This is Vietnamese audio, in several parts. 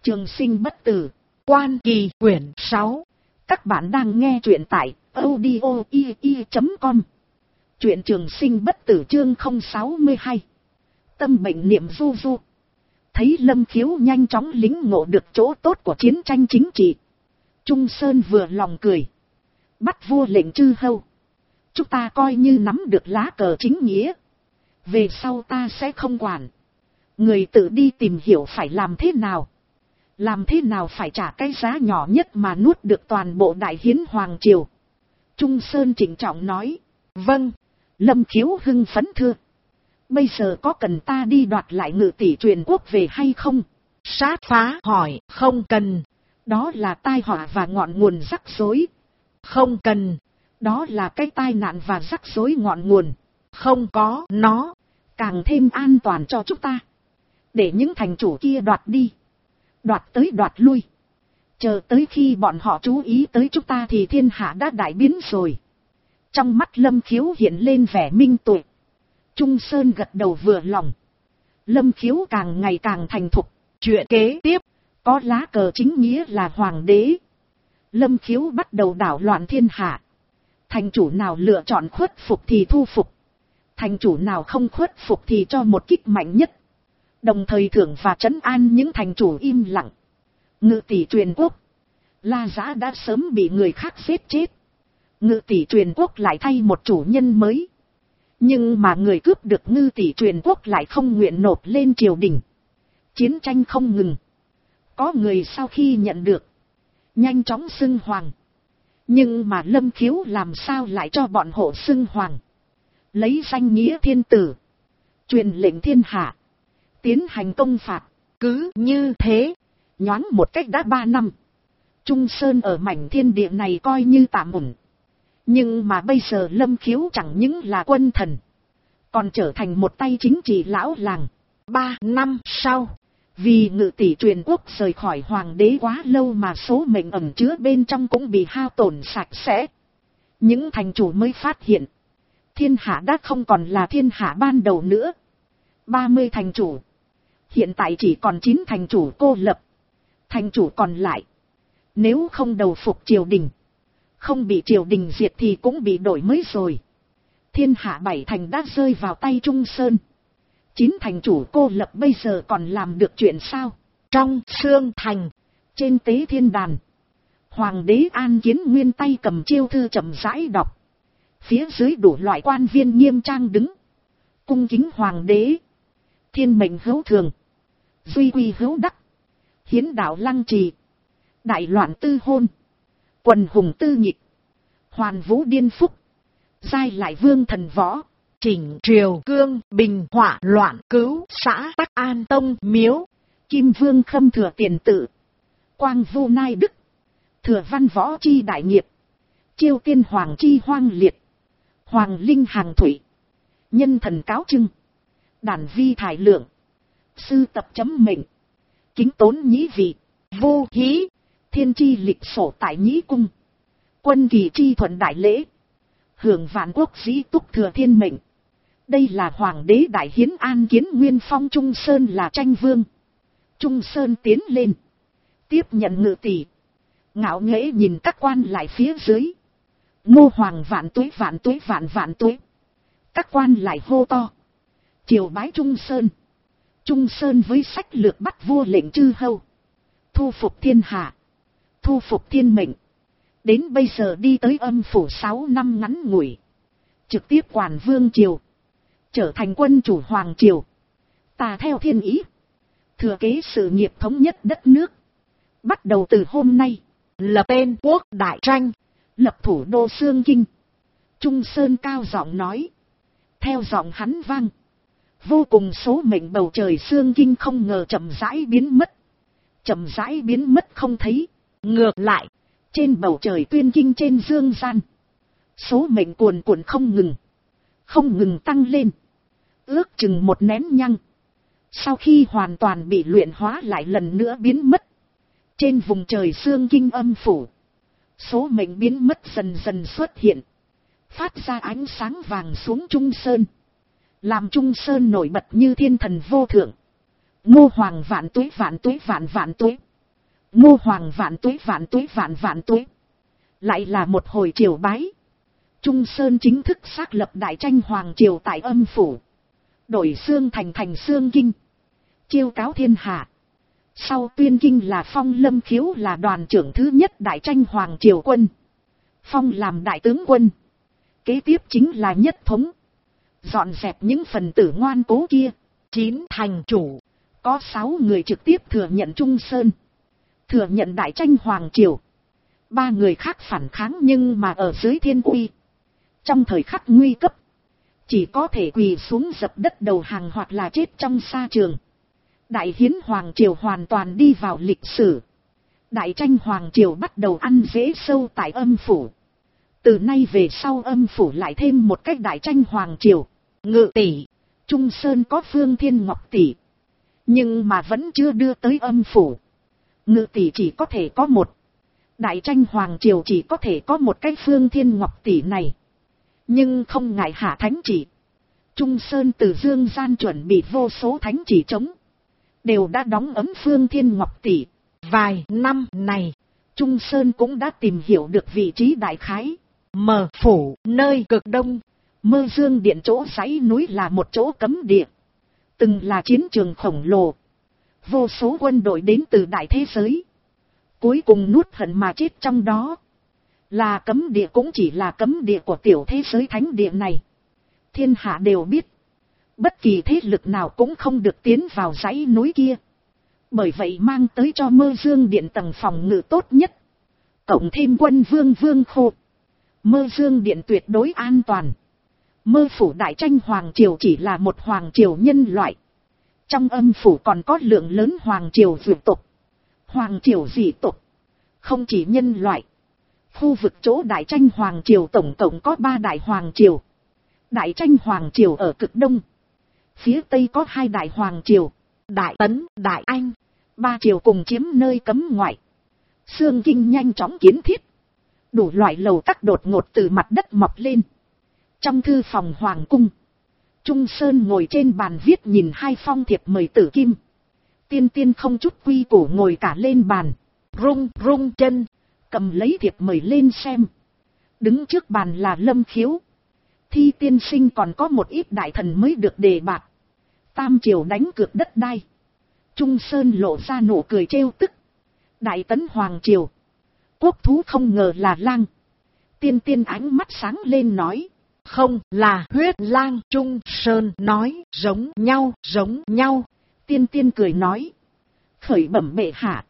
Trường sinh bất tử, Quan Kỳ quyển 6. Các bạn đang nghe truyện tại audio.com. Truyện Trường sinh bất tử chương 062. Tâm bệnh niệm du du. Thấy Lâm Khiếu nhanh chóng lĩnh ngộ được chỗ tốt của chiến tranh chính trị, Trung Sơn vừa lòng cười. Bắt vua lệnh chư hầu, chúng ta coi như nắm được lá cờ chính nghĩa. Về sau ta sẽ không quản. Người tự đi tìm hiểu phải làm thế nào. Làm thế nào phải trả cái giá nhỏ nhất mà nuốt được toàn bộ đại hiến hoàng triều. Trung Sơn trịnh trọng nói. Vâng. Lâm Khiếu hưng phấn thưa. Bây giờ có cần ta đi đoạt lại Ngự tỷ truyền quốc về hay không? Sát Phá hỏi. Không cần. Đó là tai họa và ngọn nguồn rắc rối. Không cần. Đó là cái tai nạn và rắc rối ngọn nguồn. Không có nó, càng thêm an toàn cho chúng ta. Để những thành chủ kia đoạt đi. Đoạt tới đoạt lui. Chờ tới khi bọn họ chú ý tới chúng ta thì thiên hạ đã đại biến rồi. Trong mắt Lâm Khiếu hiện lên vẻ minh tuệ. Trung Sơn gật đầu vừa lòng. Lâm Khiếu càng ngày càng thành thục. Chuyện kế tiếp, có lá cờ chính nghĩa là hoàng đế. Lâm Khiếu bắt đầu đảo loạn thiên hạ. Thành chủ nào lựa chọn khuất phục thì thu phục. Thành chủ nào không khuất phục thì cho một kích mạnh nhất. Đồng thời thưởng và trấn an những thành chủ im lặng. Ngự tỷ truyền quốc, La Dã đã sớm bị người khác giết chết. Ngự tỷ truyền quốc lại thay một chủ nhân mới. Nhưng mà người cướp được Ngự tỷ truyền quốc lại không nguyện nộp lên triều đình. Chiến tranh không ngừng. Có người sau khi nhận được, nhanh chóng xưng hoàng. Nhưng mà Lâm Khiếu làm sao lại cho bọn hộ xưng hoàng. Lấy danh nghĩa thiên tử, truyền lệnh thiên hạ, tiến hành công phạt. Cứ như thế, nhoáng một cách đã 3 năm. Trung Sơn ở mảnh thiên địa này coi như tạm ổn. Nhưng mà bây giờ Lâm Khiếu chẳng những là quân thần, còn trở thành một tay chính trị lão làng. 3 năm sau, vì Ngự tỷ truyền quốc rời khỏi hoàng đế quá lâu mà số mệnh ẩn chứa bên trong cũng bị hao tổn sạch sẽ. Những thành chủ mới phát hiện, thiên hạ đã không còn là thiên hạ ban đầu nữa. 30 thành chủ, hiện tại chỉ còn 9 thành chủ cô lập. Thành chủ còn lại, nếu không đầu phục triều đình, không bị triều đình diệt thì cũng bị đổi mới rồi. Thiên hạ 7 thành đã rơi vào tay Trung Sơn. 9 thành chủ cô lập bây giờ còn làm được chuyện sao? Trong Xương Thành, trên tế thiên đàn, hoàng đế An Kiến Nguyên tay cầm chiêu thư chậm rãi đọc. Phía dưới đủ loại quan viên nghiêm trang đứng, cung kính hoàng đế. Thiên mệnh hữu thường, duy quy hữu đắc, hiến đạo lăng trì, đại loạn tư hôn, quần hùng tư nhịch, hoàn vũ điên phúc, giai lại vương thần võ, chỉnh triều cương bình họa loạn cứu xã tắc an tông miếu, kim vương khâm thừa tiền tự, quang vu nai đức, thừa văn võ chi đại nghiệp, chiêu tiên hoàng chi hoang liệt, hoàng linh hàng thủy, nhân thần cáo trưng, đàn vi thải lượng, sư tập chấm mệnh, kính tốn nhĩ vị, vô hí, thiên chi lịch sổ tại nhĩ cung, quân kỳ chi thuận đại lễ, hưởng vạn quốc dĩ túc thừa thiên mệnh. Đây là hoàng đế đại hiến An Kiến Nguyên phong Trung Sơn là tranh vương. Trung Sơn tiến lên, tiếp nhận ngự tỷ, ngạo nghễ nhìn các quan lại phía dưới. Ngô hoàng vạn tuế vạn tuế vạn vạn tuế. Các quan lại hô to, triều bái Trung Sơn. Trung Sơn với sách lược bắt vua lệnh chư hầu, thu phục thiên hạ, thu phục thiên mệnh. Đến bây giờ đi tới âm phủ 6 năm ngắn ngủi, trực tiếp quản vương triều, trở thành quân chủ hoàng triều. Ta theo thiên ý, thừa kế sự nghiệp thống nhất đất nước. Bắt đầu từ hôm nay, lập tên quốc đại tranh, lập thủ đô Xương Kinh. Trung Sơn cao giọng nói. Theo giọng hắn vang, vô cùng số mệnh bầu trời Xương Kinh không ngờ chậm rãi biến mất. Chậm rãi biến mất không thấy. Ngược lại, trên bầu trời Tuyên Kinh trên dương gian, số mệnh cuồn cuộn không ngừng tăng lên. Ước chừng một nén nhăng, sau khi hoàn toàn bị luyện hóa lại lần nữa biến mất. Trên vùng trời Xương Kinh âm phủ, số mệnh biến mất dần dần xuất hiện, phát ra ánh sáng vàng xuống Trung Sơn, làm Trung Sơn nổi bật như thiên thần vô thượng. Ngô hoàng vạn tuế vạn tuế vạn vạn tuế. Ngô Hoàng vạn tuế vạn tuế vạn vạn tuế. Lại là một hồi triều bái. Trung Sơn chính thức xác lập đại tranh hoàng triều tại Âm phủ. Đổi xương thành xương kinh. Chiêu cáo thiên hạ. Sau tuyên kinh là Phong Lâm Khiếu là đoàn trưởng thứ nhất đại tranh hoàng triều quân. Phong làm đại tướng quân. Kế tiếp chính là nhất thống. Dọn dẹp những phần tử ngoan cố kia. 9 thành chủ. Có 6 người trực tiếp thừa nhận Trung Sơn. Thừa nhận đại tranh hoàng triều. 3 người khác phản kháng nhưng mà ở dưới thiên uy. Trong thời khắc nguy cấp. Chỉ có thể quỳ xuống dập đất đầu hàng hoặc là chết trong sa trường. Đại hiến hoàng triều hoàn toàn đi vào lịch sử. Đại tranh hoàng triều bắt đầu ăn rễ sâu tại Âm phủ. Từ nay về sau Âm phủ lại thêm một cách đại tranh hoàng triều. Ngự tỷ. Trung Sơn có Phương Thiên Ngọc tỷ. Nhưng mà vẫn chưa đưa tới Âm phủ. Ngự tỷ chỉ có thể có một. Đại tranh hoàng triều chỉ có thể có một cái Phương Thiên Ngọc tỷ này. Nhưng không ngại hạ thánh chỉ. Trung Sơn từ dương gian chuẩn bị vô số thánh chỉ trống. Đều đã đóng ấm Phương Thiên Ngọc tỷ. Vài năm này, Trung Sơn cũng đã tìm hiểu được vị trí đại khái. Mờ phủ, nơi cực đông. Mơ Dương Điện chỗ dãy núi là một chỗ cấm địa. Từng là chiến trường khổng lồ. Vô số quân đội đến từ đại thế giới. Cuối cùng nuốt hận mà chết trong đó. Là cấm địa cũng chỉ là cấm địa của tiểu thế giới thánh địa này. Thiên hạ đều biết. Bất kỳ thế lực nào cũng không được tiến vào dãy núi kia. Bởi vậy mang tới cho Mơ Dương Điện tầng phòng ngự tốt nhất. Cộng thêm quân vương khô. Mơ Dương Điện tuyệt đối an toàn. Mơ phủ đại tranh hoàng triều chỉ là một hoàng triều nhân loại. Trong Âm phủ còn có lượng lớn hoàng triều vượt tục. Hoàng triều dị tục. Không chỉ nhân loại. Khu vực chỗ đại tranh hoàng triều tổng cộng có 3 đại hoàng triều. Đại tranh hoàng triều ở cực đông. Phía tây có 2 đại hoàng triều. Đại Tấn, Đại Anh. 3 triều cùng chiếm nơi cấm ngoại. Xương Kinh nhanh chóng kiến thiết. Đủ loại lầu các đột ngột từ mặt đất mọc lên. Trong thư phòng hoàng cung. Trung Sơn ngồi trên bàn viết nhìn 2 phong thiệp mời Tử Kim. Tiên tiên không chút quy củ ngồi cả lên bàn. Rung chân. Cầm lấy thiệp mời lên xem. Đứng trước bàn là Lâm Khiếu. Thi tiên sinh còn có một ít đại thần mới được đề bạt. Tam triều đánh cược đất đai. Trung Sơn lộ ra nụ cười trêu tức. Đại Tấn hoàng triều. Quốc thú không ngờ là lang. Tiên tiên ánh mắt sáng lên nói. Không là huyết lang. Trung Sơn nói giống nhau. Tiên tiên cười nói. Khởi bẩm bệ hạ.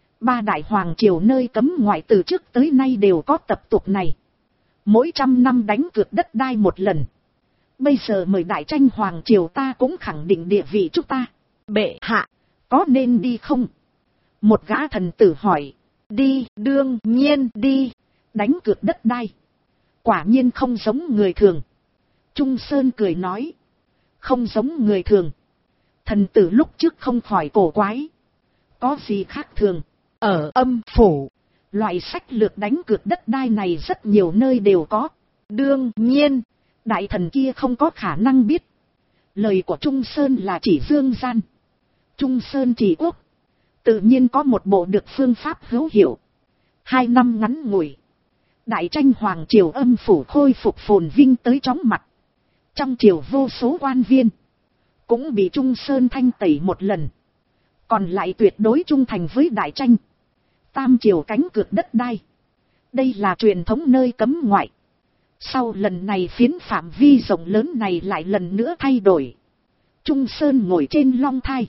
3 đại hoàng triều nơi cấm ngoại từ trước tới nay đều có tập tục này. Mỗi 100 năm đánh cược đất đai một lần. Bây giờ mời đại tranh hoàng triều ta cũng khẳng định địa vị chúng ta. Bệ hạ, có nên đi không? Một gã thần tử hỏi. Đi, đương nhiên đi. Đánh cược đất đai. Quả nhiên không giống người thường. Trung Sơn cười nói. Không giống người thường. Thần tử lúc trước không khỏi cổ quái. Có gì khác thường? Ở Âm phủ, loại sách lược đánh cược đất đai này rất nhiều nơi đều có. Đương nhiên, đại thần kia không có khả năng biết. Lời của Trung Sơn là chỉ dương gian. Trung Sơn chỉ quốc. Tự nhiên có một bộ được phương pháp hữu hiệu. 2 năm ngắn ngủi. Đại tranh hoàng triều Âm phủ khôi phục phồn vinh tới chóng mặt. Trong triều vô số quan viên. Cũng bị Trung Sơn thanh tẩy một lần. Còn lại tuyệt đối trung thành với đại tranh. Tam triều cánh cược đất đai. Đây là truyền thống nơi cấm ngoại. Sau lần này phiến phạm vi rộng lớn này lại lần nữa thay đổi. Trung Sơn ngồi trên long thai.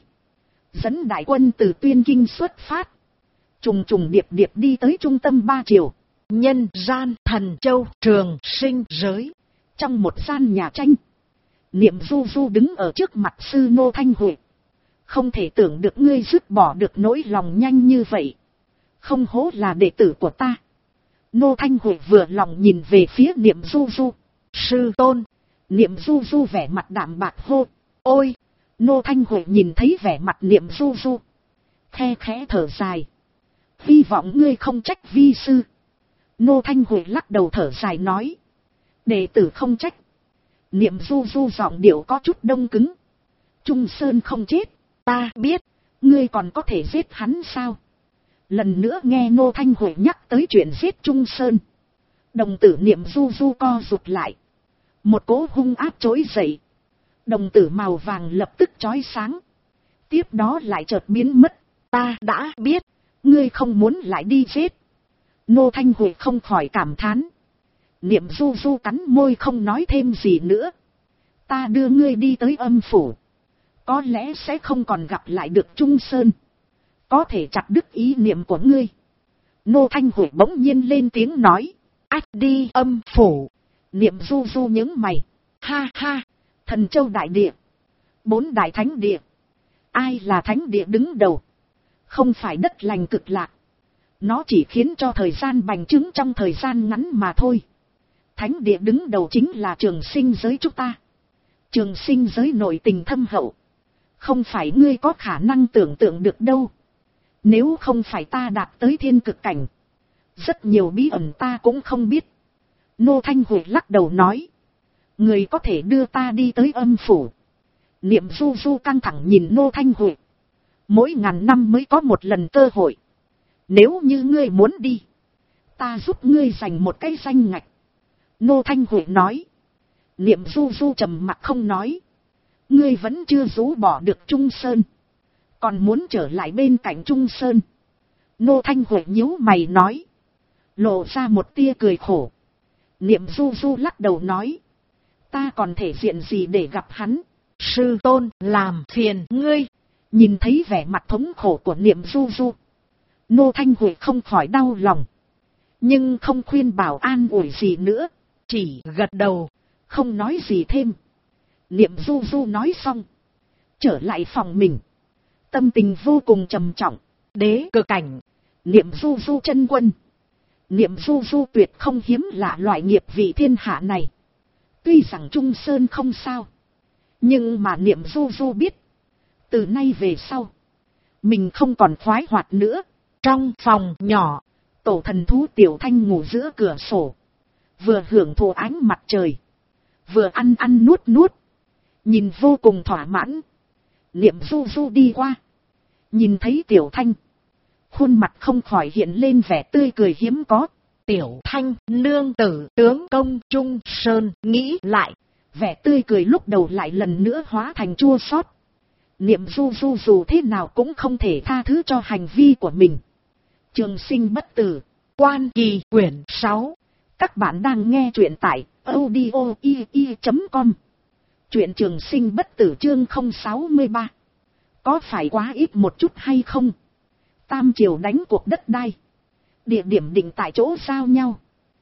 Dẫn đại quân từ Tuyên Kinh xuất phát. Trùng điệp đi tới trung tâm 3 triều. Nhân gian Thần Châu Trường Sinh Giới. Trong một gian nhà tranh. Niệm Du Du đứng ở trước mặt sư Nô Thanh Huệ. Không thể tưởng được ngươi dứt bỏ được nỗi lòng nhanh như vậy. Không hổ là đệ tử của ta. Nô Thanh Huệ vừa lòng nhìn về phía Niệm Du Du. Sư tôn. Niệm Du Du vẻ mặt đạm bạc hô. Ôi. Nô Thanh Huệ nhìn thấy vẻ mặt Niệm Du Du. Khe khẽ thở dài. Hy vọng ngươi không trách vi sư. Nô Thanh Huệ lắc đầu thở dài nói. Đệ tử không trách. Niệm Du Du giọng điệu có chút đông cứng. Trung Sơn không chết. Ta biết. Ngươi còn có thể giết hắn sao? Lần nữa nghe Ngô Thanh Huệ nhắc tới chuyện giết Trung Sơn. Đồng tử Niệm Du Du co rụt lại. Một cỗ hung áp trỗi dậy. Đồng tử màu vàng lập tức chói sáng. Tiếp đó lại chợt biến mất. Ta đã biết, ngươi không muốn lại đi giết. Ngô Thanh Huệ không khỏi cảm thán. Niệm Du Du cắn môi không nói thêm gì nữa. Ta đưa ngươi đi tới âm phủ. Có lẽ sẽ không còn gặp lại được Trung Sơn. Có thể chặt đứt ý niệm của ngươi. Ngô Thanh Huệ bỗng nhiên lên tiếng nói. Ách đi âm phủ. Niệm Du Du nhướng mày. Ha ha, Thần Châu đại địa. 4 đại thánh địa. Ai là thánh địa đứng đầu? Không phải đất lành cực lạc. Nó chỉ khiến cho thời gian bành trướng trong thời gian ngắn mà thôi. Thánh địa đứng đầu chính là Trường Sinh giới chúng ta. Trường Sinh giới nội tình thâm hậu. Không phải ngươi có khả năng tưởng tượng được đâu. Nếu không phải ta đạt tới thiên cực cảnh. Rất nhiều bí ẩn ta cũng không biết. Ngô Thanh Huệ lắc đầu nói. Người có thể đưa ta đi tới âm phủ. Niệm Du Du căng thẳng nhìn Ngô Thanh Huệ. Mỗi ngàn năm mới có một lần cơ hội. Nếu như ngươi muốn đi, ta giúp ngươi giành một cái danh ngạch. Ngô Thanh Huệ nói. Niệm Du Du trầm mặc không nói. Ngươi vẫn chưa rũ bỏ được Trung Sơn. Còn muốn trở lại bên cạnh Trung Sơn. Ngô Thanh Huệ nhíu mày nói. Lộ ra một tia cười khổ. Niệm Du Du lắc đầu nói. Ta còn thể diện gì để gặp hắn. Sư tôn làm phiền ngươi. Nhìn thấy vẻ mặt thống khổ của Niệm Du Du. Ngô Thanh Huệ không khỏi đau lòng. Nhưng không khuyên bảo an ủi gì nữa. Chỉ gật đầu. Không nói gì thêm. Niệm Du Du nói xong. Trở lại phòng mình. Tâm tình vô cùng trầm trọng. Đế cực cảnh. Niệm Du Du chân quân. Niệm Du Du tuyệt không hiếm lạ loại nghiệp vị thiên hạ này. Tuy rằng Trung Sơn không sao. Nhưng mà Niệm Du Du biết. Từ nay về sau. Mình không còn khoái hoạt nữa. Trong phòng nhỏ. Tổ thần thú Tiểu Thanh ngủ giữa cửa sổ. Vừa hưởng thụ ánh mặt trời. Vừa ăn ăn nuốt nuốt. Nhìn vô cùng thỏa mãn. Niệm Du Du đi qua. Nhìn thấy Tiểu Thanh. Khuôn mặt không khỏi hiện lên vẻ tươi cười hiếm có. Tiểu Thanh nương tử tướng công Trung Sơn nghĩ lại. Vẻ tươi cười lúc đầu lại lần nữa hóa thành chua xót. Niệm Du Du dù thế nào cũng không thể tha thứ cho hành vi của mình. Trường Sinh bất tử. Quan Kỳ quyển 6. Các bạn đang nghe truyện tại audio.com. Truyện Trường Sinh bất tử chương 063. Có phải quá ít một chút hay không? Tam triều đánh cuộc đất đai. Địa điểm định tại chỗ giao nhau.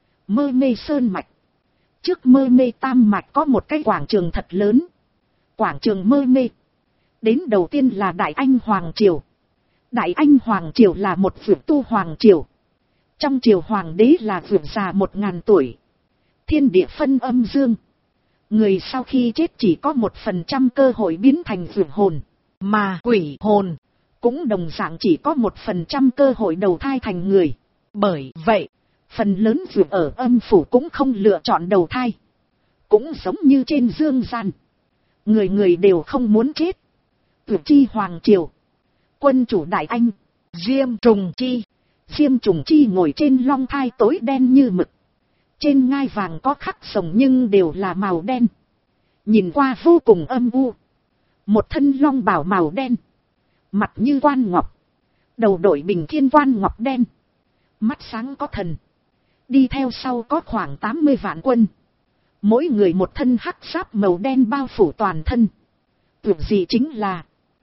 Mơ Mê Sơn Mạch. Trước Mơ Mê Tam Mạch có một cái quảng trường thật lớn. Quảng trường Mơ Mê. Đến đầu tiên là Đại Anh Hoàng Triều. Đại Anh Hoàng Triều là một vượt tu Hoàng Triều. Trong triều Hoàng đế là vượt già 1000 tuổi. Thiên địa phân âm dương. Người sau khi chết chỉ có 1% cơ hội biến thành vượt hồn. Mà quỷ hồn cũng đồng dạng chỉ có 1% cơ hội đầu thai thành người. Bởi vậy, phần lớn vượt ở âm phủ cũng không lựa chọn đầu thai. Cũng giống như trên dương gian. Người người đều không muốn chết. Vượt chi Hoàng Triều. Quân chủ Đại Anh. Diêm Trùng Chi. Diêm Trùng Chi ngồi trên long thai tối đen như mực. Trên ngai vàng có khắc sồng nhưng đều là màu đen. Nhìn qua vô cùng âm u. Một thân long bào màu đen. Mặt như quan ngọc. Đầu đội bình thiên quan ngọc đen. Mắt sáng có thần. Đi theo sau có khoảng 80 vạn quân. Mỗi người một thân hắc giáp màu đen bao phủ toàn thân. Tưởng gì chính là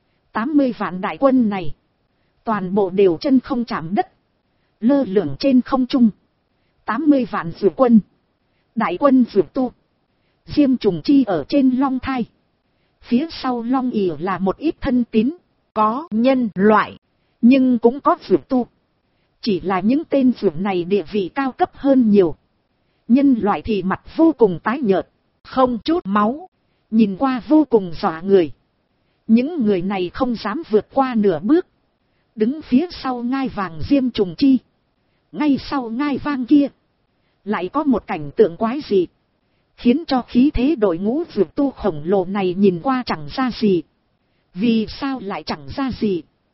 80 vạn đại quân này. Toàn bộ đều chân không chạm đất. Lơ lửng trên không trung. 80 vạn vượt quân. Đại quân vượt tu. Diêm Trùng Chi ở trên long thai. Phía sau long ỉa là một ít thân tín. Có nhân loại. Nhưng cũng có vượt tu. Chỉ là những tên vượt này địa vị cao cấp hơn nhiều. Nhân loại thì mặt vô cùng tái nhợt. Không chút máu. Nhìn qua vô cùng dọa người. Những người này không dám vượt qua nửa bước. Đứng phía sau ngai vàng Diêm Trùng Chi. Ngay sau ngai vang kia. Lại có một cảnh tượng quái dị. Khiến cho khí thế đội ngũ vượt tu khổng lồ này nhìn qua chẳng ra gì. Vì sao lại chẳng ra gì?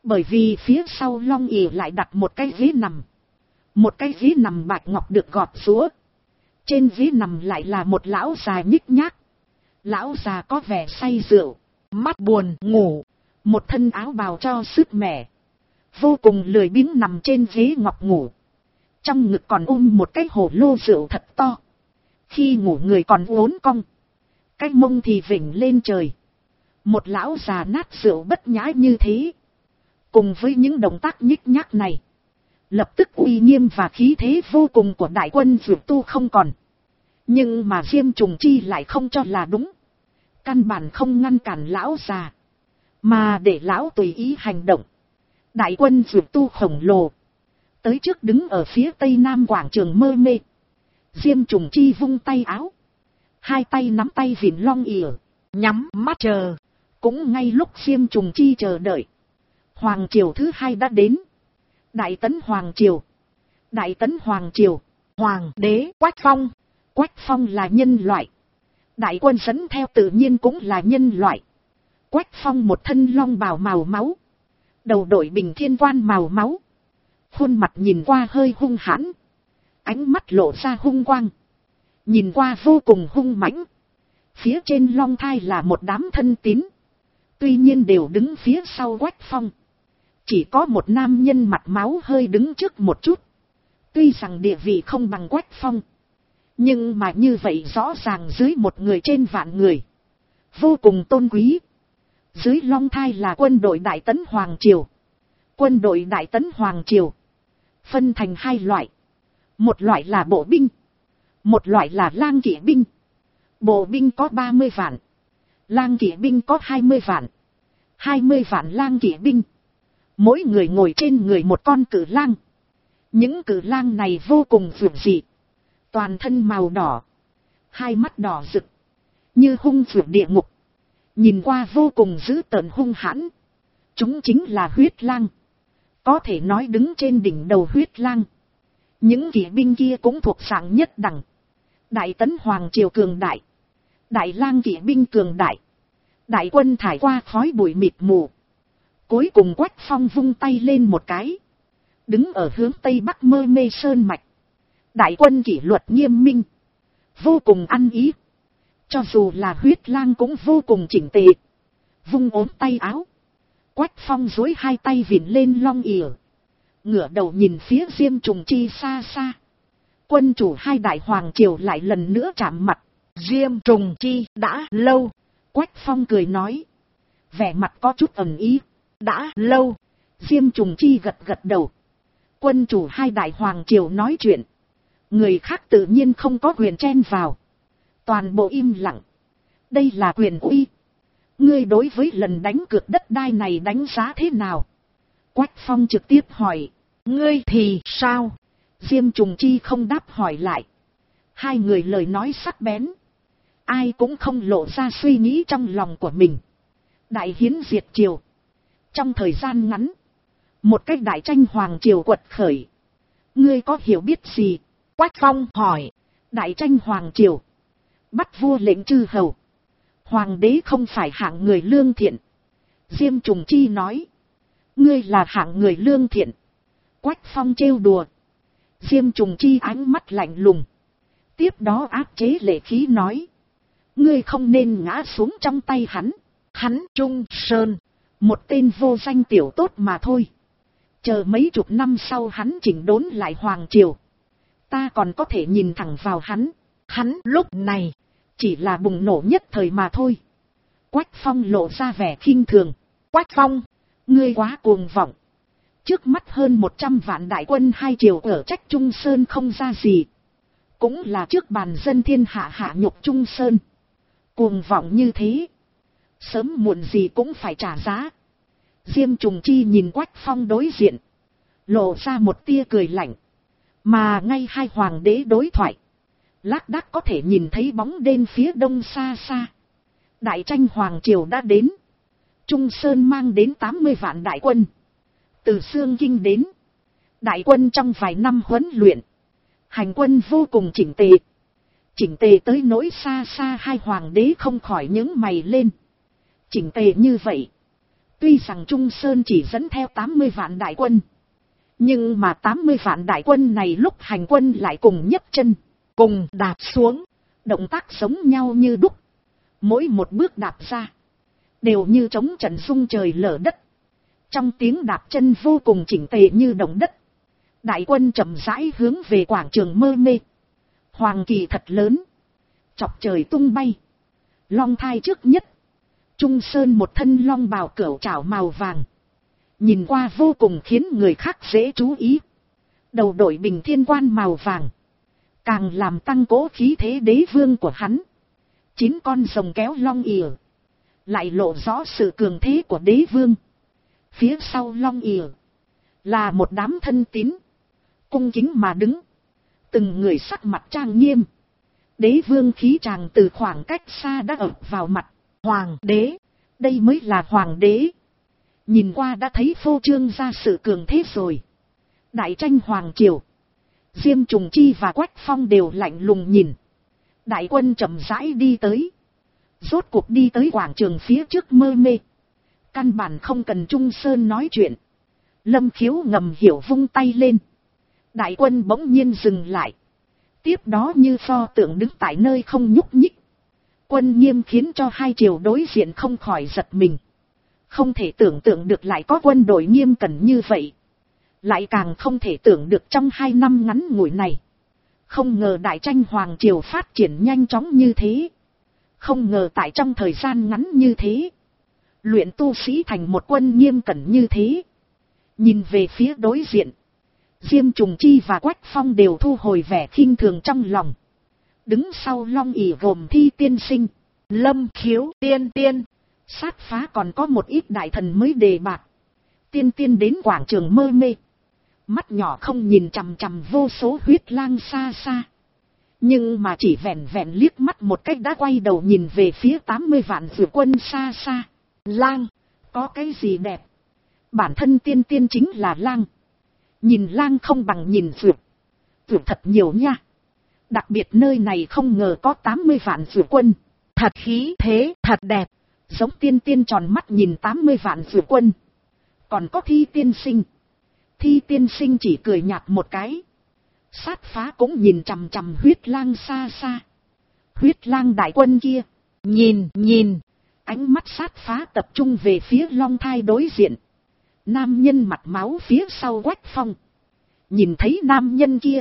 Bởi vì phía sau Long ỉ lại đặt một cái ghế nằm. Một cái ghế nằm bạch ngọc được gọt rúa. Trên ghế nằm lại là một lão già nhích nhác. Lão già có vẻ say rượu, mắt buồn ngủ, một thân áo bào cho sứt mẻ. Vô cùng lười biếng nằm trên ghế ngọc ngủ. Trong ngực còn ôm một cái hồ lô rượu thật to. Khi ngủ người còn uốn cong. Cái mông thì vểnh lên trời. Một lão già nát rượu bất nhã như thế. Cùng với những động tác nhích nhác này. Lập tức uy nghiêm và khí thế vô cùng của đại quân Dược Tu không còn. Nhưng mà Diêm Trùng Chi lại không cho là đúng. Căn bản không ngăn cản lão già. Mà để lão tùy ý hành động. Đại quân Dược Tu khổng lồ. Tới trước đứng ở phía tây nam quảng trường mơ mê. Diêm Trùng Chi vung tay áo. Hai tay nắm tay vịn Long ỉa. Nhắm mắt chờ. Cũng ngay lúc Diêm Trùng Chi chờ đợi. Hoàng triều thứ hai đã đến. Đại tấn Hoàng triều. Đại tấn Hoàng triều. Hoàng đế Quách Phong. Quách Phong là nhân loại. Đại quân dẫn theo tự nhiên cũng là nhân loại. Quách Phong một thân long bào màu máu. Đầu đội bình thiên quan màu máu. Khuôn mặt nhìn qua hơi hung hãn. Ánh mắt lộ ra hung quang. Nhìn qua vô cùng hung mãnh. Phía trên long thai là một đám thân tín. Tuy nhiên đều đứng phía sau Quách Phong. Chỉ có một nam nhân mặt máu hơi đứng trước một chút. Tuy rằng địa vị không bằng Quách Phong. Nhưng mà như vậy rõ ràng dưới một người trên vạn người. Vô cùng tôn quý. Dưới long thai là quân đội Đại Tấn Hoàng triều. Quân đội Đại Tấn Hoàng triều phân thành hai loại. Một loại là bộ binh. Một loại là lang kỵ binh. Bộ binh có 30 vạn. Lang kỵ binh có 20 vạn. 20 vạn lang kỵ binh. Mỗi người ngồi trên người một con cự lang. Những cự lang này vô cùng vượt dị. Toàn thân màu đỏ. Hai mắt đỏ rực. Như hung vượt địa ngục. Nhìn qua vô cùng dữ tợn hung hãn. Chúng chính là huyết lang. Có thể nói đứng trên đỉnh đầu huyết lang. Những kỵ binh kia cũng thuộc dạng nhất đẳng. Đại Tấn Hoàng triều cường đại. Đại lang kỵ binh cường đại. Đại quân thải qua khói bụi mịt mù. Cuối cùng Quách Phong vung tay lên một cái. Đứng ở hướng tây bắc mơ mê sơn mạch. Đại quân kỷ luật nghiêm minh. Vô cùng ăn ý. Cho dù là huyết lang cũng vô cùng chỉnh tề. Vung ốm tay áo. Quách Phong duỗi hai tay vịn lên long ỉa. Ngửa đầu nhìn phía Diêm Trùng Chi xa xa. Quân chủ hai đại hoàng triều lại lần nữa chạm mặt. Diêm Trùng Chi đã lâu. Quách Phong cười nói. Vẻ mặt có chút ẩn ý. Đã lâu. Diêm Trùng Chi gật gật đầu. Quân chủ hai đại hoàng triều nói chuyện. Người khác tự nhiên không có quyền chen vào. Toàn bộ im lặng. Đây là quyền uy. Ngươi đối với lần đánh cược đất đai này đánh giá thế nào? Quách Phong trực tiếp hỏi. Ngươi thì sao? Diêm Trùng Chi không đáp hỏi lại. Hai người lời nói sắc bén. Ai cũng không lộ ra suy nghĩ trong lòng của mình. Đại hiến diệt triều. Trong thời gian ngắn. Một cách đại tranh hoàng triều quật khởi. Ngươi có hiểu biết gì? Quách Phong hỏi. Đại tranh hoàng triều. Bắt vua lệnh chư hầu. Hoàng đế không phải hạng người lương thiện. Diêm Trùng Chi nói. Ngươi là hạng người lương thiện. Quách Phong trêu đùa. Diêm Trùng Chi ánh mắt lạnh lùng. Tiếp đó áp chế lệ khí nói. Ngươi không nên ngã xuống trong tay hắn. Hắn Trung Sơn. Một tên vô danh tiểu tốt mà thôi. Chờ mấy chục năm sau hắn chỉnh đốn lại hoàng triều. Ta còn có thể nhìn thẳng vào hắn. Hắn lúc này. Chỉ là bùng nổ nhất thời mà thôi. Quách Phong lộ ra vẻ khinh thường. Quách Phong. Ngươi quá cuồng vọng. Trước mắt hơn 100 vạn đại quân hai triều ở trách Trung Sơn không ra gì. Cũng là trước bàn dân thiên hạ hạ nhục Trung Sơn. Cuồng vọng như thế. Sớm muộn gì cũng phải trả giá. Diêm Trùng Chi nhìn Quách Phong đối diện. Lộ ra một tia cười lạnh. Mà ngay hai hoàng đế đối thoại. Lác đác có thể nhìn thấy bóng đêm phía đông xa xa. Đại tranh hoàng triều đã đến. Trung Sơn mang đến 80 vạn đại quân. Từ Xương Kinh đến. Đại quân trong vài năm huấn luyện. Hành quân vô cùng chỉnh tề. Chỉnh tề tới nỗi xa xa hai hoàng đế không khỏi nhướng mày lên. Chỉnh tề như vậy. Tuy rằng Trung Sơn chỉ dẫn theo 80 vạn đại quân, nhưng mà 80 vạn đại quân này lúc hành quân lại cùng nhấc chân, cùng đạp xuống, động tác giống nhau như đúc. Mỗi một bước đạp ra, đều như chống trận rung trời lở đất. Trong tiếng đạp chân vô cùng chỉnh tề như động đất. Đại quân chậm rãi hướng về quảng trường Mơ Mê. Hoàng kỳ thật lớn, chọc trời tung bay. Long thai trước nhất, Trung Sơn một thân long bào cửu trảo màu vàng, nhìn qua vô cùng khiến người khác dễ chú ý. Đầu đội bình thiên quan màu vàng, càng làm tăng cố khí thế đế vương của hắn. 9 con rồng kéo long ỉa, lại lộ rõ sự cường thế của đế vương. Phía sau long ỉa là một đám thân tín, cung kính mà đứng, từng người sắc mặt trang nghiêm. Đế vương khí tràng từ khoảng cách xa đã ập vào mặt. Hoàng đế, đây mới là hoàng đế. Nhìn qua đã thấy phô trương ra sự cường thế rồi. Đại tranh hoàng triều, Diêm Trùng Chi và Quách Phong đều lạnh lùng nhìn. Đại quân chậm rãi đi tới, rốt cuộc đi tới quảng trường phía trước Mơ Mê. Căn bản không cần Trung Sơn nói chuyện. Lâm Khiếu ngầm hiểu vung tay lên. Đại quân bỗng nhiên dừng lại. Tiếp đó như pho tượng đứng tại nơi không nhúc nhích. Quân nghiêm khiến cho hai triều đối diện không khỏi giật mình. Không thể tưởng tượng được lại có quân đội nghiêm cẩn như vậy. Lại càng không thể tưởng được trong 2 năm ngắn ngủi này. Không ngờ đại tranh hoàng triều phát triển nhanh chóng như thế. Không ngờ tại trong thời gian ngắn như thế, luyện tu sĩ thành một quân nghiêm cẩn như thế. Nhìn về phía đối diện, Diêm Trùng Chi và Quách Phong đều thu hồi vẻ khinh thường trong lòng. Đứng sau long ỷ gồm Thi tiên sinh, Lâm Khiếu tiên tiên, Sát Phá, còn có một ít đại thần mới đề bạt. Tiên tiên đến quảng trường Mơ Mê, mắt nhỏ không nhìn chằm chằm vô số huyết lang xa xa. Nhưng mà chỉ vẹn vẹn liếc mắt một cách đã quay đầu nhìn về phía 80 vạn dược quân xa xa. Lang, có cái gì đẹp? Bản thân tiên tiên chính là lang. Nhìn lang không bằng nhìn dược. Dược thật nhiều nha. Đặc biệt nơi này không ngờ có 80 vạn dược quân. Thật khí thế, thật đẹp. Giống tiên tiên tròn mắt nhìn 80 vạn dược quân. Còn có Thi tiên sinh. Thi tiên sinh chỉ cười nhạt một cái. Sát Phá cũng nhìn chằm chằm huyết lang xa xa. Huyết lang đại quân kia, nhìn, ánh mắt Sát Phá tập trung về phía long thai đối diện. Nam nhân mặt máu phía sau Quách Phong. Nhìn thấy nam nhân kia,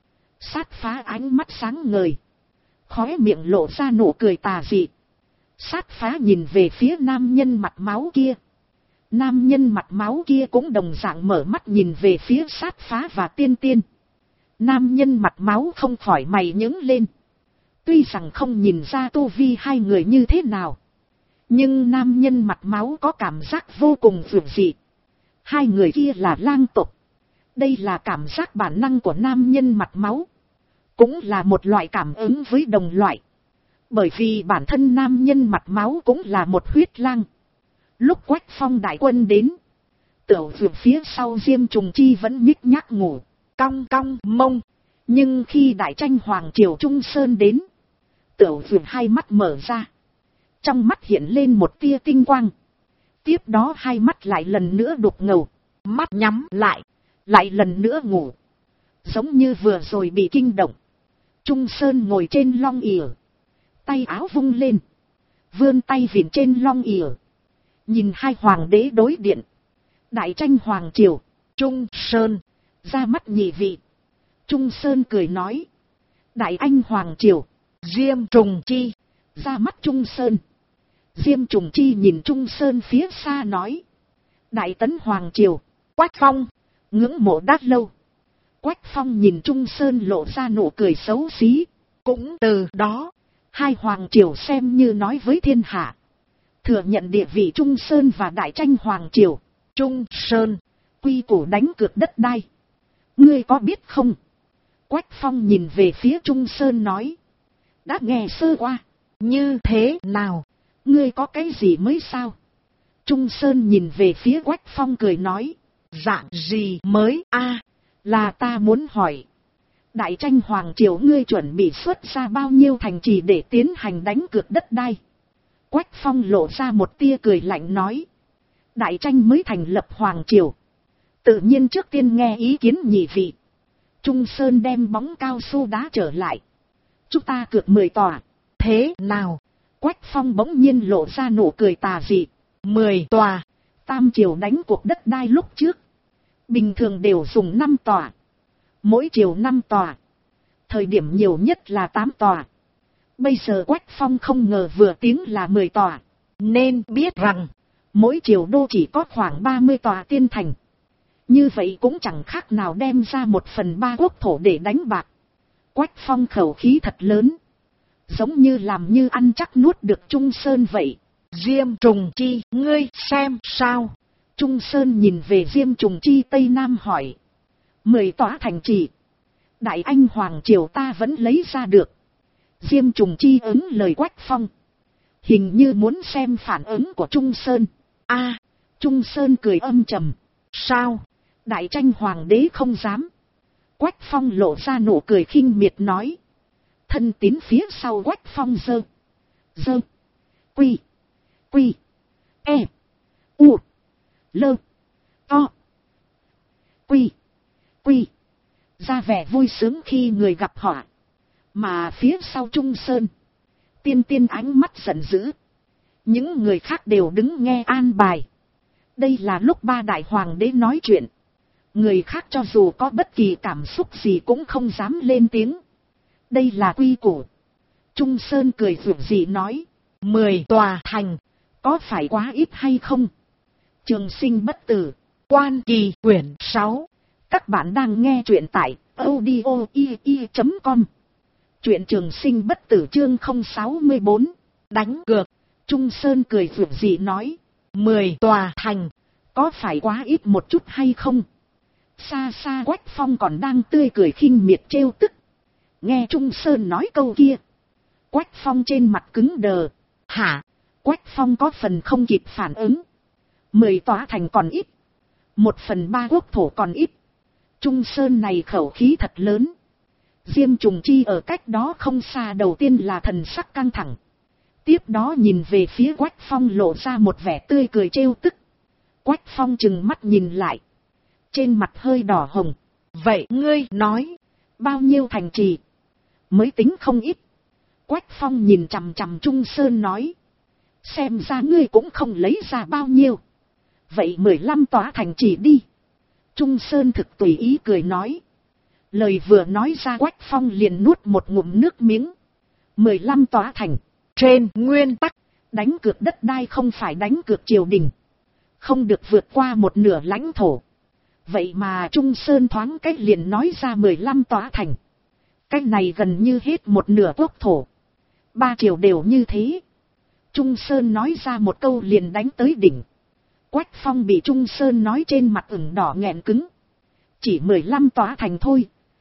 Sát Phá ánh mắt sáng ngời, khóe miệng lộ ra nụ cười tà dị. Sát Phá nhìn về phía nam nhân mặt máu kia. Nam nhân mặt máu kia cũng đồng dạng mở mắt nhìn về phía Sát Phá và tiên tiên. Nam nhân mặt máu không khỏi mày nhướng lên. Tuy rằng không nhìn ra tu vi hai người như thế nào, nhưng nam nhân mặt máu có cảm giác vô cùng dữ dị. Hai người kia là lang tộc. Đây là cảm giác bản năng của nam nhân mặt máu. Cũng là một loại cảm ứng với đồng loại. Bởi vì bản thân nam nhân mặt máu cũng là một huyết lang. Lúc Quách Phong đại quân đến, tửu vượt phía sau Diêm Trùng Chi vẫn nhích nhác ngủ, cong cong mông. Nhưng khi đại tranh hoàng triều Trung Sơn đến, tửu vượt hai mắt mở ra. Trong mắt hiện lên một tia tinh quang. Tiếp đó hai mắt lại lần nữa đục ngầu, mắt nhắm lại lần nữa ngủ. Giống như vừa rồi bị kinh động. Trung Sơn ngồi trên long ỉa, tay áo vung lên, vươn tay vịn trên long ỉa. Nhìn hai hoàng đế đối điện. Đại tranh hoàng triều, Trung Sơn, ra mắt nhị vị. Trung Sơn cười nói. Đại anh hoàng triều, Diêm Trùng Chi, ra mắt Trung Sơn. Diêm Trùng Chi nhìn Trung Sơn phía xa nói. Đại tấn hoàng triều, Quách Phong, ngưỡng mộ đã lâu. Quách Phong nhìn Trung Sơn lộ ra nụ cười xấu xí. Cũng từ đó, hai hoàng triều xem như nói với thiên hạ. Thừa nhận địa vị Trung Sơn và đại tranh hoàng triều. Trung Sơn, quy củ đánh cược đất đai. Ngươi có biết không? Quách Phong nhìn về phía Trung Sơn nói. Đã nghe sơ qua. Như thế nào? Ngươi có cái gì mới sao? Trung Sơn nhìn về phía Quách Phong cười nói. Dạng gì mới a? Là ta muốn hỏi. Đại tranh hoàng triều ngươi chuẩn bị xuất ra bao nhiêu thành trì để tiến hành đánh cược đất đai? Quách Phong lộ ra một tia cười lạnh nói. Đại Tranh mới thành lập Hoàng Triều. Tự nhiên trước tiên nghe ý kiến nhị vị. Trung Sơn đem bóng cao su đá trở lại. Chúng ta cược 10 tòa. Thế nào? Quách Phong bỗng nhiên lộ ra nụ cười tà dị. 10 tòa. Tam Triều đánh cuộc đất đai lúc trước. Bình thường đều dùng 5 tòa. Mỗi triều 5 tòa. Thời điểm nhiều nhất là 8 tòa. Bây giờ Quách Phong không ngờ vừa tiếng là 10 tòa. Nên biết rằng, mỗi triều đô chỉ có khoảng 30 tòa tiên thành. Như vậy cũng chẳng khác nào đem ra 1/3 quốc thổ để đánh bạc. Quách Phong khẩu khí thật lớn. Giống như làm như ăn chắc nuốt được Trung Sơn vậy. Diêm Trùng Chi, ngươi xem sao? Trung Sơn nhìn về Diêm Trùng Chi Tây Nam hỏi. 10 tòa thành trì. Đại Anh Hoàng Triều ta vẫn lấy ra được. Diêm Trùng Chi ứng lời Quách Phong. Hình như muốn xem phản ứng của Trung Sơn. Trung Sơn cười âm trầm. Sao? Đại Tranh Hoàng đế không dám. Quách Phong lộ ra nụ cười khinh miệt nói. Thân tín phía sau Quách Phong dơ. Quy. E. U. Lơ. To. Quy. Ra vẻ vui sướng khi người gặp họa. Mà phía sau Trung Sơn. Tiên ánh mắt giận dữ. Những người khác đều đứng nghe an bài. Đây là lúc ba đại hoàng đế nói chuyện. Người khác cho dù có bất kỳ cảm xúc gì cũng không dám lên tiếng. Đây là quy củ. Trung Sơn cười rủ gì nói. 10 tòa thành. Có phải quá ít hay không? Trường Sinh bất tử. Quan Kỳ quyển 6. Các bạn đang nghe truyện tại audio.com. Truyện Trường Sinh bất tử chương 064. Đánh cược. Trung Sơn cười rủ gì nói. 10 tòa thành. Có phải quá ít một chút hay không? Xa xa Quách Phong còn đang tươi cười khinh miệt trêu tức. Nghe Trung Sơn nói câu kia. Quách Phong trên mặt cứng đờ. Hả? Quách Phong có phần không kịp phản ứng. 10 tòa thành còn ít. 1/3 quốc thổ còn ít. Trung Sơn này khẩu khí thật lớn. Diêm Trùng Chi ở cách đó không xa đầu tiên là thần sắc căng thẳng. Tiếp đó nhìn về phía Quách Phong lộ ra một vẻ tươi cười trêu tức. Quách Phong trừng mắt nhìn lại. Trên mặt hơi đỏ hồng. Vậy ngươi nói. Bao nhiêu thành trì? Mới tính không ít. Quách Phong nhìn chằm chằm Trung Sơn nói. Xem ra ngươi cũng không lấy ra bao nhiêu. Vậy 15 tòa thành trì đi. Trung Sơn thực tùy ý cười nói. Lời vừa nói ra Quách Phong liền nuốt một ngụm nước miếng. 15 tòa thành. Trên nguyên tắc. Đánh cược đất đai không phải đánh cược triều đình. Không được vượt qua một nửa lãnh thổ. Vậy mà Trung Sơn thoáng cách liền nói ra 15 tòa thành. Cách này gần như hết một nửa quốc thổ. 3 triều đều như thế. Trung Sơn nói ra một câu liền đánh tới đỉnh. Quách Phong bị Trung Sơn nói trên mặt ửng đỏ nghẹn cứng. Chỉ 15 tòa thành thôi.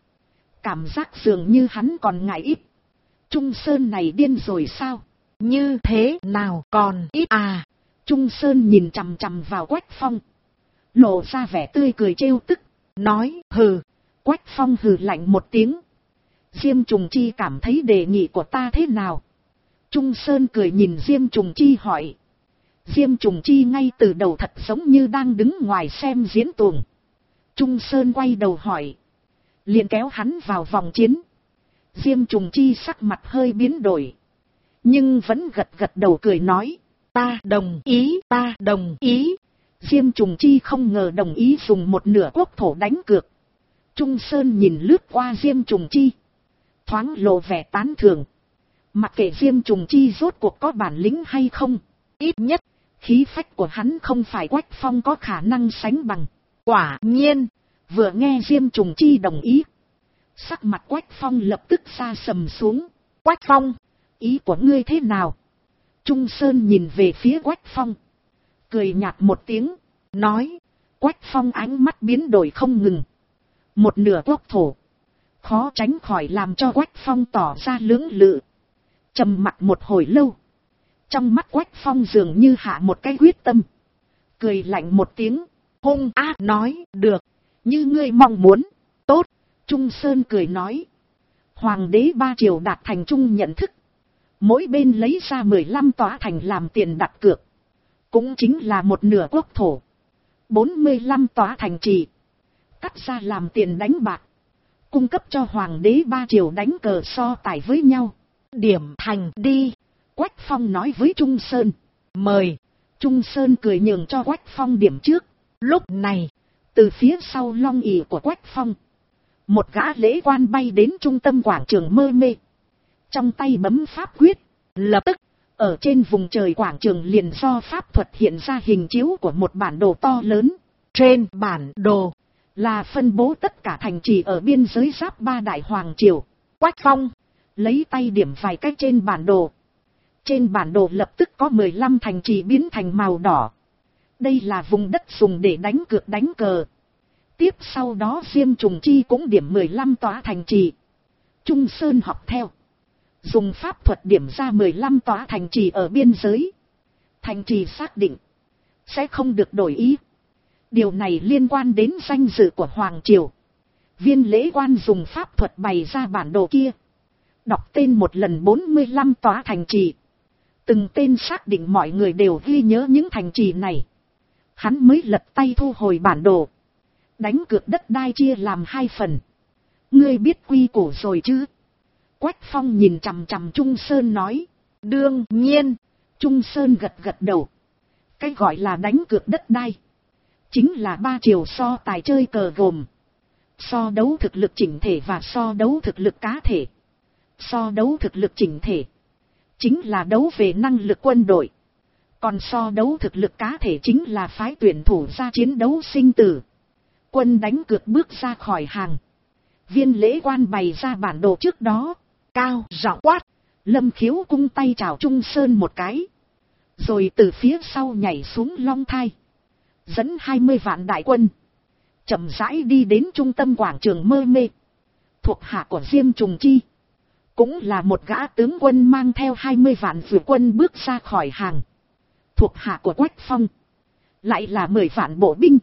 Cảm giác dường như hắn còn ngại ít. Trung Sơn này điên rồi sao? Như thế nào còn ít à? Trung Sơn nhìn chằm chằm vào Quách Phong. Lộ ra vẻ tươi cười trêu tức. Nói hừ. Quách Phong hừ lạnh một tiếng. Diêm Trùng Chi cảm thấy đề nghị của ta thế nào? Trung Sơn cười nhìn Diêm Trùng Chi hỏi. Diêm Trùng Chi ngay từ đầu thật giống như đang đứng ngoài xem diễn tuồng. Trung Sơn quay đầu hỏi. Liền kéo hắn vào vòng chiến. Diêm Trùng Chi sắc mặt hơi biến đổi. Nhưng vẫn gật đầu cười nói. Ta đồng ý. Diêm Trùng Chi không ngờ đồng ý dùng một nửa quốc thổ đánh cược. Trung Sơn nhìn lướt qua Diêm Trùng Chi. Thoáng lộ vẻ tán thưởng. Mặc kệ Diêm Trùng Chi rốt cuộc có bản lĩnh hay không. Ít nhất, khí phách của hắn không phải Quách Phong có khả năng sánh bằng. Quả nhiên, vừa nghe Diêm Trùng Chi đồng ý. Sắc mặt Quách Phong lập tức sa sầm xuống. Quách Phong, ý của ngươi thế nào? Trung Sơn nhìn về phía Quách Phong. Cười nhạt một tiếng, nói. Quách Phong ánh mắt biến đổi không ngừng. Một nửa quốc thổ. Khó tránh khỏi làm cho Quách Phong tỏ ra lưỡng lự. Trầm mặc một hồi lâu. Trong mắt Quách Phong dường như hạ một cái quyết tâm. Cười lạnh một tiếng. Hung ác nói. Được. Như ngươi mong muốn. Tốt. Trung Sơn cười nói. Hoàng đế 3 triều đạt thành chung nhận thức. Mỗi bên lấy ra 15 tòa thành làm tiền đặt cược. cũng chính là một nửa quốc thổ. 45 tòa thành trì, cắt ra làm tiền đánh bạc, cung cấp cho hoàng đế ba triều đánh cờ so tài với nhau. Điểm thành đi, Quách Phong nói với Trung Sơn. Mời. Trung Sơn cười nhường cho Quách Phong điểm trước. Lúc này, từ phía sau long ỷ của Quách Phong, một gã lễ quan bay đến trung tâm quảng trường Mơ Mê, trong tay bấm pháp quyết. Lập tức, ở trên vùng trời quảng trường liền do pháp thuật hiện ra hình chiếu của một bản đồ to lớn. Trên bản đồ là phân bố tất cả thành trì ở biên giới giáp ba đại hoàng triều. Quách Phong lấy tay điểm vài cái trên bản đồ. Trên bản đồ lập tức có 15 thành trì biến thành màu đỏ. Đây là vùng đất dùng để đánh cược đánh cờ. Tiếp sau đó Diêm Trùng Chi cũng điểm 15 tòa thành trì. Trung Sơn học theo, dùng pháp thuật điểm ra 15 tòa thành trì ở biên giới. Thành trì xác định, sẽ không được đổi ý. Điều này liên quan đến danh dự của Hoàng Triều. Viên lễ quan dùng pháp thuật bày ra bản đồ kia. Đọc tên một lần 45 tòa thành trì. Từng tên xác định mọi người đều ghi nhớ những thành trì này. Hắn mới lật tay thu hồi bản đồ. Đánh cược đất đai chia làm 2 phần. Ngươi biết quy củ rồi chứ? Quách Phong nhìn chằm chằm Trung Sơn nói. Đương nhiên. Trung Sơn gật gật đầu. Cái gọi là đánh cược đất đai, chính là ba triều so tài chơi cờ gồm so đấu thực lực chỉnh thể và so đấu thực lực cá thể. So đấu thực lực chỉnh thể chính là đấu về năng lực quân đội. Còn so đấu thực lực cá thể chính là phái tuyển thủ ra chiến đấu sinh tử. Quân đánh cược bước ra khỏi hàng. Viên lễ quan bày ra bản đồ trước đó, cao giọng quát. Lâm Khiếu cung tay chào Trung Sơn một cái, rồi từ phía sau nhảy xuống long thai, dẫn 20 vạn đại quân chậm rãi đi đến trung tâm quảng trường Mơ Mê. Thuộc hạ của Diêm Trùng Chi, cũng là một gã tướng quân mang theo 20 vạn vượt quân bước ra khỏi hàng. Thuộc hạ của Quách Phong lại là 10 vạn bộ binh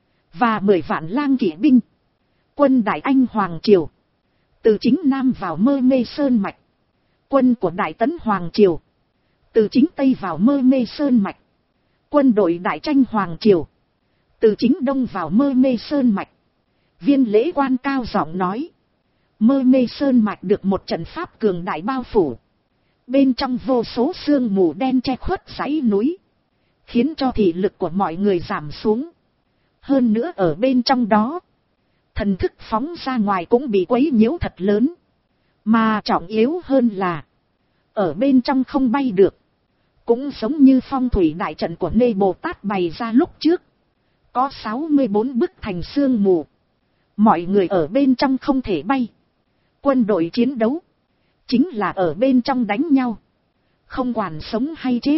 và 10 vạn lang kỵ binh. Quân Đại Anh Hoàng Triều từ chính Nam vào Mơ Mê Sơn Mạch. Quân của Đại Tấn Hoàng Triều từ chính Tây vào Mơ Mê Sơn Mạch. Quân đội Đại Tranh Hoàng Triều từ chính Đông vào Mơ Mê Sơn Mạch. Viên lễ quan cao giọng nói. Mơ Mê Sơn Mạch được một trận pháp cường đại bao phủ. Bên trong vô số sương mù đen che khuất dãy núi, khiến cho thị lực của mọi người giảm xuống. Hơn nữa ở bên trong đó, thần thức phóng ra ngoài cũng bị quấy nhiễu thật lớn. Mà trọng yếu hơn là, ở bên trong không bay được. Cũng giống như phong thủy đại trận của Nê Bồ Tát bày ra lúc trước. Có 64 bức thành sương mù. Mọi người ở bên trong không thể bay. Quân đội chiến đấu chính là ở bên trong đánh nhau, không quản sống hay chết.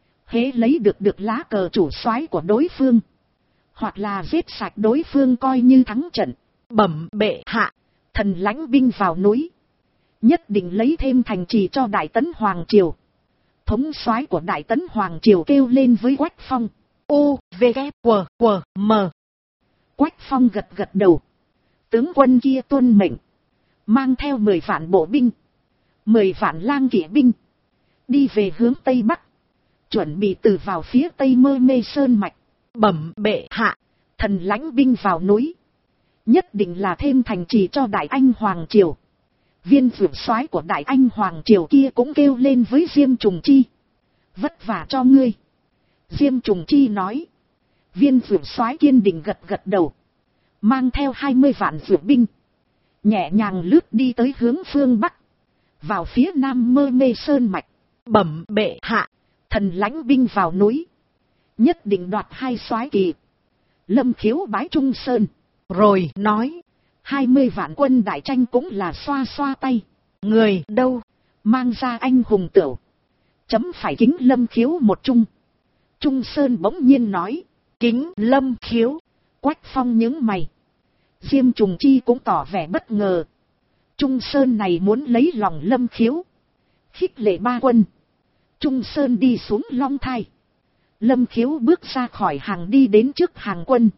Hễ lấy được lá cờ chủ soái của đối phương, hoặc là giết sạch đối phương coi như thắng trận. Bẩm bệ hạ, thần lãnh binh vào núi, nhất định lấy thêm thành trì cho Đại Tấn Hoàng Triều. Thống soái của Đại Tấn Hoàng Triều kêu lên với Quách Phong. U, V, K, W, W, M. Quách Phong gật gật đầu. Tướng quân kia tuân mệnh, mang theo 10 vạn bộ binh, 10 vạn lang kỵ binh, đi về hướng Tây Bắc, chuẩn bị từ vào phía Tây Mơ Mê Sơn Mạch. Bẩm bệ hạ, thần lãnh binh vào núi, nhất định là thêm thành trì cho Đại Anh Hoàng Triều. Viên vượt soái của Đại Anh Hoàng Triều kia cũng kêu lên với Diêm Trùng Chi. Vất vả cho ngươi. Diêm Trùng Chi nói. Viên vượt soái kiên định gật gật đầu, mang theo 20 vạn vượt binh, nhẹ nhàng lướt đi tới hướng phương Bắc, vào phía Nam Mơ Mê Sơn Mạch. Bẩm bệ hạ, thần lãnh binh vào núi, nhất định đoạt 2 soái kỳ. Lâm Khiếu bái Trung Sơn, rồi nói. 20 vạn quân Đại Tranh cũng là xoa xoa tay. Người đâu, mang ra anh hùng tửu, chấm phải kính Lâm Khiếu một chung. Trung Sơn bỗng nhiên nói. Kính Lâm Khiếu. Quách Phong nhướng mày. Diêm Trùng Chi cũng tỏ vẻ bất ngờ. Trung Sơn này muốn lấy lòng Lâm Khiếu, khích lệ ba quân. Trung Sơn đi xuống long thai. Lâm Khiếu bước ra khỏi hàng đi đến trước hàng quân.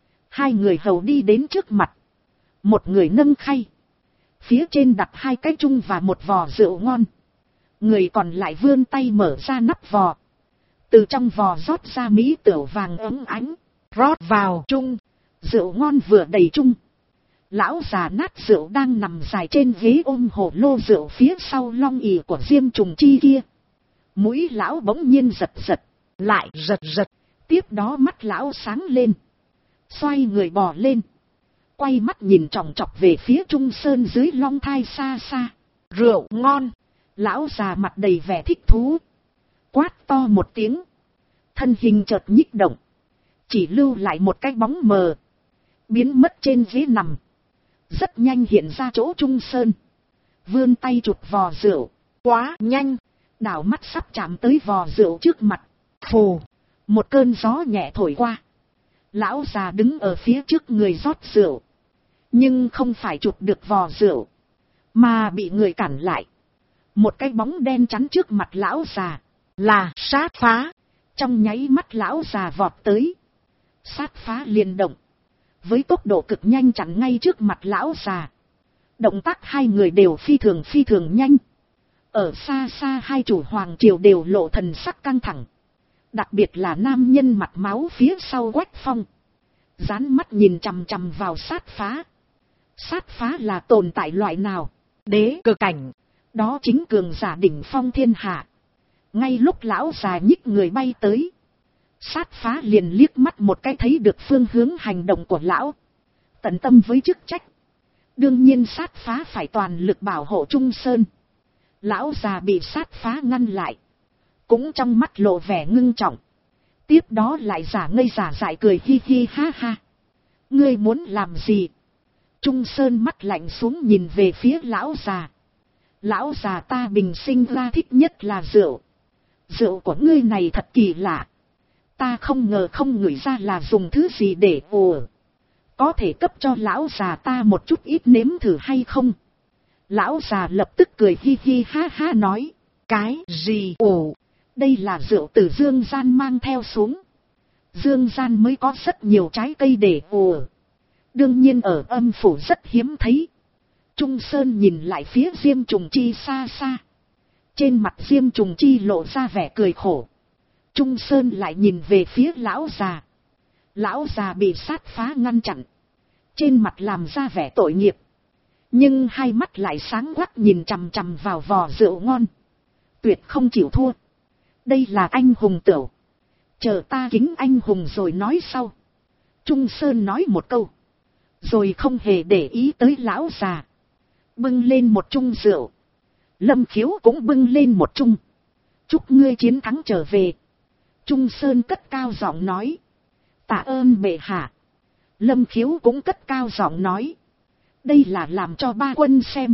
2 người hầu đi đến trước mặt. Một người nâng khay, phía trên đặt 2 cái chung và một vò rượu ngon. Người còn lại vươn tay mở ra nắp vò, từ trong vò rót ra mỹ tửu vàng óng ánh, rót vào chung, rượu ngon vừa đầy chung. Lão già nát rượu đang nằm dài trên ghế ôm hồ lô rượu phía sau long ỷ của Diêm Trùng Chi kia. Mũi lão bỗng nhiên giật giật, lại giật giật, tiếp đó mắt lão sáng lên. Xoay người bò lên, quay mắt nhìn chòng chọc về phía Trung Sơn dưới long thai xa xa. Rượu ngon! Lão già mặt đầy vẻ thích thú. Quát to một tiếng. Thân hình chợt nhích động. Chỉ lưu lại một cái bóng mờ. Biến mất trên ghế nằm. Rất nhanh hiện ra chỗ Trung Sơn. Vươn tay chụp vò rượu. Quá nhanh! Đảo mắt sắp chạm tới vò rượu trước mặt. Phù! Một cơn gió nhẹ thổi qua. Lão già đứng ở phía trước người rót rượu. Nhưng không phải chụp được vò rượu, mà bị người cản lại. Một cái bóng đen chắn trước mặt lão già. Là Sát Phá. Trong nháy mắt lão già vọt tới. Sát Phá liền động. Với tốc độ cực nhanh chặn ngay trước mặt lão già. Động tác hai người đều phi thường nhanh. Ở xa xa hai chủ hoàng triều đều lộ thần sắc căng thẳng. Đặc biệt là nam nhân mặt máu phía sau Quách Phong. Dán mắt nhìn chằm chằm vào Sát Phá. Sát Phá là tồn tại loại nào? Đế cực cảnh. Đó chính cường giả đỉnh phong thiên hạ. Ngay lúc lão già nhích người bay tới, Sát Phá liền liếc mắt một cái thấy được phương hướng hành động của lão. Tận tâm với chức trách. Đương nhiên Sát Phá phải toàn lực bảo hộ Trung Sơn. Lão già bị Sát Phá ngăn lại. Cũng trong mắt lộ vẻ ngưng trọng. Tiếp đó lại giả ngây giả dại cười hi hi ha ha. Ngươi muốn làm gì? Trung Sơn mắt lạnh xuống nhìn về phía lão già. Lão già ta bình sinh ra thích nhất là rượu. Rượu của ngươi này thật kỳ lạ. Ta không ngờ không ngửi ra là dùng thứ gì để ồ. Có thể cấp cho lão già ta một chút ít nếm thử hay không? Lão già lập tức cười hi hi ha ha nói. Cái gì ồ? Đây là rượu từ Dương Gian mang theo xuống. Dương Gian mới có rất nhiều trái cây để ồ. Đương nhiên ở âm phủ rất hiếm thấy. Trung Sơn nhìn lại phía Diêm Trùng Chi xa xa. Trên mặt Diêm Trùng Chi lộ ra vẻ cười khổ. Trung Sơn lại nhìn về phía lão già. Lão già bị Sát Phá ngăn chặn. Trên mặt làm ra vẻ tội nghiệp. Nhưng hai mắt lại sáng quắc nhìn chằm chằm vào vò rượu ngon. Tuyệt không chịu thua. Đây là anh hùng tửu. Chờ ta kính anh hùng rồi nói sau. Trung Sơn nói một câu. Rồi không hề để ý tới lão già. Bưng lên một chung rượu. Lâm Khiếu cũng bưng lên một chung. Chúc ngươi chiến thắng trở về. Trung Sơn cất cao giọng nói. Tạ ơn bệ hạ. Lâm Khiếu cũng cất cao giọng nói. Đây là làm cho ba quân xem.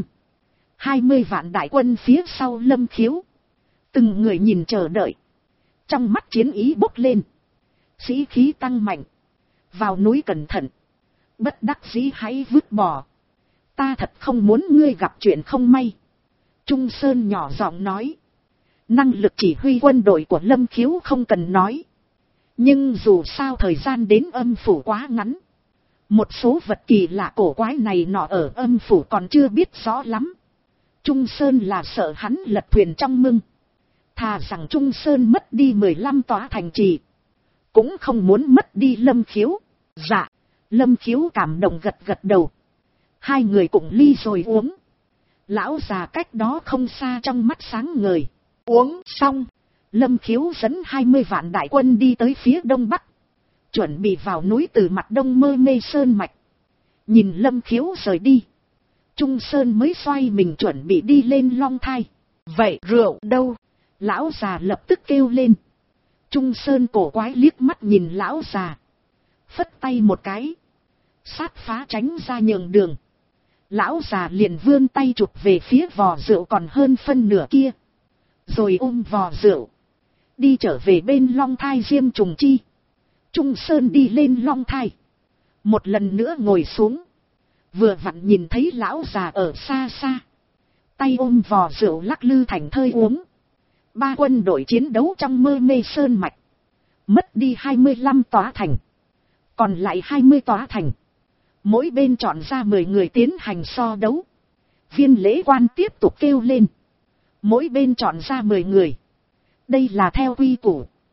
20 vạn đại quân phía sau Lâm Khiếu. Từng người nhìn chờ đợi. Trong mắt chiến ý bốc lên. Sĩ khí tăng mạnh. Vào núi cẩn thận. Bất đắc dĩ hãy vứt bỏ. Ta thật không muốn ngươi gặp chuyện không may. Trung Sơn nhỏ giọng nói. Năng lực chỉ huy quân đội của Lâm Khiếu không cần nói. Nhưng dù sao thời gian đến âm phủ quá ngắn. Một số vật kỳ lạ cổ quái này nọ ở âm phủ còn chưa biết rõ lắm. Trung Sơn là sợ hắn lật thuyền trong mưng. Thà rằng Trung Sơn mất đi 15 tòa thành trì. Cũng không muốn mất đi Lâm Khiếu. Dạ. Lâm Khiếu cảm động gật gật đầu. Hai người cùng ly rồi uống. Lão già cách đó không xa trong mắt sáng ngời. Uống xong. Lâm Khiếu dẫn 20 vạn đại quân đi tới phía đông bắc. Chuẩn bị vào núi từ mặt đông Mơ Mê Sơn Mạch. Nhìn Lâm Khiếu rời đi. Trung Sơn mới xoay mình chuẩn bị đi lên Long Thai. Vậy rượu đâu? Lão già lập tức kêu lên. Trung Sơn cổ quái liếc mắt nhìn lão già. Phất tay một cái. Sát Phá tránh ra nhường đường. Lão già liền vươn tay chụp về phía vò rượu còn hơn phân nửa kia. Rồi ôm vò rượu. Đi trở về bên Long Thai Diêm Trùng Chi. Trung Sơn đi lên Long Thai. Một lần nữa ngồi xuống. Vừa vặn nhìn thấy lão già ở xa xa. Tay ôm vò rượu lắc lư thành thơi uống. Ba quân đội chiến đấu trong Mơ Mê Sơn Mạch. Mất đi 25 tòa thành. Còn lại 20 tòa thành. Mỗi bên chọn ra 10 người tiến hành so đấu. Viên lễ quan tiếp tục kêu lên. Mỗi bên chọn ra 10 người. Đây là theo quy củ.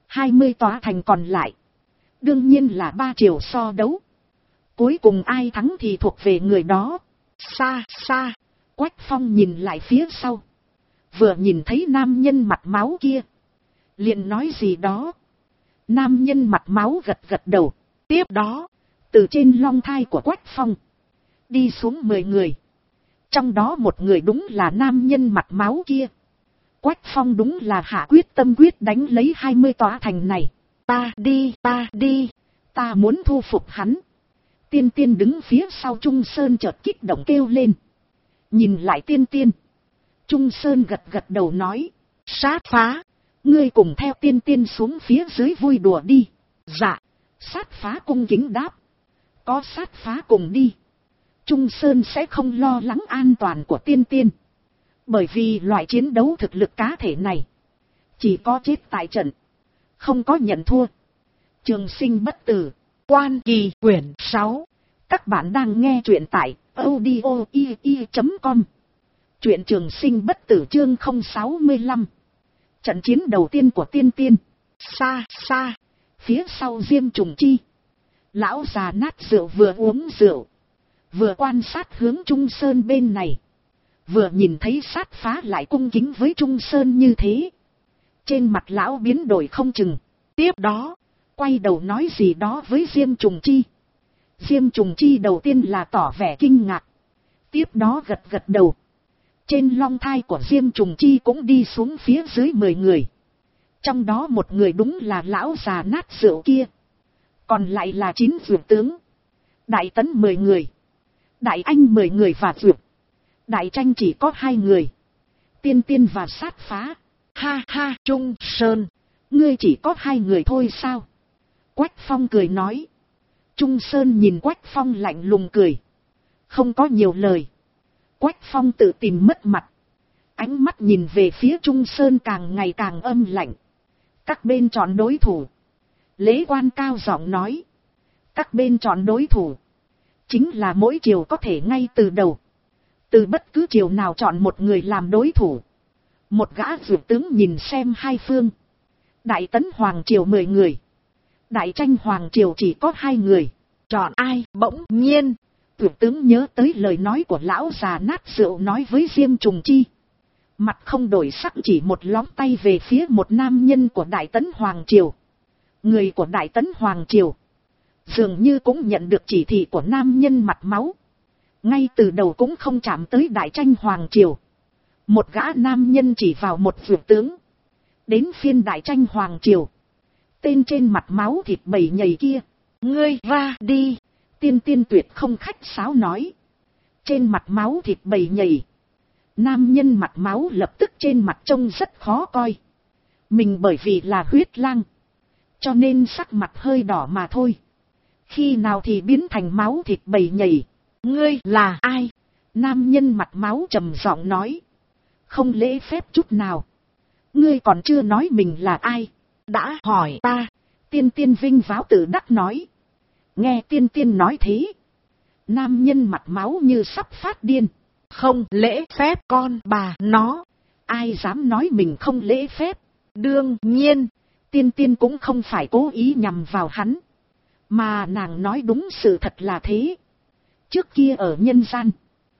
20 tòa thành còn lại. Đương nhiên là 3 chiều so đấu. Cuối cùng ai thắng thì thuộc về người đó. Xa xa, Quách Phong nhìn lại phía sau. Vừa nhìn thấy nam nhân mặt máu kia, liền nói gì đó. Nam nhân mặt máu gật gật đầu. Tiếp đó, từ trên long thai của Quách Phong đi xuống 10 người. Trong đó một người đúng là nam nhân mặt máu kia. Quách Phong đúng là hạ quyết tâm quyết đánh lấy 20 tòa thành này. Ta đi, ta muốn thu phục hắn. Tiên Tiên đứng phía sau Trung Sơn chợt kích động kêu lên. Nhìn lại Tiên Tiên, Trung Sơn gật gật đầu nói. Sát phá, ngươi cùng theo Tiên Tiên xuống phía dưới vui đùa đi. Dạ. Sát phá cung kính đáp. Có sát phá cùng đi, Trung Sơn sẽ không lo lắng an toàn của Tiên Tiên. Bởi vì loại chiến đấu thực lực cá thể này, chỉ có chết tại trận, không có nhận thua. Trường sinh bất tử, Quan Kỳ quyển 6. Các bạn đang nghe truyện tại audio.com. Truyện Trường sinh bất tử chương 065. Trận chiến đầu tiên của Tiên Tiên. Xa xa, phía sau Diêm Trùng Chi, lão già nát rượu vừa uống rượu, vừa quan sát hướng Trung Sơn bên này. Vừa nhìn thấy sát phá lại cung kính với Trung Sơn như thế, trên mặt lão biến đổi không chừng. Tiếp đó, quay đầu nói gì đó với Diêm Trùng Chi. Diêm Trùng Chi đầu tiên là tỏ vẻ kinh ngạc, tiếp đó gật gật đầu. Trên long thai của Diêm Trùng Chi cũng đi xuống phía dưới 10 người. Trong đó một người đúng là lão già nát rượu kia. Còn lại là 9 dược tướng. Đại tấn 10 người. Đại anh 10 người và dược. Đại tranh chỉ có 2 người. Tiên Tiên và sát phá. Ha ha, Trung Sơn, ngươi chỉ có 2 người thôi sao? Quách Phong cười nói. Trung Sơn nhìn Quách Phong lạnh lùng cười, không có nhiều lời. Quách Phong tự tìm mất mặt, ánh mắt nhìn về phía Trung Sơn càng ngày càng âm lạnh. Các bên chọn đối thủ. Lễ Quan cao giọng nói. Các bên chọn đối thủ, chính là mỗi chiều có thể ngay từ đầu, từ bất cứ chiều nào chọn một người làm đối thủ. Một gã dược tướng nhìn xem hai phương. Đại tấn hoàng triều 10 người, đại tranh hoàng triều chỉ có 2 người. Chọn ai? Bỗng nhiên, dược tướng nhớ tới lời nói của lão già nát rượu nói với Diêm Trùng Chi. Mặt không đổi sắc chỉ một lóng tay về phía một nam nhân của đại tấn hoàng triều. Người của đại tấn hoàng triều dường như cũng nhận được chỉ thị của nam nhân mặt máu, ngay từ đầu cũng không chạm tới đại tranh hoàng triều. Một gã nam nhân chỉ vào một dược tướng. Đến phiên đại tranh hoàng triều, tên trên mặt máu thịt bầy nhầy kia. Ngươi ra đi, Tiên Tiên tuyệt không khách sáo nói. Trên mặt máu thịt bầy nhầy, nam nhân mặt máu lập tức trên mặt trông rất khó coi. Mình bởi vì là huyết lang, cho nên sắc mặt hơi đỏ mà thôi. Khi nào thì biến thành máu thịt bầy nhầy. Ngươi là ai? Nam nhân mặt máu trầm giọng nói. Không lễ phép chút nào. Ngươi còn chưa nói mình là ai, đã hỏi ta. Tiên Tiên vinh váo tự đắc nói. Nghe Tiên Tiên nói thế, nam nhân mặt máu như sắp phát điên. Không lễ phép con bà nó, ai dám nói mình không lễ phép. Đương nhiên, Tiên Tiên cũng không phải cố ý nhằm vào hắn, mà nàng nói đúng sự thật là thế. Trước kia ở nhân gian,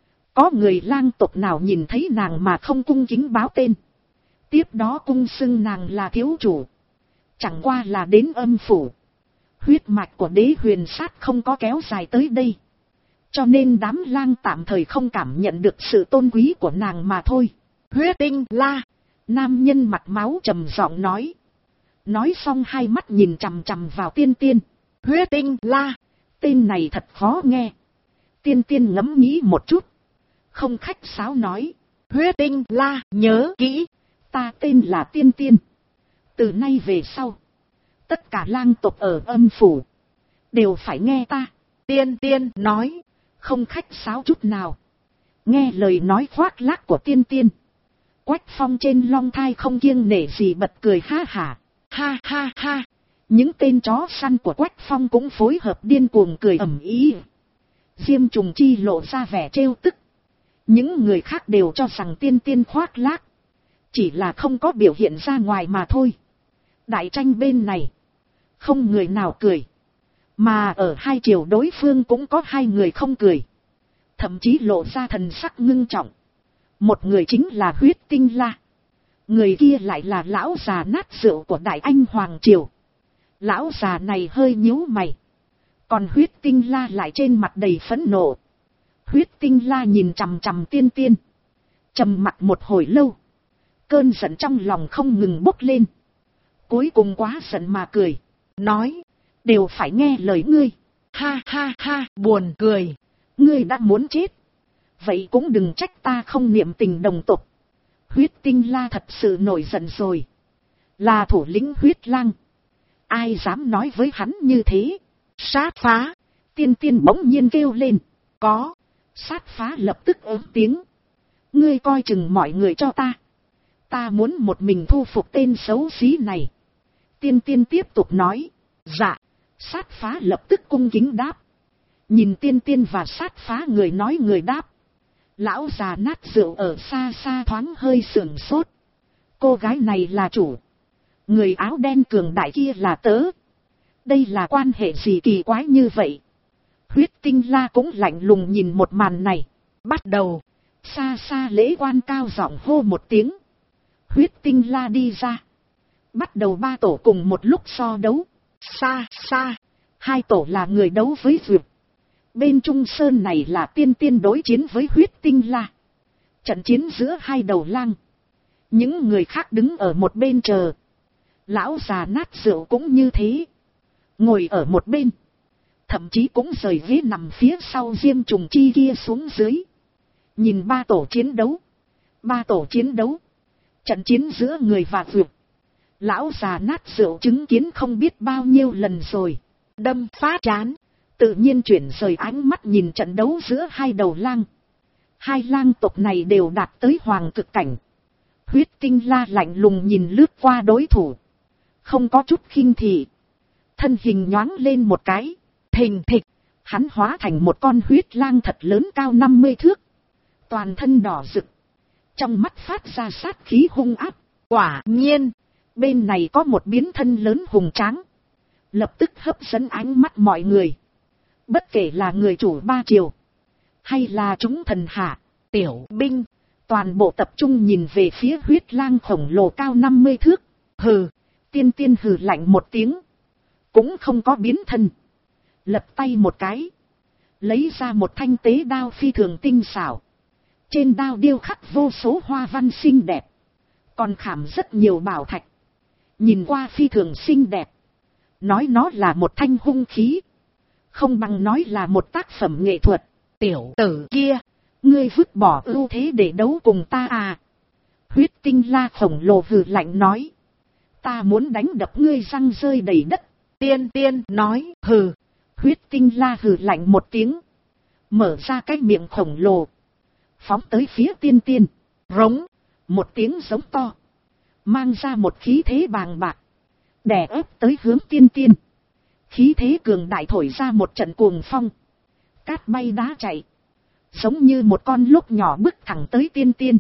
có người lang tộc nào nhìn thấy nàng mà không cung kính báo tên, tiếp đó cung xưng nàng là thiếu chủ. Chẳng qua là đến âm phủ, huyết mạch của Đế Huyền Sát không có kéo dài tới đây, cho nên đám lang tạm thời không cảm nhận được sự tôn quý của nàng mà thôi. Huyết Tinh La, nam nhân mặt máu trầm giọng nói. Nói xong hai mắt nhìn chằm chằm vào Tiên Tiên. Huyết Tinh La, tên này thật khó nghe. Tiên Tiên ngẫm nghĩ một chút, không khách sáo nói. Huyết Tinh La, nhớ kỹ, ta tên là Tiên Tiên. Từ nay về sau, tất cả lang tộc ở âm phủ đều phải nghe ta. Tiên Tiên nói, không khách sáo chút nào. Nghe lời nói khoác lác của Tiên Tiên, Quách Phong trên long thai không kiêng nể gì bật cười ha hả. Ha ha ha. Những tên chó săn của Quách Phong cũng phối hợp điên cuồng cười ầm ĩ. Diêm Trùng Chi lộ ra vẻ trêu tức. Những người khác đều cho rằng Tiên Tiên khoác lác, chỉ là không có biểu hiện ra ngoài mà thôi. Đại tranh bên này, không người nào cười. Mà ở hai chiều đối phương cũng có hai người không cười. Thậm chí lộ ra thần sắc ngưng trọng. Một người chính là Huyết Tinh La. Người kia lại là lão già nát rượu của Đại Anh Hoàng Triều. Lão già này hơi nhíu mày. Còn Huyết Tinh La lại trên mặt đầy phẫn nộ. Huyết Tinh La nhìn chằm chằm Tiên Tiên. Trầm mặc một hồi lâu. Cơn giận trong lòng không ngừng bốc lên. Cuối cùng quá giận mà cười. Nói, đều phải nghe lời ngươi. Ha ha ha, buồn cười. Ngươi đã muốn chết. Vậy cũng đừng trách ta không niệm tình đồng tộc. Huyết Tinh La thật sự nổi giận rồi. Là thủ lĩnh Huyết Lang. Ai dám nói với hắn như thế? Sát phá. Tiên Tiên bỗng nhiên kêu lên. Có. Sát phá lập tức ớn tiếng. Ngươi coi chừng mọi người cho ta. Ta muốn một mình thu phục tên xấu xí này. Tiên Tiên tiếp tục nói. Dạ. Sát phá lập tức cung kính đáp. Nhìn Tiên Tiên và sát phá người nói người đáp. Lão già nát rượu ở xa xa thoáng hơi sưởng sốt. Cô gái này là chủ. Người áo đen cường đại kia là tớ. Đây là quan hệ gì kỳ quái như vậy? Huyết Tinh La cũng lạnh lùng nhìn một màn này. Bắt đầu. Xa xa lễ quan cao giọng hô một tiếng. Huyết Tinh La đi ra. Bắt đầu ba tổ cùng một lúc so đấu. Xa xa. Hai tổ là người đấu với Duyệt. Bên Trung Sơn này là Tiên Tiên đối chiến với Huyết Tinh La. Trận chiến giữa hai đầu lang. Những người khác đứng ở một bên chờ. Lão già nát rượu cũng như thế. Ngồi ở một bên. Thậm chí cũng rời ghế nằm phía sau Diêm Trùng Chi kia xuống dưới. Nhìn ba tổ chiến đấu. Ba tổ chiến đấu. Trận chiến giữa người và Duyệt. Lão già nát rượu chứng kiến không biết bao nhiêu lần rồi. Đâm phá chán. Tự nhiên chuyển rời ánh mắt nhìn trận đấu giữa hai đầu lang. Hai lang tộc này đều đạt tới hoàng cực cảnh. Huyết Tinh La lạnh lùng nhìn lướt qua đối thủ. Không có chút khinh thị. Thân hình nhoáng lên một cái. Thình thịch. Hắn hóa thành một con huyết lang thật lớn cao 50 thước. Toàn thân đỏ rực. Trong mắt phát ra sát khí hung áp. Quả nhiên. Bên này có một biến thân lớn hùng tráng. Lập tức hấp dẫn ánh mắt mọi người. Bất kể là người chủ ba triều. Hay là chúng thần hạ. Tiểu binh. Toàn bộ tập trung nhìn về phía huyết lang khổng lồ cao 50 thước. Hừ. Tiên Tiên hừ lạnh một tiếng. Cũng không có biến thân. Lật tay một cái. Lấy ra một thanh tế đao phi thường tinh xảo. Trên đao điêu khắc vô số hoa văn xinh đẹp. Còn khảm rất nhiều bảo thạch. Nhìn qua phi thường xinh đẹp. Nói nó là một thanh hung khí. Không bằng nói là một tác phẩm nghệ thuật. Tiểu tử kia. Ngươi vứt bỏ ưu thế để đấu cùng ta à? Huyết Tinh La khổng lồ hừ lạnh nói. Ta muốn đánh đập ngươi răng rơi đầy đất. Tiên Tiên nói hừ. Huyết Tinh La hừ lạnh một tiếng. Mở ra cái miệng khổng lồ. Phóng tới phía Tiên Tiên. Rống. Một tiếng giống to. Mang ra một khí thế bàng bạc. Đè ép tới hướng Tiên Tiên. Khí thế cường đại thổi ra một trận cuồng phong. Cát bay đá chạy. Giống như một con lốc nhỏ bước thẳng tới Tiên Tiên.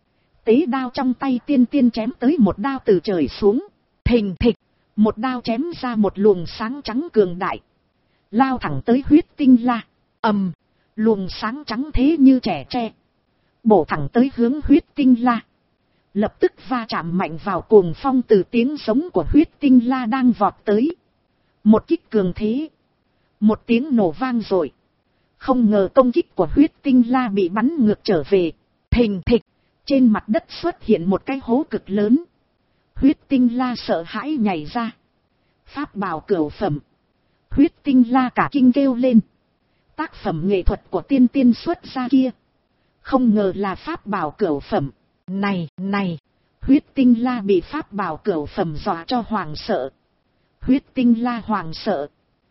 Tế đao trong tay Tiên Tiên chém tới một đao từ trời xuống. Thình thịch. Một đao chém ra một luồng sáng trắng cường đại. Lao thẳng tới Huyết Tinh La. Ầm. Luồng sáng trắng thế như trẻ tre. Bổ thẳng tới hướng Huyết Tinh La. Lập tức va chạm mạnh vào cuồng phong từ tiếng giống của Huyết Tinh La đang vọt tới. Một kích cường thế. Một tiếng nổ vang rồi. Không ngờ công kích của Huyết Tinh La bị bắn ngược trở về. Thình thịch. Trên mặt đất xuất hiện một cái hố cực lớn. Huyết Tinh La sợ hãi nhảy ra. Pháp bảo cửu phẩm. Huyết Tinh La cả kinh kêu lên. Tác phẩm nghệ thuật của Tiên Tiên xuất ra kia. Không ngờ là pháp bảo cửu phẩm. Này, này. Huyết Tinh La bị pháp bảo cửu phẩm dọa cho hoàng sợ. Huyết Tinh La hoàng sợ.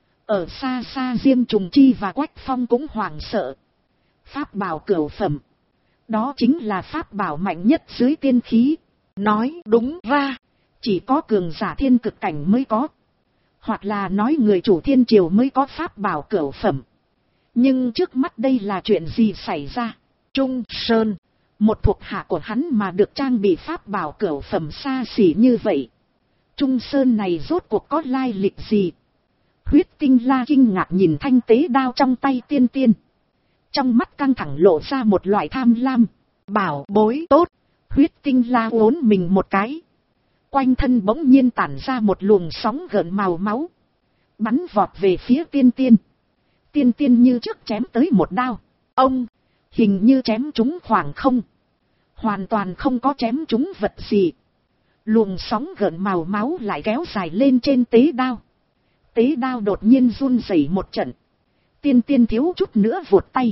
Ở xa xa Diêm Trùng Chi và Quách Phong cũng hoàng sợ. Pháp bảo cửu phẩm. Đó chính là pháp bảo mạnh nhất dưới tiên khí. Nói đúng ra. Chỉ có cường giả thiên cực cảnh mới có. Hoặc là nói người chủ thiên triều mới có pháp bảo cửu phẩm. Nhưng trước mắt đây là chuyện gì xảy ra? Trung Sơn. Một thuộc hạ của hắn mà được trang bị pháp bảo cửu phẩm xa xỉ như vậy. Trung Sơn này rốt cuộc có lai lịch gì? Huyết Tinh La kinh ngạc nhìn thanh tế đao trong tay tiên tiên. Trong mắt căng thẳng lộ ra một loại tham lam. Bảo bối tốt. Huyết Tinh La uốn mình một cái. Quanh thân bỗng nhiên tản ra một luồng sóng gợn màu máu. Bắn vọt về phía tiên tiên. Tiên tiên như trước chém tới một đao. Ông, hình như chém trúng khoảng không. Hoàn toàn không có chém trúng vật gì. Luồng sóng gợn màu máu lại kéo dài lên trên tế đao. Tế đao đột nhiên run rẩy một trận. Tiên tiên thiếu chút nữa vụt tay.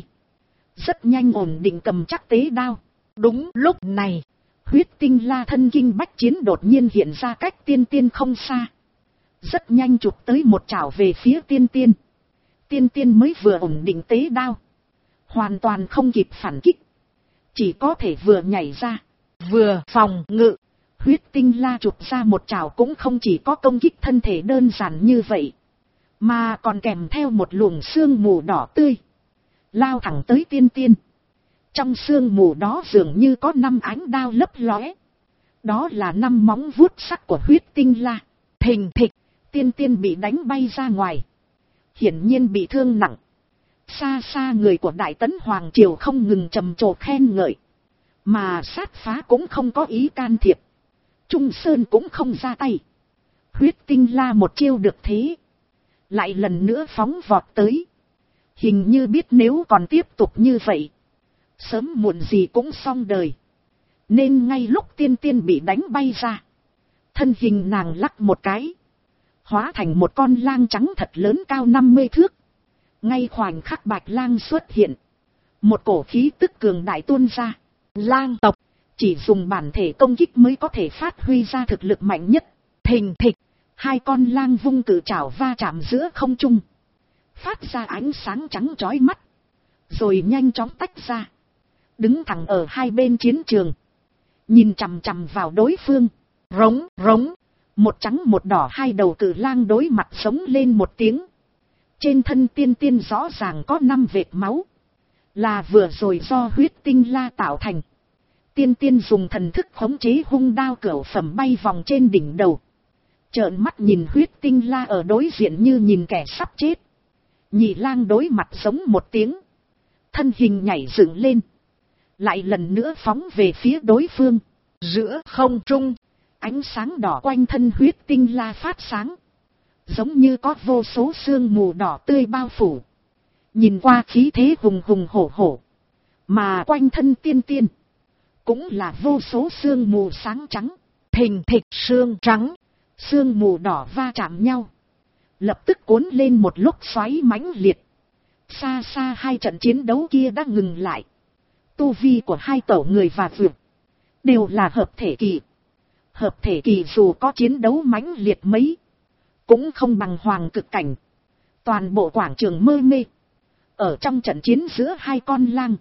Rất nhanh ổn định cầm chắc tế đao. Đúng lúc này, Huyết Tinh La thân kinh bách chiến đột nhiên hiện ra cách tiên tiên không xa. Rất nhanh chụp tới một chảo về phía tiên tiên. Tiên tiên mới vừa ổn định tế đao. Hoàn toàn không kịp phản kích. Chỉ có thể vừa nhảy ra, vừa phòng ngự. Huyết Tinh La chụp ra một chảo cũng không chỉ có công kích thân thể đơn giản như vậy. Mà còn kèm theo một luồng sương mù đỏ tươi. Lao thẳng tới tiên tiên. Trong sương mù đó dường như có 5 ánh đao lấp lóe. Đó là 5 móng vuốt sắc của Huyết Tinh La. Thình thịch, tiên tiên bị đánh bay ra ngoài. Hiển nhiên bị thương nặng. Xa xa người của Đại Tấn Hoàng Triều không ngừng trầm trồ khen ngợi. Mà sát phá cũng không có ý can thiệp. Trung Sơn cũng không ra tay. Huyết Tinh La một chiêu được thế. Lại lần nữa phóng vọt tới. Hình như biết nếu còn tiếp tục như vậy, sớm muộn gì cũng xong đời. Nên ngay lúc tiên tiên bị đánh bay ra, thân hình nàng lắc một cái. Hóa thành một con lang trắng thật lớn cao 50 thước. Ngay khoảnh khắc bạch lang xuất hiện. Một cổ khí tức cường đại tuôn ra. Lang tộc, chỉ dùng bản thể công kích mới có thể phát huy ra thực lực mạnh nhất. Thình thịch, 2 con lang vung cự trảo va chạm giữa không trung. Phát ra ánh sáng trắng chói mắt. Rồi nhanh chóng tách ra. Đứng thẳng ở hai bên chiến trường. Nhìn chằm chằm vào đối phương. Rống rống. Một trắng một đỏ 2 đầu cự lang đối mặt sống lên một tiếng. Trên thân tiên tiên rõ ràng có 5 vệt máu. Là vừa rồi do Huyết Tinh La tạo thành. Tiên tiên dùng thần thức khống chế hung đao cửu phẩm bay vòng trên đỉnh đầu. Trợn mắt nhìn Huyết Tinh La ở đối diện như nhìn kẻ sắp chết. Nhị lang đối mặt giống một tiếng. Thân hình nhảy dựng lên. Lại lần nữa phóng về phía đối phương. Giữa không trung, ánh sáng đỏ quanh thân Huyết Tinh La phát sáng. Giống như có vô số sương mù đỏ tươi bao phủ. Nhìn qua khí thế hùng hùng hổ hổ. Mà quanh thân tiên tiên cũng là vô số sương mù sáng trắng. Thình thịch sương trắng, sương mù đỏ va chạm nhau. Lập tức cuốn lên một lúc xoáy mãnh liệt. Xa xa 2 trận chiến đấu kia đã ngừng lại. Tu vi của 2 tổ người và vượt đều là hợp thể kỳ. Hợp thể kỳ dù có chiến đấu mãnh liệt mấy, cũng không bằng hoàng cực cảnh. Toàn bộ quảng trường mơ mê. Ở trong trận chiến giữa 2 con lang,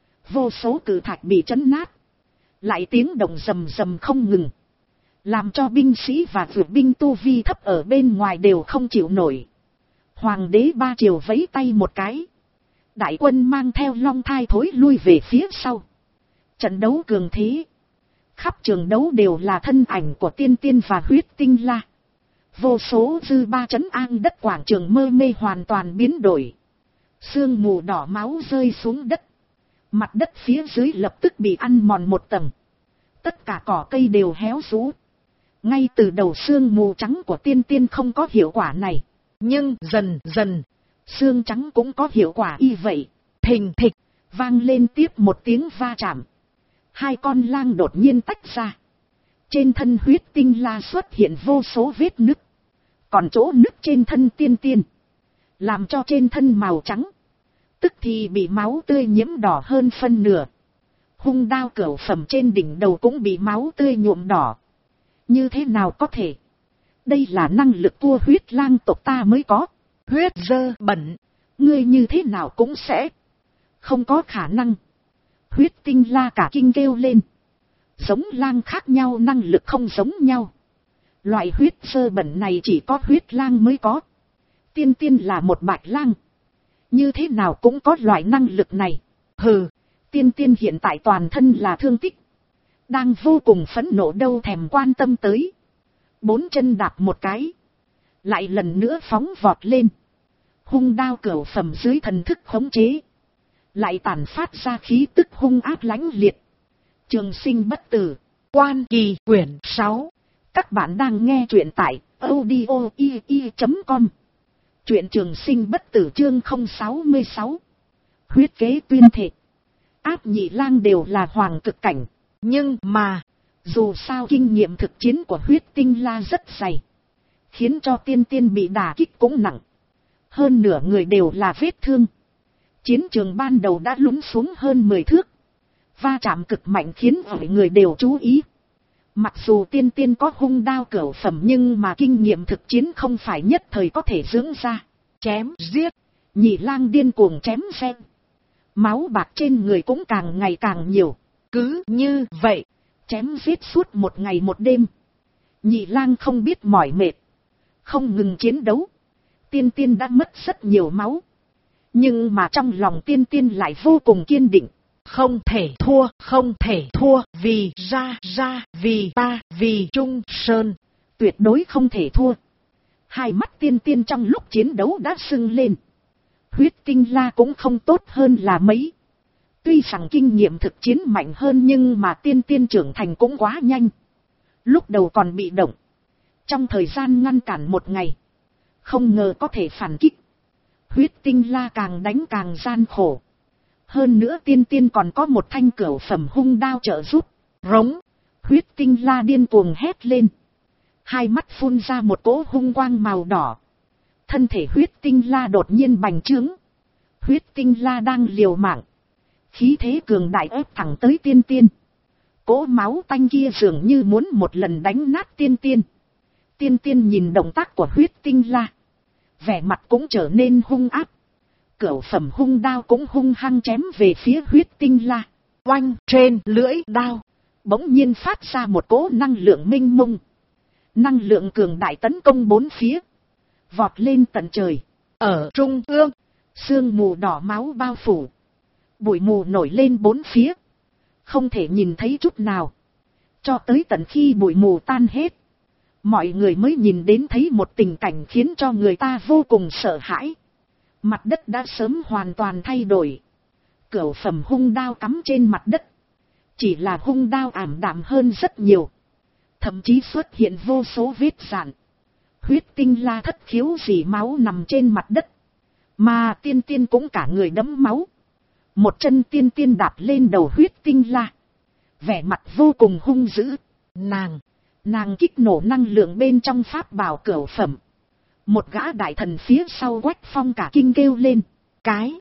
vô số cự thạch bị trấn nát. Lại tiếng động rầm rầm không ngừng. Làm cho binh sĩ và vượt binh tu vi thấp ở bên ngoài đều không chịu nổi. Hoàng đế Ba Triều vẫy tay một cái. Đại quân mang theo long thai thối lui về phía sau. Trận đấu cường thế. Khắp trường đấu đều là thân ảnh của tiên tiên và Huyết Tinh La. Vô số dư ba trấn an đất quảng trường mơ mê hoàn toàn biến đổi. Sương mù đỏ máu rơi xuống đất. Mặt đất phía dưới lập tức bị ăn mòn một tầng. Tất cả cỏ cây đều héo rũ. Ngay từ đầu sương mù trắng của tiên tiên không có hiệu quả này. Nhưng dần dần, sương trắng cũng có hiệu quả y vậy. Thình thịch, vang lên tiếp một tiếng va chạm. 2 con lang đột nhiên tách ra. Trên thân Huyết Tinh La xuất hiện vô số vết nứt. Còn chỗ nứt trên thân tiên tiên, làm cho trên thân màu trắng, tức thì bị máu tươi nhiễm đỏ hơn phân nửa. Hung đao cửu phẩm trên đỉnh đầu cũng bị máu tươi nhuộm đỏ. Như thế nào có thể? Đây là năng lực vua huyết lang tộc ta mới có. Huyết dơ bẩn, ngươi như thế nào cũng sẽ. Không có khả năng. Huyết Tinh La cả kinh kêu lên. Giống lang khác nhau, năng lực không giống nhau. Loại huyết dơ bẩn này chỉ có huyết lang mới có. Tiên tiên là một bạch lang, như thế nào cũng có loại năng lực này. Hừ, tiên tiên hiện tại toàn thân là thương tích, đang vô cùng phẫn nộ đâu thèm quan tâm tới. 4 chân đạp một cái, lại lần nữa phóng vọt lên. Hung đao cửu phẩm dưới thần thức khống chế, lại tản phát ra khí tức hung ác lãnh liệt. Trường sinh bất tử, Quan Kỳ quyển 6. Các bạn đang nghe truyện tại audio.com. Truyện trường sinh bất tử chương 066. Huyết kế tuyên thệ. Áp Nhị Lang đều là hoàng cực cảnh, nhưng mà dù sao kinh nghiệm thực chiến của Huyết Tinh La rất dày, khiến cho tiên tiên bị đả kích cũng nặng. Hơn nửa người đều là vết thương. Chiến trường ban đầu đã lún xuống hơn 10 thước. Va chạm cực mạnh khiến mọi người đều chú ý. Mặc dù tiên tiên có hung đao cửu phẩm nhưng mà kinh nghiệm thực chiến không phải nhất thời có thể dưỡng ra. Chém giết, Nhị Lang điên cuồng chém xen. Máu bạc trên người cũng càng ngày càng nhiều. Cứ như vậy, chém giết suốt một ngày một đêm. Nhị Lang không biết mỏi mệt, không ngừng chiến đấu. Tiên tiên đã mất rất nhiều máu, nhưng mà trong lòng tiên tiên lại vô cùng kiên định. Không thể thua, không thể thua, vì ra, vì ta, vì Trung Sơn. Tuyệt đối không thể thua. Hai mắt tiên tiên trong lúc chiến đấu đã sưng lên. Huyết Tinh La cũng không tốt hơn là mấy. Tuy rằng kinh nghiệm thực chiến mạnh hơn nhưng mà tiên tiên trưởng thành cũng quá nhanh. Lúc đầu còn bị động, trong thời gian ngăn cản một ngày, không ngờ có thể phản kích. Huyết Tinh La càng đánh càng gian khổ. Hơn nữa tiên tiên còn có một thanh cửu phẩm hung đao trợ giúp. Rống, Huyết Tinh La điên cuồng hét lên. Hai mắt phun ra một cỗ hung quang màu đỏ. Thân thể Huyết Tinh La đột nhiên bành trướng. Huyết Tinh La đang liều mạng, khí thế cường đại ép thẳng tới tiên tiên. Cỗ máu tanh kia dường như muốn một lần đánh nát tiên tiên. Tiên tiên nhìn động tác của Huyết Tinh La, vẻ mặt cũng trở nên hung ác. Cửu phẩm hung đao cũng hung hăng chém về phía Huyết Tinh La. Oanh, trên lưỡi đao bỗng nhiên phát ra một cỗ năng lượng mênh mông. Năng lượng cường đại tấn công bốn phía, vọt lên tận trời. Ở trung ương, sương mù đỏ máu bao phủ. Bụi mù nổi lên bốn phía, không thể nhìn thấy chút nào. Cho tới tận khi bụi mù tan hết, mọi người mới nhìn đến thấy một tình cảnh khiến cho người ta vô cùng sợ hãi. Mặt đất đã sớm hoàn toàn thay đổi. Cửu phẩm hung đao cắm trên mặt đất, chỉ là hung đao ảm đạm hơn rất nhiều. Thậm chí xuất hiện vô số vết rạn. Huyết Tinh La thất khiếu dì máu nằm trên mặt đất, mà tiên tiên cũng cả người đẫm máu. Một chân tiên tiên đạp lên đầu Huyết Tinh La, vẻ mặt vô cùng hung dữ. Nàng kích nổ năng lượng bên trong pháp bảo cửu phẩm. Một gã đại thần phía sau Quách Phong cả kinh kêu lên. Cái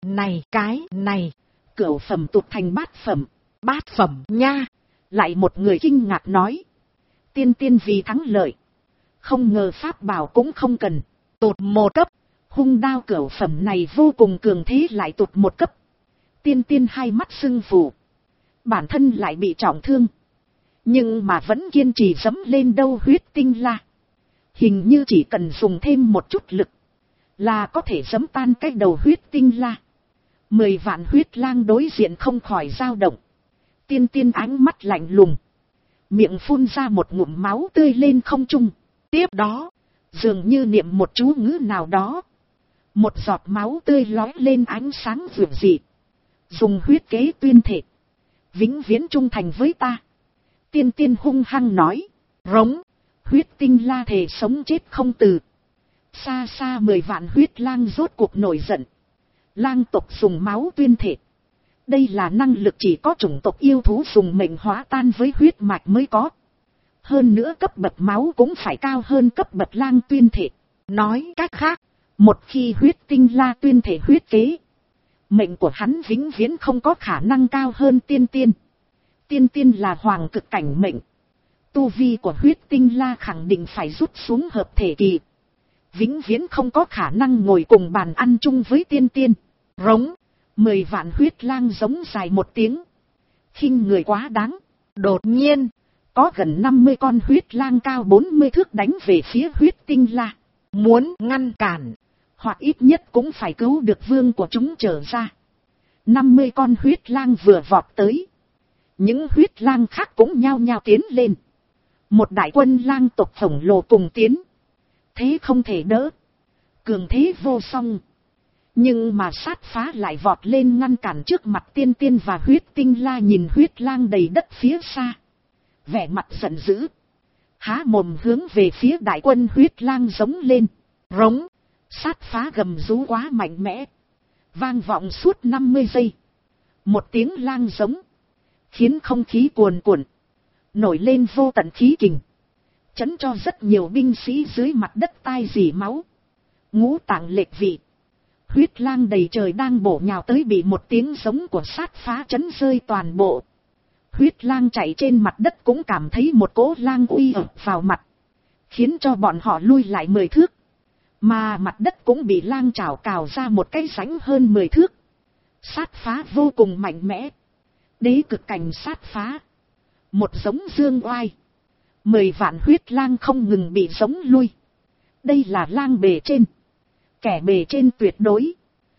này, cửu phẩm tụt thành bát phẩm nha. Lại một người kinh ngạc nói. Tiên tiên vì thắng lợi, không ngờ pháp bảo cũng không cần, tụt một cấp. Hung đao cửu phẩm này vô cùng cường thế lại tụt một cấp. Tiên tiên hai mắt sưng phù, bản thân lại bị trọng thương, nhưng mà vẫn kiên trì dẫm lên đâu Huyết Tinh La. Hình như chỉ cần dùng thêm một chút lực là có thể giẫm tan cái đầu Huyết Tinh La. 10 vạn huyết lang đối diện không khỏi dao động. Tiên tiên ánh mắt lạnh lùng, miệng phun ra một ngụm máu tươi lên không trung. Tiếp đó, dường như niệm một chú ngữ nào đó, một giọt máu tươi lói lên ánh sáng vượng dị. Dùng huyết kế tuyên thệ, vĩnh viễn trung thành với ta. Tiên tiên hung hăng nói. Rống, Huyết Tinh La thề sống chết không từ. Xa xa 10 vạn huyết lang rốt cuộc nổi giận. Lang tộc dùng máu tuyên thệ. Đây là năng lực chỉ có chủng tộc yêu thú dùng mệnh hóa tan với huyết mạch mới có. Hơn nữa cấp bậc máu cũng phải cao hơn cấp bậc lang tuyên thệ. Nói cách khác, một khi Huyết Tinh La tuyên thệ huyết kế, mệnh của hắn vĩnh viễn không có khả năng cao hơn tiên tiên. Tiên tiên là hoàng cực cảnh mệnh. Tu vi của Huyết Tinh La khẳng định phải rút xuống hợp thể kỳ, vĩnh viễn không có khả năng ngồi cùng bàn ăn chung với tiên tiên. Rống, 10 vạn huyết lang giống dài một tiếng. Khinh người quá đáng. Đột nhiên, có gần 50 con huyết lang cao 40 thước đánh về phía Huyết Tinh La. Muốn ngăn cản, hoặc ít nhất cũng phải cứu được vương của chúng trở ra. 50 con huyết lang vừa vọt tới, những huyết lang khác cũng nhao nhao tiến lên. Một đại quân lang tộc khổng lồ cùng tiến. Thế không thể đỡ. Cường thế vô song. Nhưng mà sát phá lại vọt lên ngăn cản trước mặt tiên tiên và huyết tinh la, nhìn huyết lang đầy đất phía xa. Vẻ mặt giận dữ. Há mồm hướng về phía đại quân huyết lang giống lên. Rống. Sát phá gầm rú quá mạnh mẽ. Vang vọng suốt 50 giây. Một tiếng lang giống. Khiến không khí cuồn cuộn. Nổi lên vô tận khí kình. Chấn cho rất nhiều binh sĩ dưới mặt đất tai rỉ máu. Ngũ tạng lệch vị. Huyết lang đầy trời đang bổ nhào tới bị một tiếng giống của sát phá chấn rơi toàn bộ. Huyết lang chạy trên mặt đất cũng cảm thấy một cỗ lang uy ập vào mặt. Khiến cho bọn họ lui lại 10 thước. Mà mặt đất cũng bị lang chảo cào ra một cái rãnh hơn 10 thước. Sát phá vô cùng mạnh mẽ. Đế cực cảnh sát phá. Một giống dương oai. 10 vạn huyết lang không ngừng bị giống lui. Đây là lang bề trên. Kẻ bề trên tuyệt đối.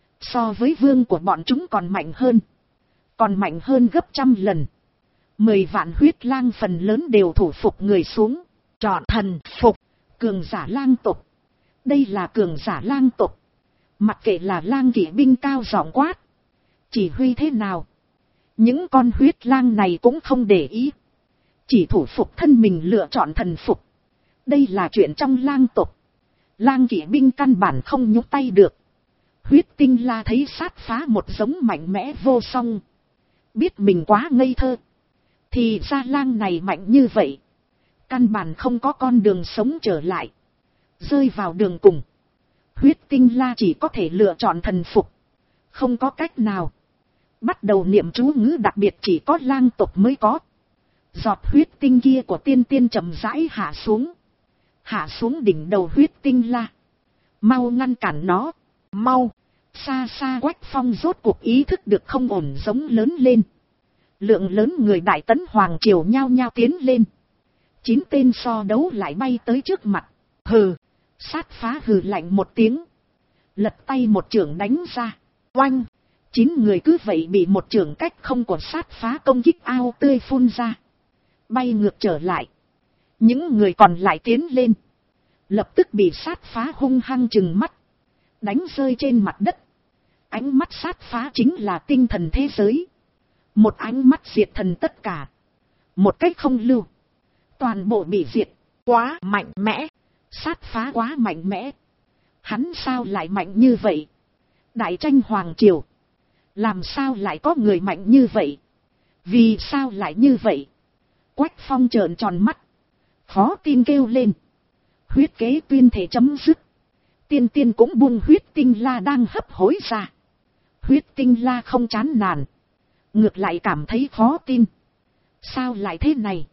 So với vương của bọn chúng còn mạnh hơn. Còn mạnh hơn gấp trăm lần. 10 vạn huyết lang phần lớn đều thủ phục người xuống. Chọn thần phục. Cường giả lang tộc. Đây là cường giả lang tộc. Mặc kệ là lang kỵ binh cao giọng quát. Chỉ huy thế nào. Những con huyết lang này cũng không để ý. Chỉ thủ phục thân mình lựa chọn thần phục. Đây là chuyện trong lang tộc. Lang kỵ binh căn bản không nhúc tay được. Huyết tinh la thấy sát phá một giống mạnh mẽ vô song. Biết mình quá ngây thơ. Thì ra lang này mạnh như vậy. Căn bản không có con đường sống trở lại. Rơi vào đường cùng. Huyết tinh la chỉ có thể lựa chọn thần phục. Không có cách nào. Bắt đầu niệm chú ngữ đặc biệt chỉ có lang tộc mới có. Giọt huyết tinh kia của tiên tiên chậm rãi hạ xuống. Hạ xuống đỉnh đầu huyết tinh la. Mau ngăn cản nó. Mau. Xa xa Quách Phong rốt cuộc ý thức được không ổn, giống lớn lên. Lượng lớn người Đại Tấn Hoàng Triều nhao nhao tiến lên. 9 tên so đấu lại bay tới trước mặt. Hừ. Sát phá hừ lạnh một tiếng. Lật tay một chưởng đánh ra. Oanh. 9 người cứ vậy bị một chưởng cách không của sát phá công kích ao tươi phun ra. Bay ngược trở lại. Những người còn lại tiến lên. Lập tức bị sát phá hung hăng trừng mắt. Đánh rơi trên mặt đất. Ánh mắt sát phá chính là tinh thần thế giới. Một ánh mắt diệt thần tất cả. Một cách không lưu. Toàn bộ bị diệt. Quá mạnh mẽ. Sát phá quá mạnh mẽ. Hắn sao lại mạnh như vậy? Đại tranh Hoàng Triều. Làm sao lại có người mạnh như vậy? Vì sao lại như vậy? Quách Phong trợn tròn mắt. Khó tin kêu lên. Huyết kế tuyên thể chấm dứt. Tiên tiên cũng buông huyết tinh la đang hấp hối ra. Huyết tinh la không chán nản. Ngược lại cảm thấy khó tin. Sao lại thế này?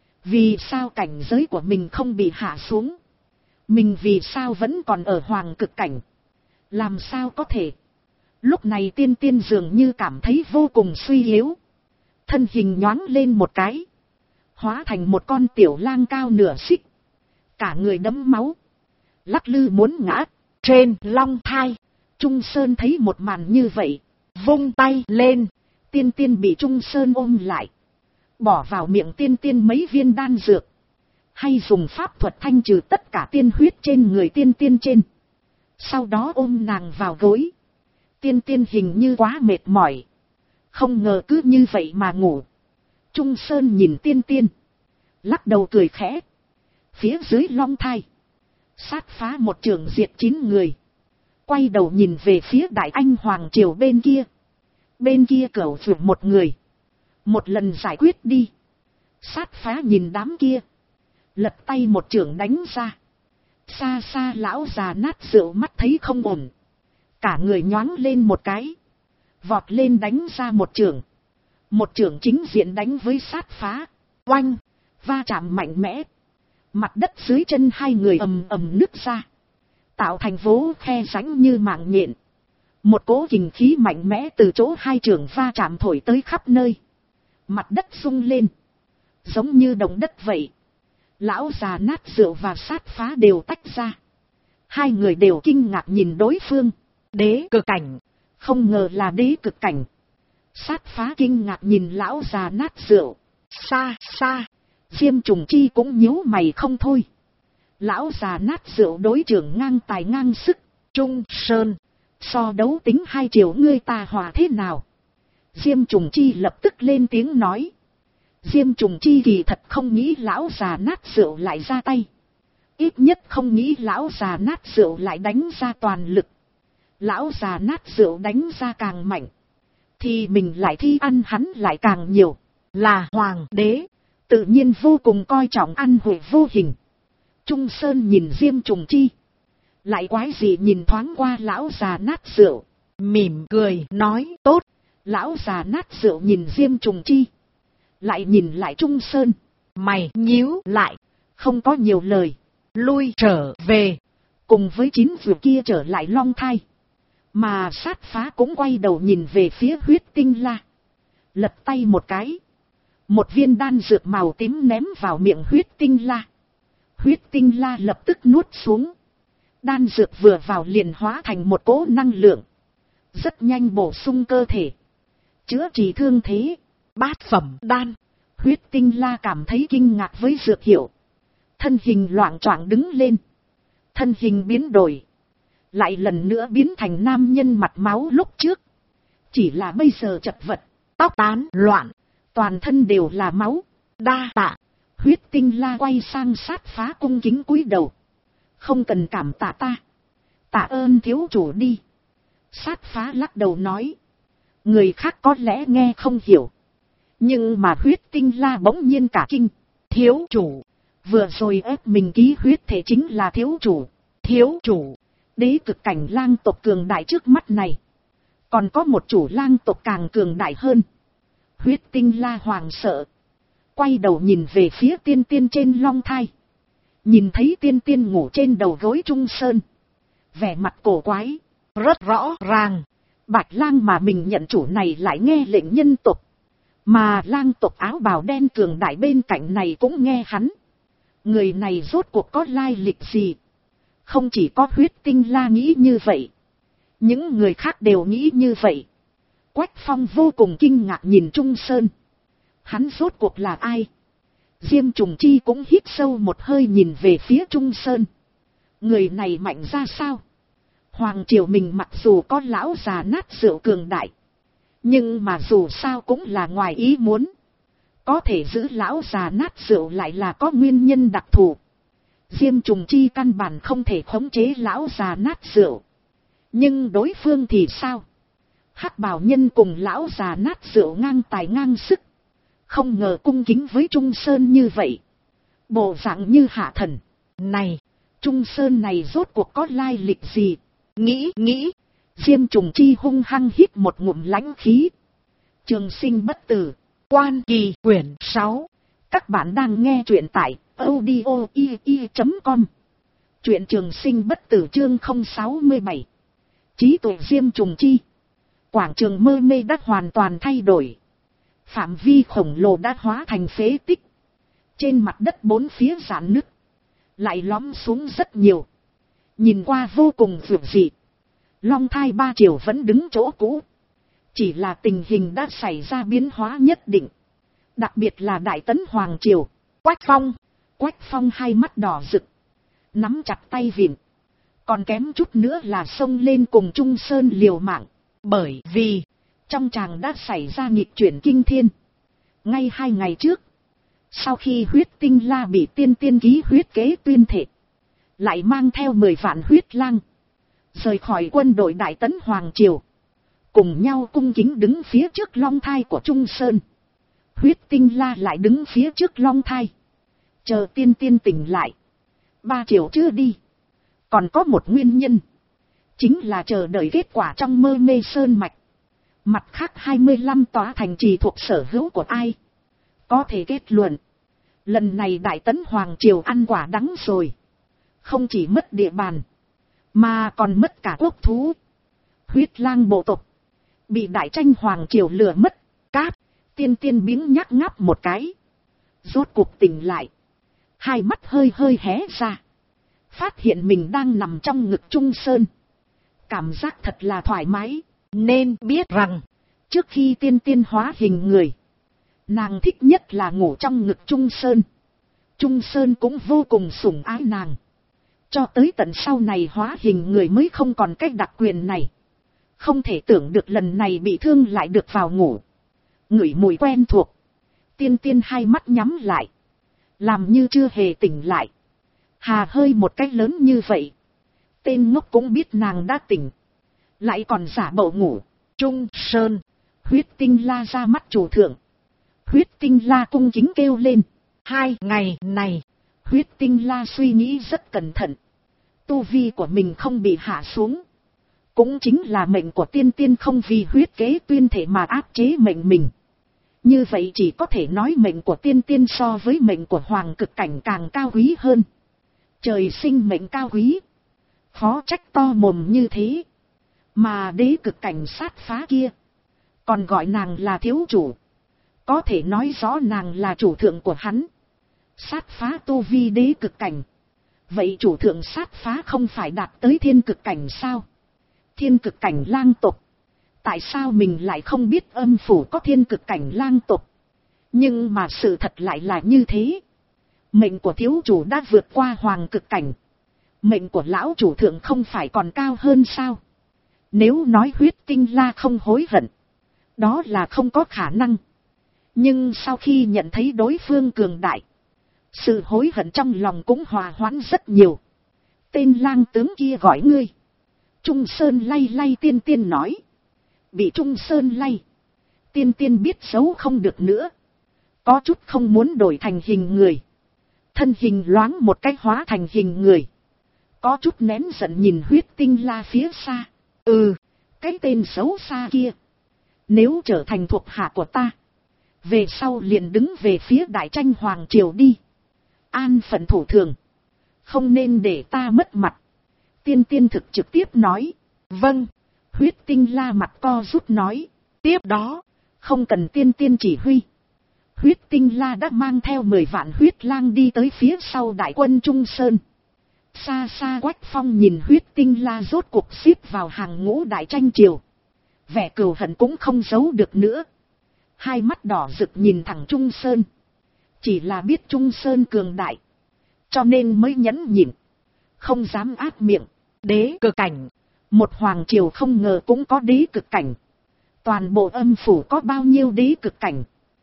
Vì sao cảnh giới của mình không bị hạ xuống? Mình vì sao vẫn còn ở hoàng cực cảnh? Làm sao có thể? Lúc này tiên tiên dường như cảm thấy vô cùng suy yếu. Thân hình nhoáng lên một cái. Hóa thành một con tiểu lang cao nửa xích. Cả người đẫm máu. Lắc lư muốn ngã. Trên long thai. Trung Sơn thấy một màn như vậy. Vung tay lên. Tiên tiên bị Trung Sơn ôm lại. Bỏ vào miệng tiên tiên mấy viên đan dược. Hay dùng pháp thuật thanh trừ tất cả tiên huyết trên người tiên tiên trên. Sau đó ôm nàng vào gối. Tiên tiên hình như quá mệt mỏi. Không ngờ cứ như vậy mà ngủ. Trung Sơn nhìn tiên tiên. Lắc đầu cười khẽ. Phía dưới long thai. Sát phá một trường diệt 9 người. Quay đầu nhìn về phía Đại Anh Hoàng Triều bên kia. Bên kia cẩu vượt một người. Một lần giải quyết đi. Sát phá nhìn đám kia. Lật tay một chưởng đánh ra. Xa xa lão già nát rượu mắt thấy không ổn. Cả người nhoáng lên một cái. Vọt lên đánh ra một chưởng. Một chưởng chính diện đánh với sát phá. Oanh. Va chạm mạnh mẽ. Mặt đất dưới chân hai người ầm ầm nứt ra. Tạo thành vố khe rãnh như mạng nhện. Một cỗ kình khí mạnh mẽ từ chỗ hai chưởng va chạm thổi tới khắp nơi. Mặt đất rung lên. Giống như động đất vậy. Lão già nát rượu và sát phá đều tách ra. Hai người đều kinh ngạc nhìn đối phương. Đế cực cảnh. Không ngờ là đế cực cảnh. Sát phá kinh ngạc nhìn lão già nát rượu. Xa xa. Diêm Trùng Chi cũng nhíu mày không thôi. Lão già nát rượu đối trưởng ngang tài ngang sức, Trung Sơn, so đấu tính 2 triệu ngươi ta hòa thế nào? Diêm Trùng Chi lập tức lên tiếng nói. Diêm Trùng Chi kỳ thật không nghĩ lão già nát rượu lại ra tay. Ít nhất không nghĩ lão già nát rượu lại đánh ra toàn lực. Lão già nát rượu đánh ra càng mạnh, thì mình lại thi ăn hắn lại càng nhiều. Là hoàng đế, tự nhiên vô cùng coi trọng ăn hội vô hình. Trung Sơn nhìn Diêm Trùng Chi, lại quái gì nhìn thoáng qua lão già nát rượu, mỉm cười nói tốt. Lão già nát rượu nhìn Diêm Trùng Chi, lại nhìn lại Trung Sơn, mày nhíu lại, không có nhiều lời, lui trở về, cùng với 9 vừa kia trở lại Long Thai. Mà Sát Phá cũng quay đầu nhìn về phía Huyết Tinh La, lật tay một cái, một viên đan dược màu tím ném vào miệng Huyết Tinh La. Huyết Tinh La lập tức nuốt xuống. Đan dược vừa vào liền hóa thành một cỗ năng lượng, rất nhanh bổ sung cơ thể, chữa trị thương thế. Bát phẩm đan. Huyết Tinh La cảm thấy kinh ngạc với dược hiệu, thân hình loạng choạng đứng lên, thân hình biến đổi, lại lần nữa biến thành nam nhân mặt máu lúc trước. Chỉ là bây giờ chật vật, tóc tán loạn, toàn thân đều là máu. Đa tạ. Huyết Tinh La quay sang Sát Phá cung kính cúi đầu. Không cần cảm tạ ta, tạ ơn thiếu chủ đi. Sát Phá lắc đầu nói. Người khác có lẽ nghe không hiểu, nhưng mà Huyết Tinh La bỗng nhiên cả kinh. Thiếu chủ, vừa rồi ép mình ký huyết thể chính là thiếu chủ. Thiếu chủ, đế cực cảnh lang tộc cường đại trước mắt này, còn có một chủ lang tộc càng cường đại hơn. Huyết Tinh La hoảng sợ, quay đầu nhìn về phía Tiên Tiên trên Long Thai, nhìn thấy Tiên Tiên ngủ trên đầu gối Trung Sơn, vẻ mặt cổ quái. Rất rõ ràng, Bạch Lang mà mình nhận chủ này lại nghe lệnh nhân tộc, mà lang tộc áo bào đen cường đại bên cạnh này cũng nghe hắn. Người này rốt cuộc có lai lịch gì? Không chỉ có Huyết Tinh La nghĩ như vậy, những người khác đều nghĩ như vậy. Quách Phong vô cùng kinh ngạc nhìn Trung Sơn. Hắn rốt cuộc là ai? Diêm Trùng Chi cũng hít sâu một hơi nhìn về phía Trung Sơn. Người này mạnh ra sao? Hoàng triều mình mặc dù có lão già nát rượu cường đại, nhưng mà dù sao cũng là ngoài ý muốn. Có thể giữ lão già nát rượu lại là có nguyên nhân đặc thù. Diêm Trùng Chi căn bản không thể khống chế lão già nát rượu. Nhưng đối phương thì sao? Hắc bào nhân cùng lão già nát rượu ngang tài ngang sức. Không ngờ cung kính với Trung Sơn như vậy, bộ dạng như hạ thần. Này, Trung Sơn này rốt cuộc có lai lịch gì? Nghĩ, Diêm Trùng Chi hung hăng hít một ngụm lãnh khí. Trường Sinh Bất Tử, Quan Kỳ, quyển 6. Các bạn đang nghe truyện tại audio.com. Truyện Trường Sinh Bất Tử chương 067. Trí tuệ Diêm Trùng Chi. Quảng trường mơ mê đã hoàn toàn thay đổi. Phạm vi khổng lồ đã hóa thành phế tích. Trên mặt đất bốn phía rạn nứt, lại lõm xuống rất nhiều, nhìn qua vô cùng vượt dị. Long Thai 3 triều vẫn đứng chỗ cũ, chỉ là tình hình đã xảy ra biến hóa nhất định. Đặc biệt là Đại Tấn Hoàng triều. Quách Phong hai mắt đỏ rực, nắm chặt tay vịn, còn kém chút nữa là xông lên cùng Trung Sơn liều mạng. Bởi vì trong tràng đã xảy ra nghịch chuyển kinh thiên. Ngay 2 ngày trước, sau khi Huyết Tinh La bị Tiên Tiên ký huyết kế tuyên thệ, lại mang theo 10 vạn huyết lang, rời khỏi quân đội Đại Tấn Hoàng triều, cùng nhau cung kính đứng phía trước Long Thai của Trung Sơn. Huyết Tinh La lại đứng phía trước Long Thai, chờ Tiên Tiên tỉnh lại. 3 triều chưa đi, còn có một nguyên nhân, chính là chờ đợi kết quả trong mơ mê sơn mạch. Mặt khác 25 tòa thành trì thuộc sở hữu của ai? Có thể kết luận, lần này Đại Tấn Hoàng triều ăn quả đắng rồi. Không chỉ mất địa bàn, mà còn mất cả quốc thú. Huyết lang bộ tộc bị Đại Tranh Hoàng triều lừa mất. Cáp, Tiên Tiên biếng nhắc ngáp một cái, rốt cuộc tỉnh lại, hai mắt hơi hơi hé ra, phát hiện mình đang nằm trong ngực Trung Sơn. Cảm giác thật là thoải mái. Nên biết rằng, trước khi Tiên Tiên hóa hình người, nàng thích nhất là ngủ trong ngực Trung Sơn. Trung Sơn cũng vô cùng sủng ái nàng. Cho tới tận sau này hóa hình người mới không còn cách đặc quyền này. Không thể tưởng được lần này bị thương lại được vào ngủ. Ngửi mùi quen thuộc. Tiên Tiên hai mắt nhắm lại. Làm như chưa hề tỉnh lại. Hà hơi một cách lớn như vậy. Tên ngốc cũng biết nàng đã tỉnh. Lại còn giả bộ ngủ. Trung Sơn. Huyết Tinh La ra mắt chủ thượng. Huyết Tinh La cung kính kêu lên. 2 ngày này. Huyết Tinh La suy nghĩ rất cẩn thận. Tu vi của mình không bị hạ xuống. Cũng chính là mệnh của tiên tiên không vì huyết kế tuyên thể mà áp chế mệnh mình. Như vậy chỉ có thể nói mệnh của tiên tiên so với mệnh của hoàng cực cảnh càng cao quý hơn. Trời sinh mệnh cao quý. Khó trách to mồm như thế. Mà đế cực cảnh sát phá kia. Còn gọi nàng là thiếu chủ. Có thể nói rõ nàng là chủ thượng của hắn. Sát phá tu vi đế cực cảnh. Vậy chủ thượng sát phá không phải đạt tới thiên cực cảnh sao? Thiên cực cảnh lang tộc. Tại sao mình lại không biết âm phủ có thiên cực cảnh lang tộc? Nhưng mà sự thật lại là như thế. Mệnh của thiếu chủ đã vượt qua hoàng cực cảnh. Mệnh của lão chủ thượng không phải còn cao hơn sao? Nếu nói Huyết Tinh La không hối hận, đó là không có khả năng. Nhưng sau khi nhận thấy đối phương cường đại, sự hối hận trong lòng cũng hòa hoãn rất nhiều. Tên lang tướng kia gọi ngươi. Trung Sơn lay lay Tiên Tiên nói. Bị Trung Sơn lay. Tiên Tiên biết xấu không được nữa. Có chút không muốn đổi thành hình người. Thân hình loáng một cách hóa thành hình người. Có chút nén giận nhìn Huyết Tinh La phía xa. Cái tên xấu xa kia. Nếu trở thành thuộc hạ của ta. Về sau liền đứng về phía Đại Tranh Hoàng Triều đi. An phận thủ thường. Không nên để ta mất mặt. Tiên Tiên thực trực tiếp nói. Vâng. Huyết Tinh La mặt co rút nói. Tiếp đó. Không cần Tiên Tiên chỉ huy. Huyết Tinh La đã mang theo 10 vạn huyết lang đi tới phía sau đại quân Trung Sơn. Xa xa Quách Phong nhìn Huyết Tinh La rốt cuộc xếp vào hàng ngũ Đại Tranh Triều. Vẻ cừu hận cũng không giấu được nữa. Hai mắt đỏ rực nhìn thẳng Trung Sơn. Chỉ là biết Trung Sơn cường đại. Cho nên mới nhẫn nhịn. Không dám áp miệng. Đế cực cảnh. Một hoàng triều không ngờ cũng có đế cực cảnh. Toàn bộ âm phủ có bao nhiêu đế cực cảnh.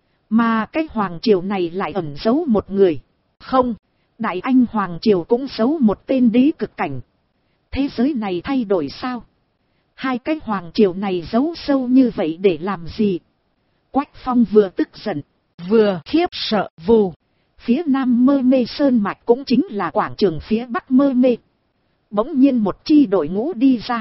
Mà cái hoàng triều này lại ẩn giấu một người. Không. Đại Anh hoàng triều cũng giấu một tên đế cực cảnh. Thế giới này thay đổi sao? Hai cái hoàng triều này giấu sâu như vậy để làm gì? Quách Phong vừa tức giận, vừa khiếp sợ vù. Phía nam Mơ Mê Sơn Mạch cũng chính là quảng trường phía bắc Mơ Mê. Bỗng nhiên một chi đội ngũ đi ra.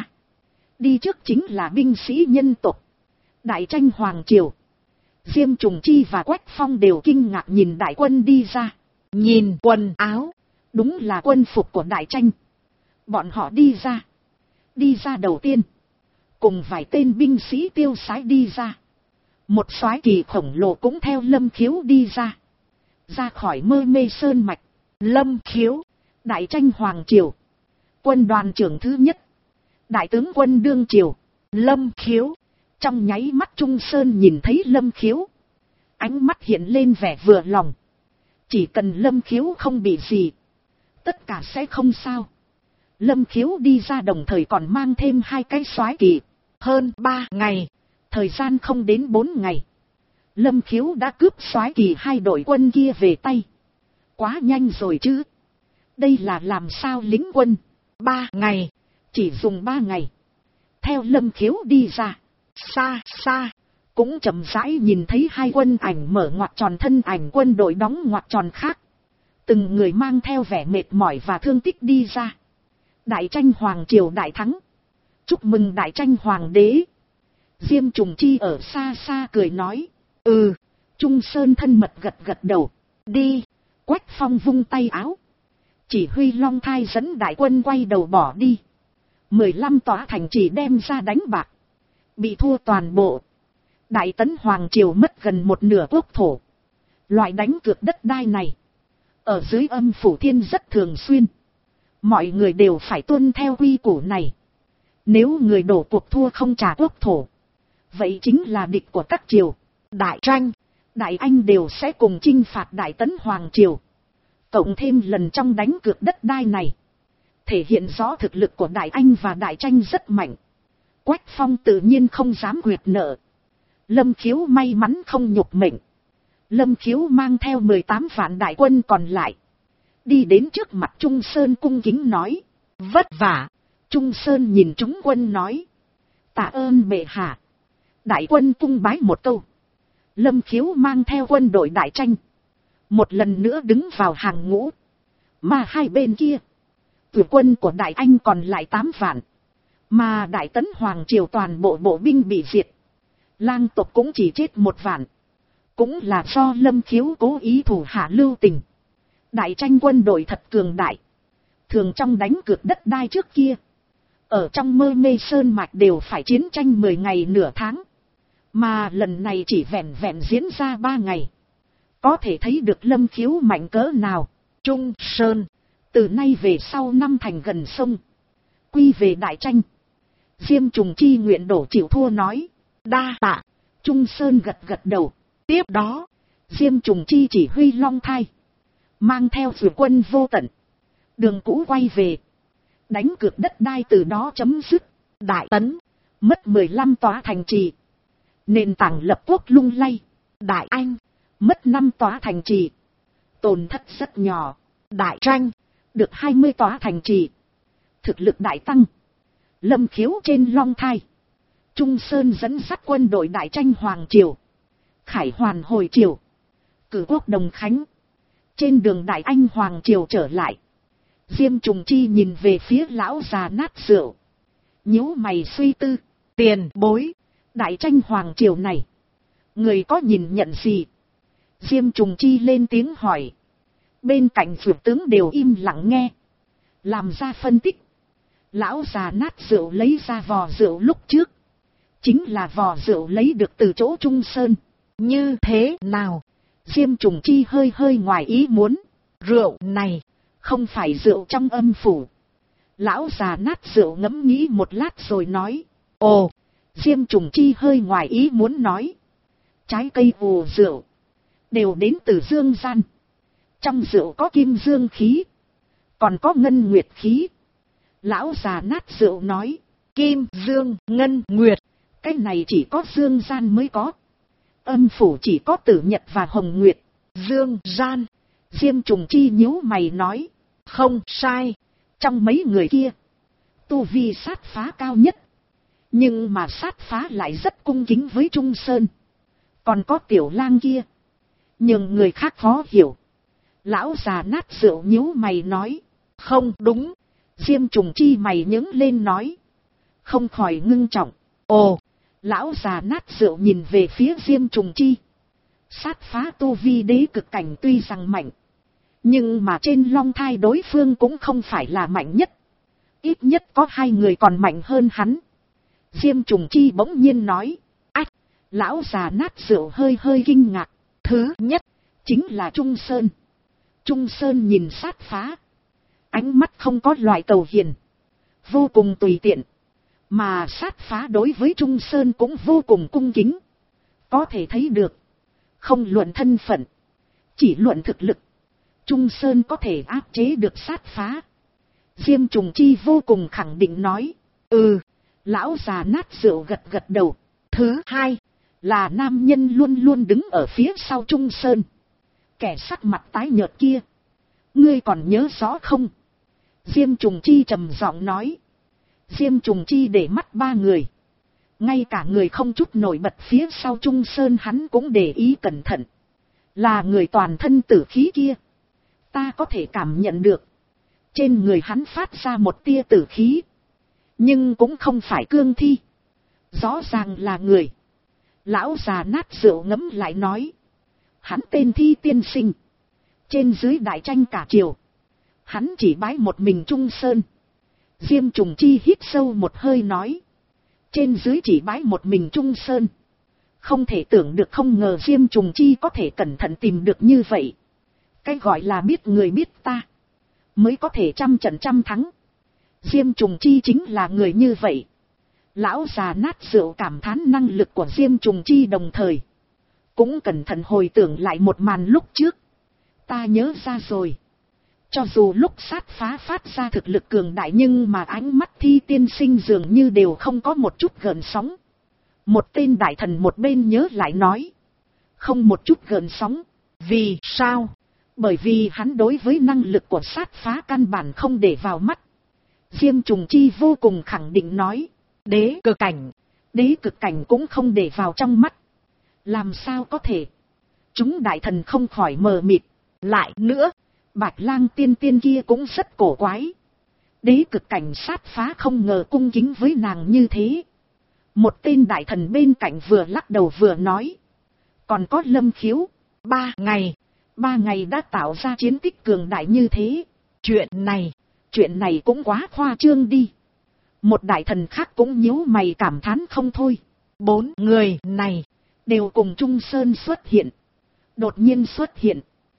Đi trước chính là binh sĩ nhân tộc. Đại Tranh Hoàng Triều. Diêm Trùng Chi và Quách Phong đều kinh ngạc nhìn đại quân đi ra. Nhìn quần áo. Đúng là quân phục của Đại Tranh. Bọn họ đi ra. Đi ra đầu tiên. Cùng vài tên binh sĩ tiêu sái đi ra. Một soái kỳ khổng lồ cũng theo Lâm Khiếu đi ra. Ra khỏi Mơ Mê Sơn Mạch. Lâm Khiếu. Đại Tranh Hoàng Triều. Quân đoàn trưởng thứ nhất. Đại tướng quân đương triều. Lâm Khiếu. Trong nháy mắt Trung Sơn nhìn thấy Lâm Khiếu. Ánh mắt hiện lên vẻ vừa lòng. Chỉ cần Lâm Khiếu không bị gì. Tất cả sẽ không sao. Lâm Khiếu đi ra đồng thời còn mang thêm 2 cái soái kỳ. Hơn 3 ngày. Thời gian không đến 4 ngày. Lâm Khiếu đã cướp soái kỳ 2 đội quân kia về tay. Quá nhanh rồi chứ. Đây là làm sao lính quân. 3 ngày. Chỉ dùng 3 ngày. Theo Lâm Khiếu đi ra. Xa xa. Cũng chậm rãi nhìn thấy 2 quân ảnh mở ngoặc tròn thân ảnh quân đội đóng ngoặc tròn khác. Từng người mang theo vẻ mệt mỏi và thương tích đi ra. Đại Tranh Hoàng Triều đại thắng. Chúc mừng Đại Tranh Hoàng đế. Diêm Trùng Chi ở xa xa cười nói. Trung Sơn thân mật gật gật đầu. Đi. Quách Phong vung tay áo. Chỉ huy Long Thai dẫn đại quân quay đầu bỏ đi. 15 tòa thành trì đem ra đánh bạc. Bị thua toàn bộ. Đại Tấn Hoàng Triều mất gần một nửa quốc thổ. Loại đánh cược đất đai này. Ở dưới âm phủ thiên rất thường xuyên. Mọi người đều phải tuân theo quy củ này. Nếu người đổ cuộc thua không trả quốc thổ. Vậy chính là địch của các triều. Đại Tranh, Đại Anh đều sẽ cùng chinh phạt Đại Tấn Hoàng Triều. Cộng thêm lần trong đánh cược đất đai này, thể hiện rõ thực lực của Đại Anh và Đại Tranh rất mạnh. Quách Phong tự nhiên không dám quyệt nợ. Lâm Khiếu may mắn không nhục mệnh. Lâm Khiếu mang theo 18 vạn đại quân còn lại, đi đến trước mặt Trung Sơn cung kính nói, vất vả. Trung Sơn nhìn chúng quân nói, tạ ơn bệ hạ. Đại quân cung bái một câu. Lâm Khiếu mang theo quân đội Đại Tranh, một lần nữa đứng vào hàng ngũ. Mà hai bên kia, tuyển quân của Đại Anh còn lại 8 vạn. Mà Đại Tấn Hoàng Triều toàn bộ bộ binh bị diệt. Lang tộc cũng chỉ chết 1 vạn. Cũng là do Lâm Khiếu cố ý thủ hạ lưu tình. Đại Tranh quân đội thật cường đại. Thường trong đánh cược đất đai trước kia, ở trong Mơ Mê Sơn Mạch đều phải chiến tranh 10 ngày nửa tháng. Mà lần này chỉ vẹn vẹn diễn ra 3 ngày. Có thể thấy được Lâm Khiếu mạnh cỡ nào. Trung Sơn, từ nay về sau năm thành gần sông, quy về Đại Tranh. Diêm Trùng Chi nguyện đổ chịu thua nói, đa tạ. Trung Sơn gật gật đầu. Tiếp đó, Diêm Trùng Chi chỉ huy Long Thai, mang theo dư quân vô tận, đường cũ quay về. Đánh cược đất đai từ đó chấm dứt. Đại Tấn mất 15 tòa thành trì, nền tảng lập quốc lung lay. Đại Anh mất 5 tòa thành trì, tổn thất rất nhỏ. Đại Tranh được 20 tòa thành trì, thực lực đại tăng. Lâm Khiếu trên Long Thai, Trung Sơn dẫn dắt quân đội Đại Tranh Hoàng Triều, khải hoàn hồi triều, cử quốc đồng khánh. Trên đường Đại Anh Hoàng Triều trở lại, Diêm Trùng Chi nhìn về phía lão già nát rượu, nhíu mày suy tư. Tiền bối, Đại Tranh Hoàng Triều này, người có nhìn nhận gì? Diêm Trùng Chi lên tiếng hỏi. Bên cạnh vượt tướng đều im lặng nghe, làm ra phân tích. Lão già nát rượu lấy ra vò rượu lúc trước, chính là vò rượu lấy được từ chỗ Trung Sơn. Như thế nào? Diêm Trùng Chi hơi hơi ngoài ý muốn. Rượu này không phải rượu trong âm phủ. Lão già nát rượu ngẫm nghĩ một lát rồi nói. Ồ. Diêm Trùng Chi hơi ngoài ý muốn nói. Trái cây ủ rượu đều đến từ dương gian. Trong rượu có kim dương khí, còn có ngân nguyệt khí. Lão già nát rượu nói. Kim, dương, ngân, nguyệt, cái này chỉ có dương gian mới có. Âm phủ chỉ có Tử Nhật và Hồng Nguyệt. Dương gian. Diêm Trùng Chi nhíu mày nói. Không sai. Trong mấy người kia, tu vi sát phá cao nhất. Nhưng mà sát phá lại rất cung kính với Trung Sơn. Còn có Tiểu Lang kia, nhưng người khác khó hiểu. Lão già nát rượu nhíu mày nói. Không đúng. Diêm Trùng Chi mày nhướng lên nói. Không khỏi ngưng trọng. Ồ. Lão già nát rượu nhìn về phía Diêm Trùng Chi. Sát phá tu vi đế cực cảnh tuy rằng mạnh, nhưng mà trên Long Thai đối phương cũng không phải là mạnh nhất. Ít nhất có 2 người còn mạnh hơn hắn. Diêm Trùng Chi bỗng nhiên nói. Ách. Lão già nát rượu hơi hơi kinh ngạc. Thứ nhất chính là Trung Sơn. Trung Sơn nhìn sát phá, ánh mắt không có loại cầu hiền, vô cùng tùy tiện. Mà sát phá đối với Trung Sơn cũng vô cùng cung kính. Có thể thấy được, không luận thân phận, chỉ luận thực lực, Trung Sơn có thể áp chế được sát phá. Diêm Trùng Chi vô cùng khẳng định nói. Ừ. Lão già nát rượu gật gật đầu. Thứ hai là nam nhân luôn luôn đứng ở phía sau Trung Sơn, kẻ sắc mặt tái nhợt kia, ngươi còn nhớ rõ không? Diêm Trùng Chi trầm giọng nói. Diêm Trùng Chi để mắt 3 người, ngay cả người không chút nổi bật phía sau Trung Sơn hắn cũng để ý cẩn thận. Là người toàn thân tử khí kia. Ta có thể cảm nhận được, trên người hắn phát ra một tia tử khí, nhưng cũng không phải cương thi, rõ ràng là người. Lão già nát rượu ngẫm lại nói. Hắn tên Thi Tiên Sinh, trên dưới Đại Tranh cả triều, hắn chỉ bái một mình Trung Sơn. Diêm Trùng Chi hít sâu một hơi nói. Trên dưới chỉ bái một mình Trung Sơn. Không thể tưởng được, không ngờ Diêm Trùng Chi có thể cẩn thận tìm được như vậy. Cái gọi là biết người biết ta, mới có thể trăm trận trăm thắng. Diêm Trùng Chi chính là người như vậy. Lão già nát rượu cảm thán năng lực của Diêm Trùng Chi, đồng thời cũng cẩn thận hồi tưởng lại một màn lúc trước. Ta nhớ ra rồi. Cho dù lúc sát phá phát ra thực lực cường đại nhưng mà ánh mắt Thi tiên sinh dường như đều không có một chút gợn sóng. Một tên đại thần một bên nhớ lại nói. Không một chút gợn sóng. Vì sao? Bởi vì hắn đối với năng lực của sát phá căn bản không để vào mắt. Diêm Trùng Chi vô cùng khẳng định nói. Đế cực cảnh cũng không để vào trong mắt. Làm sao có thể? Chúng đại thần không khỏi mờ mịt. Lại nữa, Bạch Lang tiên tiên kia cũng rất cổ quái. Đế cực cảnh sát phá không ngờ cung kính với nàng như thế. Một tên đại thần bên cạnh vừa lắc đầu vừa nói. Còn có Lâm Khiếu, 3 ngày đã tạo ra chiến tích cường đại như thế. Chuyện này cũng quá khoa trương đi. Một đại thần khác cũng nhíu mày cảm thán không thôi. 4 người này đều cùng Trung Sơn xuất hiện. Đột nhiên xuất hiện.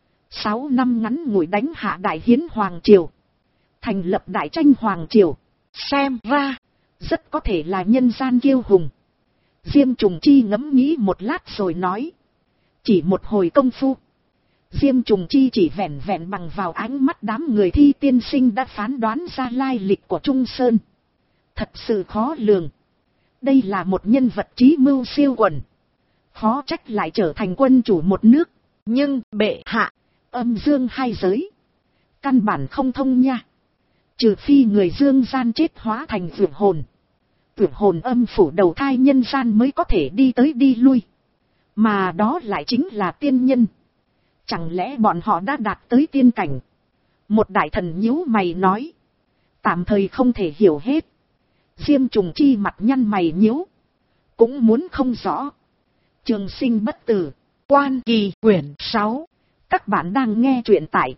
6 năm ngắn ngủi đánh hạ Đại Hiến Hoàng Triều. Thành lập Đại Tranh Hoàng Triều. Xem ra, rất có thể là nhân gian kiêu hùng. Diêm Trùng Chi ngẫm nghĩ một lát rồi nói. Chỉ một hồi công phu. Diêm Trùng Chi chỉ vẹn vẹn bằng vào ánh mắt đám người Thi tiên sinh đã phán đoán ra lai lịch của Trung Sơn. Thật sự khó lường. Đây là một nhân vật trí mưu siêu quần. Khó trách lại trở thành quân chủ một nước. Nhưng bệ hạ, âm dương hai giới. Căn bản không thông nha. Trừ phi người dương gian chết hóa thành vượt hồn. Vượt hồn âm phủ đầu thai nhân gian mới có thể đi tới đi lui. Mà đó lại chính là tiên nhân. Chẳng lẽ bọn họ đã đạt tới tiên cảnh? Một đại thần nhíu mày nói. Tạm thời không thể hiểu hết. Diêm Trùng Chi mặt nhăn mày nhíu. Cũng muốn không rõ. Trường Sinh bất tử. Quan Kỳ quyển 6. Các bạn đang nghe truyện tại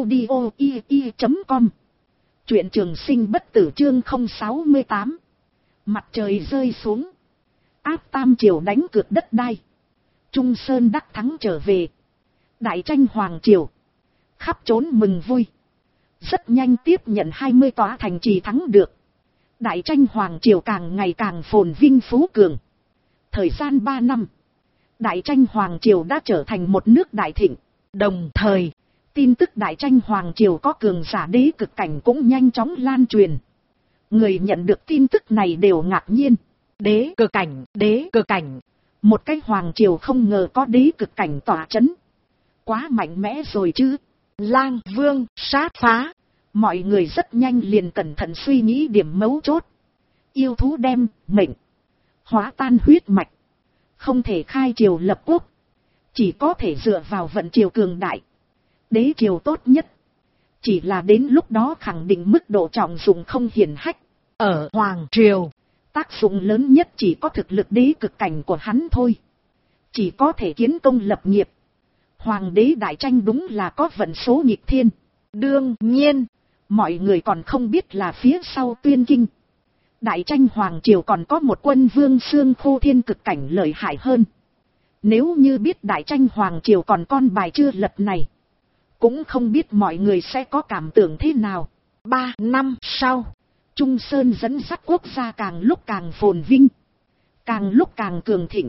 audio.ie.com. Truyện Trường Sinh bất tử chương 068. Mặt trời rơi xuống. Áp Tam Triều đánh cược đất đai. Trung Sơn đắc thắng trở về. Đại Tranh Hoàng Triều. Khắp trốn mừng vui. Rất nhanh tiếp nhận 20 tòa thành trì thắng được. Đại Tranh Hoàng Triều càng ngày càng phồn vinh phú cường. Thời gian 3 năm. Đại Tranh Hoàng Triều đã trở thành một nước đại thịnh. Đồng thời, tin tức Đại Tranh Hoàng Triều có cường giả đế cực cảnh cũng nhanh chóng lan truyền. Người nhận được tin tức này đều ngạc nhiên. Đế cực cảnh. Một cái Hoàng Triều không ngờ có đế cực cảnh tỏa chấn. Quá mạnh mẽ rồi chứ. Lang Vương, sát phá. Mọi người rất nhanh liền cẩn thận suy nghĩ điểm mấu chốt. Yêu thú đem, mệnh. Hóa tan huyết mạch. Không thể khai triều lập quốc. Chỉ có thể dựa vào vận triều cường đại. Đế triều tốt nhất. Chỉ là đến lúc đó khẳng định mức độ trọng dụng không hiển hách. Ở Hoàng Triều, tác dụng lớn nhất chỉ có thực lực đế cực cảnh của hắn thôi. Chỉ có thể kiến công lập nghiệp. Hoàng đế Đại Tranh đúng là có vận số nghịch thiên. Đương nhiên, mọi người còn không biết là phía sau Tuyên Kinh. Đại Tranh Hoàng Triều còn có một quân vương xương khô thiên cực cảnh lợi hại hơn. Nếu như biết Đại Tranh Hoàng Triều còn con bài chưa lật này, cũng không biết mọi người sẽ có cảm tưởng thế nào. 3 năm sau, Trung Sơn dẫn dắt quốc gia càng lúc càng phồn vinh, càng lúc càng cường thịnh.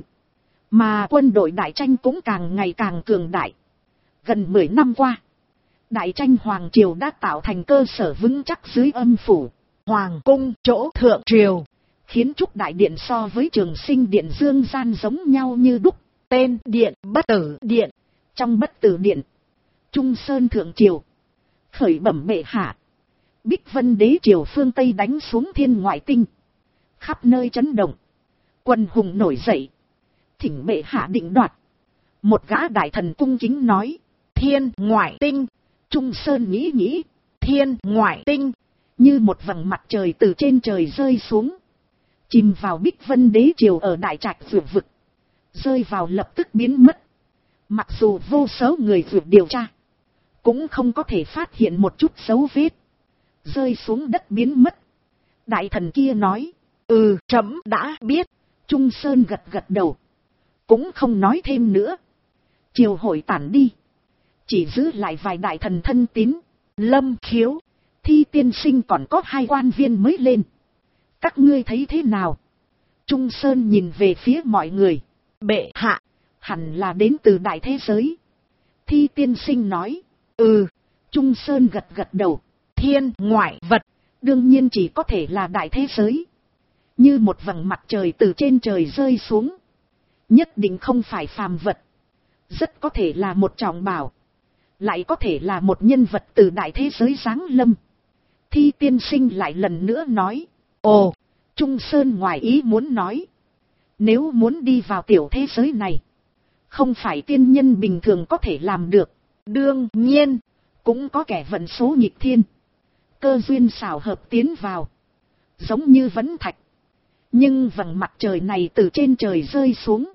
Mà quân đội Đại Tranh cũng càng ngày càng cường đại. Gần 10 năm qua, Đại Tranh Hoàng Triều đã tạo thành cơ sở vững chắc dưới âm phủ, Hoàng cung chỗ thượng triều. Khiến Trúc Đại Điện so với Trường Sinh Điện dương gian giống nhau như đúc. Tên điện Bất Tử Điện. Trong Bất Tử Điện, Trung Sơn thượng triều. Khởi bẩm bệ hạ. Bích Vân Đế triều phương Tây đánh xuống thiên ngoại tinh. Khắp nơi chấn động. Quân hùng nổi dậy. Thỉnh bệ hạ định đoạt. Một gã đại thần cung chính nói. Thiên ngoại tinh. Trung Sơn nghĩ. Thiên ngoại tinh. Như một vầng mặt trời từ trên trời rơi xuống. Chìm vào Bích Vân Đế triều ở Đại Trạch Vượt Vực. Rơi vào lập tức biến mất. Mặc dù vô số người vượt điều tra, cũng không có thể phát hiện một chút dấu vết. Rơi xuống đất biến mất. Đại thần kia nói. Trẫm đã biết. Trung Sơn gật đầu. Cũng không nói thêm nữa. Triều hội tản đi. Chỉ giữ lại vài đại thần thân tín. Lâm Khiếu, Thi tiên sinh còn có 2 quan viên mới lên. Các ngươi thấy thế nào? Trung Sơn nhìn về phía mọi người. Bệ hạ, hẳn là đến từ đại thế giới. Thi tiên sinh nói. Trung Sơn gật gật đầu. Thiên ngoại vật, đương nhiên chỉ có thể là đại thế giới. Như một vầng mặt trời từ trên trời rơi xuống. Nhất định không phải phàm vật. Rất có thể là một trọng bảo. Lại có thể là một nhân vật từ đại thế giới giáng lâm. Thi tiên sinh lại lần nữa nói. Ồ, Trung Sơn ngoài ý muốn nói. Nếu muốn đi vào tiểu thế giới này, không phải tiên nhân bình thường có thể làm được. Đương nhiên, cũng có kẻ vận số nghịch thiên. Cơ duyên xảo hợp tiến vào. Giống như vấn thạch. Nhưng vầng mặt trời này từ trên trời rơi xuống.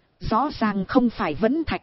Rõ ràng không phải vấn thạch.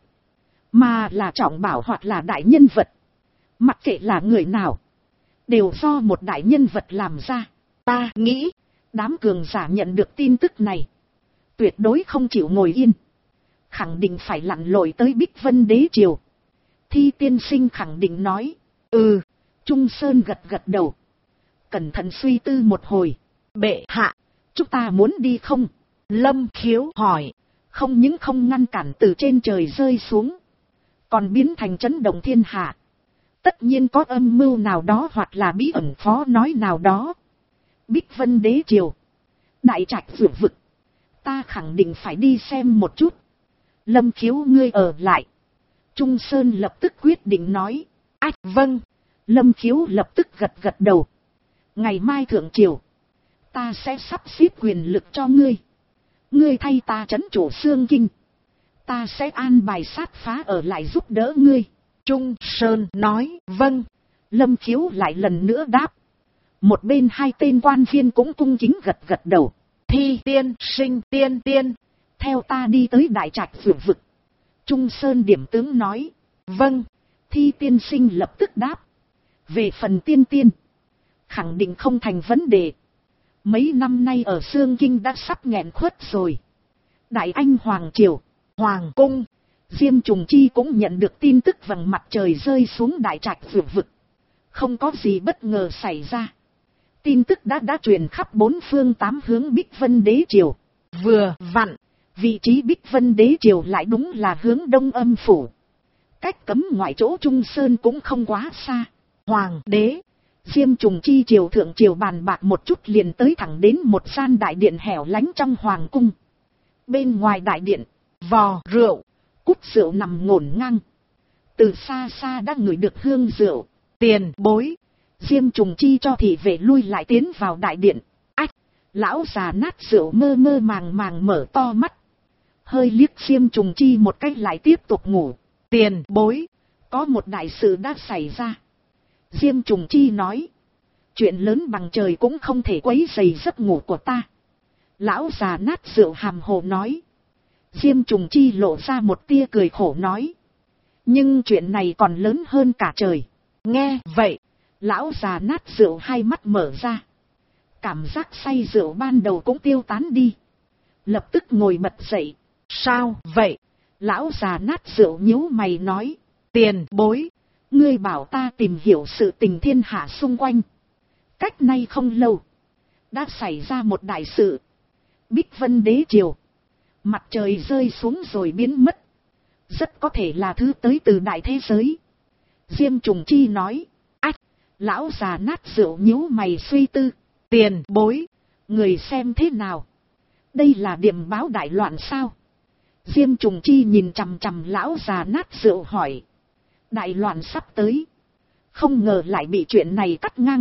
Mà là trọng bảo hoặc là đại nhân vật. Mặc kệ là người nào. Đều do một đại nhân vật làm ra. Ta nghĩ, đám cường giả nhận được tin tức này. Tuyệt đối không chịu ngồi yên. Khẳng định phải lặn lội tới Bích Vân Đế Triều. Thi tiên sinh khẳng định nói. Ừ, Trung Sơn gật gật đầu. Cẩn thận suy tư một hồi. Bệ hạ, chúng ta muốn đi không? Lâm Khiếu hỏi. Không những không ngăn cản từ trên trời rơi xuống. Còn biến thành chấn động thiên hạ. Tất nhiên có âm mưu nào đó hoặc là bí ẩn khó nói nào đó. Bích Vân Đế Triều. Đại trạch vượt vực. Ta khẳng định phải đi xem một chút. Lâm Khiếu ngươi ở lại. Trung Sơn lập tức quyết định nói. Ách vâng. Lâm Khiếu lập tức gật gật đầu. Ngày mai thượng triều. Ta sẽ sắp xếp quyền lực cho ngươi. Ngươi thay ta trấn chủ Xương Kinh. Ta sẽ an bài sát phá ở lại giúp đỡ ngươi. Trung Sơn nói vâng. Lâm Khiếu lại lần nữa đáp. Một bên hai tên quan viên cũng cung kính gật gật đầu. Thi tiên sinh tiên. Theo ta đi tới đại trạch vượt vực. Trung Sơn điểm tướng nói. Vâng. Thi tiên sinh lập tức đáp. Về phần tiên. Khẳng định không thành vấn đề. Mấy năm nay ở Xương Kinh đã sắp nghẹn khuất rồi. Đại Anh Hoàng Triều, Hoàng Cung, Diêm Trùng Chi cũng nhận được tin tức vầng mặt trời rơi xuống đại trạch vượt vực. Không có gì bất ngờ xảy ra. Tin tức đã truyền khắp bốn phương tám hướng Bích Vân Đế Triều. Vừa vặn, vị trí Bích Vân Đế Triều lại đúng là hướng đông âm phủ. Cách cấm ngoại chỗ Trung Sơn cũng không quá xa. Hoàng đế, Diêm Trùng Chi triều thượng triều bàn bạc một chút liền tới thẳng đến một gian đại điện hẻo lánh trong hoàng cung. Bên ngoài đại điện, vò rượu, cúp rượu nằm ngổn ngang. Từ xa xa đã ngửi được hương rượu. Tiền bối. Diêm Trùng Chi cho thị vệ lui lại tiến vào đại điện. Ách, lão già nát rượu mơ mơ màng màng mở to mắt. Hơi liếc Diêm Trùng Chi một cách lại tiếp tục ngủ. Tiền bối, có một đại sự đã xảy ra. Diêm Trùng Chi nói. Chuyện lớn bằng trời cũng không thể quấy rầy giấc ngủ của ta. Lão già nát rượu hàm hồ nói. Diêm Trùng Chi lộ ra một tia cười khổ nói. Nhưng chuyện này còn lớn hơn cả trời. Nghe vậy, lão già nát rượu hai mắt mở ra. Cảm giác say rượu ban đầu cũng tiêu tán đi. Lập tức ngồi bật dậy. Sao vậy? Lão già nát rượu nhíu mày nói. Tiền bối, ngươi bảo ta tìm hiểu sự tình thiên hạ xung quanh. Cách nay không lâu, đã xảy ra một đại sự. Bích Vân Đế Triều, mặt trời rơi xuống rồi biến mất. Rất có thể là thứ tới từ đại thế giới. Diêm Trùng Chi nói. Ách, lão già nát rượu nhíu mày suy tư. Tiền bối, người xem thế nào? Đây là điểm báo đại loạn sao? Diêm Trùng Chi nhìn chằm chằm lão già nát rượu hỏi. Đại loạn sắp tới. Không ngờ lại bị chuyện này cắt ngang.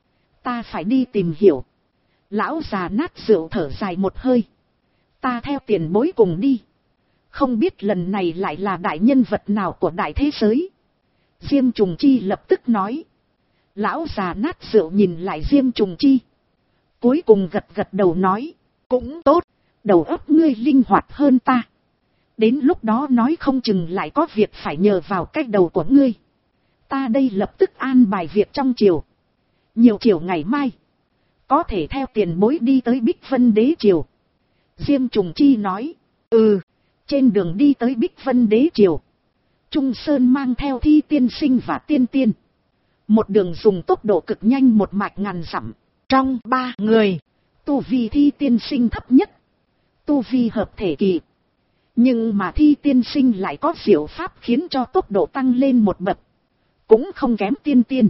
Ta phải đi tìm hiểu. Lão già nát rượu thở dài một hơi. Ta theo tiền bối cùng đi. Không biết lần này lại là đại nhân vật nào của đại thế giới. Diêm Trùng Chi lập tức nói. Lão già nát rượu nhìn lại Diêm Trùng Chi. Cuối cùng gật gật đầu nói. Cũng tốt, đầu óc ngươi linh hoạt hơn ta. Đến lúc đó nói không chừng lại có việc phải nhờ vào cái đầu của ngươi. Ta đây lập tức an bài việc trong triều. Nhiều chiều ngày mai, có thể theo tiền bối đi tới Bích Vân Đế Triều. Diêm Trùng Chi nói. Ừ, trên đường đi tới Bích Vân Đế Triều, Trung Sơn mang theo Thi tiên sinh và tiên. Một đường dùng tốc độ cực nhanh một mạch ngàn dặm. Trong ba người, tu vi Thi tiên sinh thấp nhất. Tu vi hợp thể kỳ. Nhưng mà Thi tiên sinh lại có diệu pháp khiến cho tốc độ tăng lên một bậc. cũng không kém tiên tiên.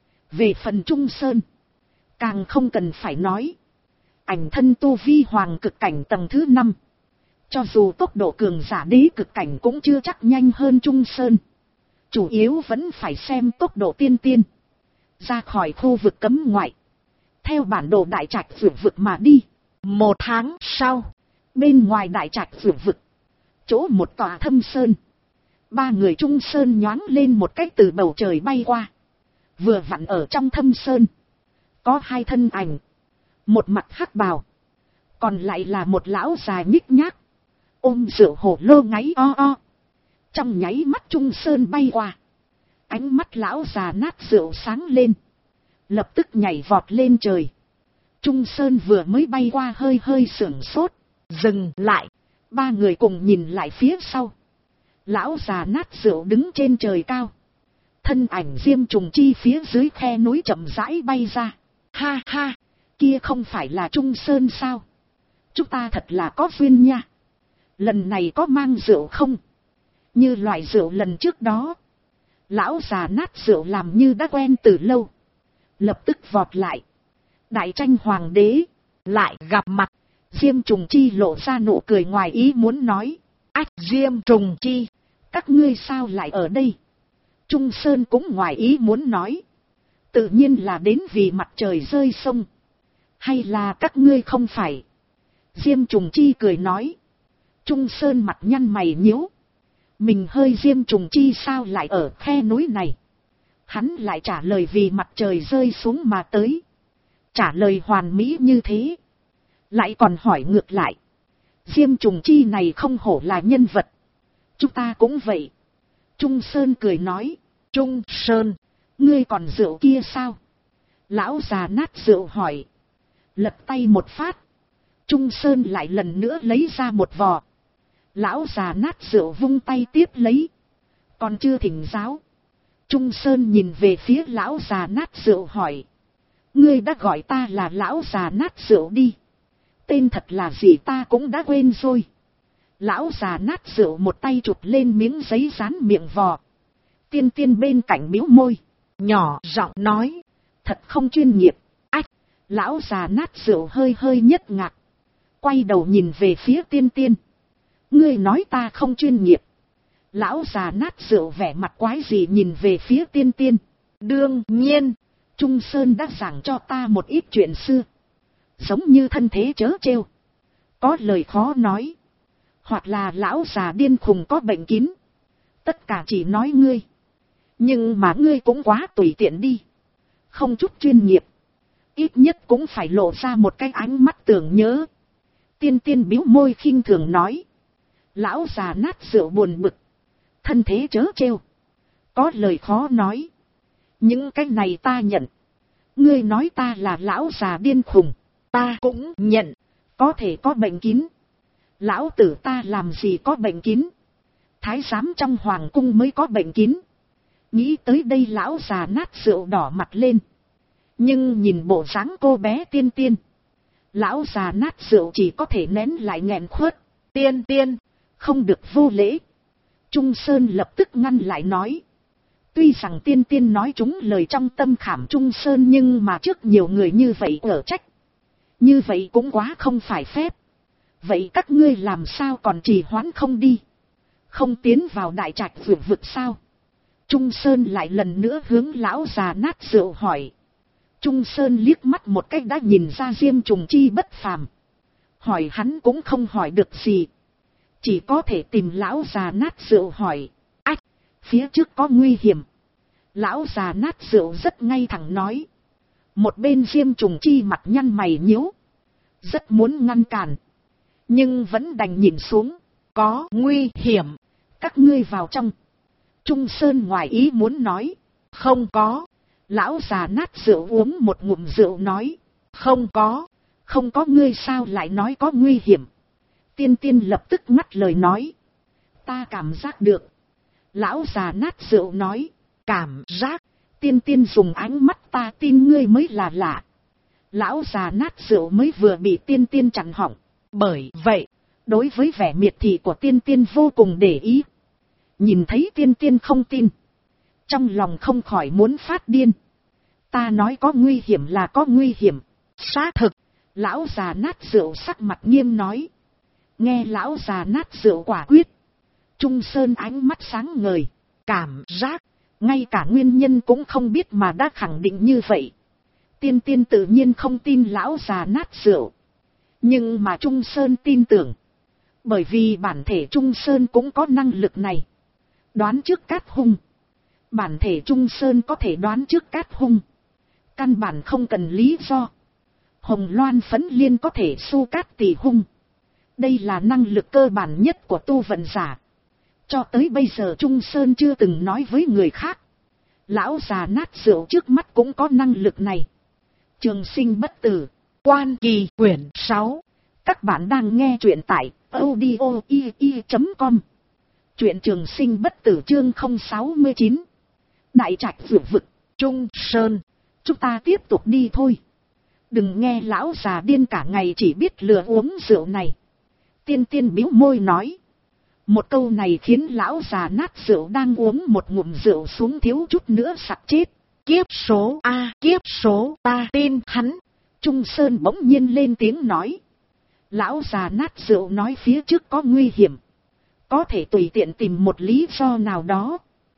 Về phần Trung Sơn, càng không cần phải nói. Ảnh thân tu vi hoàng cực cảnh tầng thứ 5. Cho dù tốc độ cường giả đế cực cảnh cũng chưa chắc nhanh hơn Trung Sơn. Chủ yếu vẫn phải xem tốc độ tiên tiên. Ra khỏi khu vực cấm ngoại, theo bản đồ đại trạch vượt vực mà đi. 1 tháng sau, bên ngoài đại trạch vượt vực, chỗ một tòa thâm sơn, 3 người Trung Sơn nhoáng lên một cách từ bầu trời bay qua. Vừa vặn ở trong thâm sơn, có 2 thân ảnh. Một mặt hắc bào, còn lại là một lão già nhích nhác, ôm rượu hồ lô ngáy o o. Trong nháy mắt Trung Sơn bay qua, ánh mắt lão già nát rượu sáng lên, lập tức nhảy vọt lên trời. Trung Sơn vừa mới bay qua hơi hơi sửng sốt, dừng lại. 3 người cùng nhìn lại phía sau. Lão già nát rượu đứng trên trời cao, thân ảnh Diêm Trùng Chi phía dưới khe núi chậm rãi bay ra. Ha ha, kia không phải là Trung Sơn sao? Chúng ta thật là có duyên nha. Lần này có mang rượu không? Như loại rượu lần trước đó. Lão già nát rượu làm như đã quen từ lâu, lập tức vọt lại. Đại tranh hoàng đế, lại gặp mặt. Diêm Trùng Chi lộ ra nụ cười ngoài ý muốn nói. Ách, Diêm Trùng Chi, các ngươi sao lại ở đây? Trung Sơn cũng ngoài ý muốn nói. Tự nhiên là đến vì mặt trời rơi sông. Hay là các ngươi không phải? Diêm Trùng Chi cười nói. Trung Sơn mặt nhăn mày nhíu. Mình hơi Diêm Trùng Chi sao lại ở khe núi này? Hắn lại trả lời vì mặt trời rơi xuống mà tới. Trả lời hoàn mỹ như thế, lại còn hỏi ngược lại. Diêm Trùng Chi này không hổ là nhân vật. Chúng ta cũng vậy. Trung Sơn cười nói. Trung Sơn, ngươi còn rượu kia sao? Lão già nát rượu hỏi. Lật tay một phát, Trung Sơn lại lần nữa lấy ra một vò. Lão già nát rượu vung tay tiếp lấy. Còn chưa thỉnh giáo. Trung Sơn nhìn về phía lão già nát rượu hỏi. Ngươi đã gọi ta là lão già nát rượu đi. Tên thật là gì ta cũng đã quên rồi. Lão già nát rượu một tay chụp lên miếng giấy dán miệng vò. Tiên tiên bên cạnh bĩu môi, nhỏ giọng nói. Thật không chuyên nghiệp. Ách, lão già nát rượu hơi hơi nhất ngạc. Quay đầu nhìn về phía tiên tiên. Ngươi nói ta không chuyên nghiệp. Lão già nát rượu vẻ mặt quái gì nhìn về phía tiên tiên. Đương nhiên, Trung Sơn đã giảng cho ta một ít chuyện xưa. Giống như thân thế chớ trêu, có lời khó nói, hoặc là lão già điên khùng có bệnh kín. Tất cả chỉ nói ngươi. Nhưng mà ngươi cũng quá tùy tiện đi. Không chút chuyên nghiệp. Ít nhất cũng phải lộ ra một cái ánh mắt tưởng nhớ. Tiên tiên bĩu môi khinh thường nói. Lão già nát rượu buồn bực. Thân thế chớ trêu, có lời khó nói. Những cái này ta nhận. Ngươi nói ta là lão già điên khùng, ta cũng nhận. Có thể có bệnh kín. Lão tử ta làm gì có bệnh kín. Thái giám trong hoàng cung mới có bệnh kín. Nghĩ tới đây lão già nát rượu đỏ mặt lên. Nhưng nhìn bộ dáng cô bé tiên tiên, lão già nát rượu chỉ có thể nén lại nghẹn khuất. Tiên tiên, không được vô lễ. Trung Sơn lập tức ngăn lại nói. Tuy rằng tiên tiên nói trúng lời trong tâm khảm Trung Sơn, nhưng mà trước nhiều người như vậy ở trách. Như vậy cũng quá không phải phép. Vậy các ngươi làm sao còn trì hoãn không đi? Không tiến vào đại trạch vượt vực sao? Trung Sơn lại lần nữa hướng lão già nát rượu hỏi. Trung Sơn liếc mắt một cách đã nhìn ra Diêm Trùng Chi bất phàm. Hỏi hắn cũng không hỏi được gì. Chỉ có thể tìm lão già nát rượu hỏi. Ách, phía trước có nguy hiểm. Lão già nát rượu rất ngay thẳng nói. Một bên Diêm Trùng Chi mặt nhăn mày nhíu, rất muốn ngăn cản, nhưng vẫn đành nhìn xuống. Có nguy hiểm, các ngươi vào trong. Trung Sơn ngoài ý muốn nói. Không có. Lão già nát rượu uống một ngụm rượu nói. Không có. Không có, ngươi sao lại nói có nguy hiểm? Tiên tiên lập tức ngắt lời nói. Ta cảm giác được. Lão già nát rượu nói. Cảm giác? Tiên tiên dùng ánh mắt ta tin ngươi mới là lạ. Lão già nát rượu mới vừa bị tiên tiên chặn họng. Bởi vậy, đối với vẻ miệt thị của tiên tiên vô cùng để ý. Nhìn thấy tiên tiên không tin, Trong lòng không khỏi muốn phát điên. Ta nói có nguy hiểm là có nguy hiểm. Xác thực, lão già nát rượu sắc mặt nghiêm nói. Nghe lão già nát rượu quả quyết. Trung Sơn ánh mắt sáng ngời, cảm giác, ngay cả nguyên nhân cũng không biết mà đã khẳng định như vậy. Tiên tiên tự nhiên không tin lão già nát rượu. Nhưng mà Trung Sơn tin tưởng. Bởi vì bản thể Trung Sơn cũng có năng lực này. Đoán trước cát hung. Bản thể Trung Sơn có thể đoán trước cát hung. Căn bản không cần lý do. Hồng loan phấn liên có thể su cát tỷ hung. Đây là năng lực cơ bản nhất của tu vận giả. Cho tới bây giờ Trung Sơn chưa từng nói với người khác. Lão già nát rượu trước mắt cũng có năng lực này. Trường sinh bất tử. Quan Kỳ quyển 6. Các bạn đang nghe truyện tại audio.com. Truyện Trường sinh bất tử chương 069. Đại trạch vượt vực. Trung Sơn. Chúng ta tiếp tục đi thôi. Đừng nghe lão già điên cả ngày chỉ biết lừa uống rượu này. Tiên tiên bĩu môi nói. Một câu này khiến lão già nát rượu đang uống một ngụm rượu xuống thiếu chút nữa sặc chết. Kiếp số kiếp số ta tin hắn. Trung Sơn bỗng nhiên lên tiếng nói. Lão già nát rượu nói phía trước có nguy hiểm. Có thể tùy tiện tìm một lý do nào đó.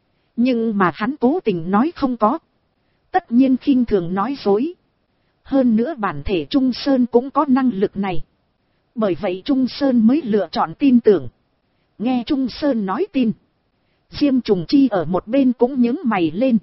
Nhưng mà hắn cố tình nói không có. Tất nhiên khinh thường nói dối. Hơn nữa bản thể Trung Sơn cũng có năng lực này. Bởi vậy Trung Sơn mới lựa chọn tin tưởng. Nghe Trung Sơn nói tin. Diêm Trùng Chi ở một bên cũng nhướng mày lên.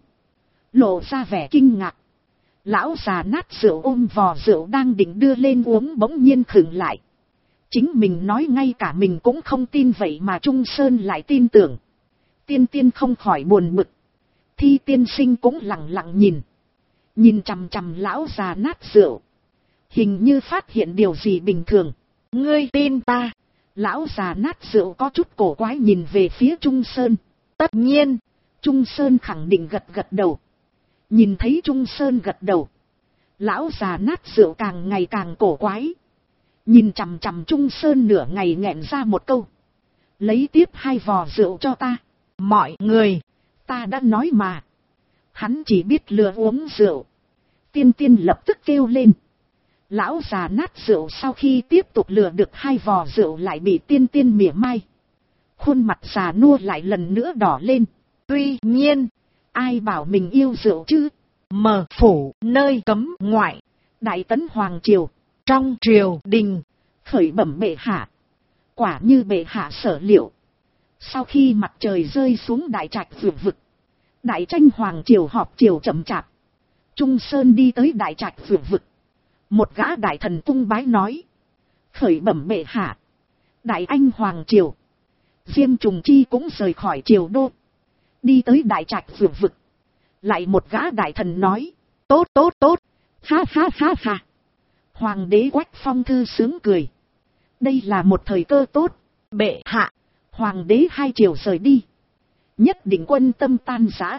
Lộ ra vẻ kinh ngạc. Lão già nát rượu ôm vò rượu đang định đưa lên uống bỗng nhiên khựng lại. Chính mình nói ngay cả mình cũng không tin vậy mà Trung Sơn lại tin tưởng. Tiên tiên không khỏi buồn bực. Thi tiên sinh cũng lặng lặng nhìn. Nhìn chằm chằm lão già nát rượu. Hình như phát hiện điều gì bình thường. Ngươi tin ta. Lão già nát rượu có chút cổ quái nhìn về phía Trung Sơn. Tất nhiên. Trung Sơn khẳng định gật gật đầu. Nhìn thấy Trung Sơn gật đầu. Lão già nát rượu càng ngày càng cổ quái. Nhìn chằm chằm Trung Sơn nửa ngày nghẹn ra một câu. Lấy tiếp 2 vò rượu cho ta. Mọi người. Ta đã nói mà. Hắn chỉ biết lừa uống rượu. Tiên tiên lập tức kêu lên. Lão già nát rượu sau khi tiếp tục lừa được 2 vò rượu lại bị tiên tiên mỉa mai. Khuôn mặt già nua lại lần nữa đỏ lên. Tuy nhiên, ai bảo mình yêu rượu chứ? Mờ phủ nơi cấm ngoại. Đại Tấn Hoàng Triều. Trong triều đình. Khởi bẩm bệ hạ. Quả như bệ hạ sở liệu. Sau khi mặt trời rơi xuống đại trạch vượt vực. Đại tranh Hoàng Triều họp triều chậm chạp. Trung Sơn đi tới đại trạch vượt vực. Một gã đại thần cung bái nói. Khởi bẩm bệ hạ. Đại Anh Hoàng Triều. Diêm Trùng Chi cũng rời khỏi triều đô. Đi tới đại trạch vượt vực. Lại một gã đại thần nói. Tốt tốt tốt. Ha ha ha ha. Hoàng đế Quách Phong thư sướng cười. Đây là một thời cơ tốt. Bệ hạ. Hoàng đế 2 triều rời đi. Nhất định quân tâm tan rã.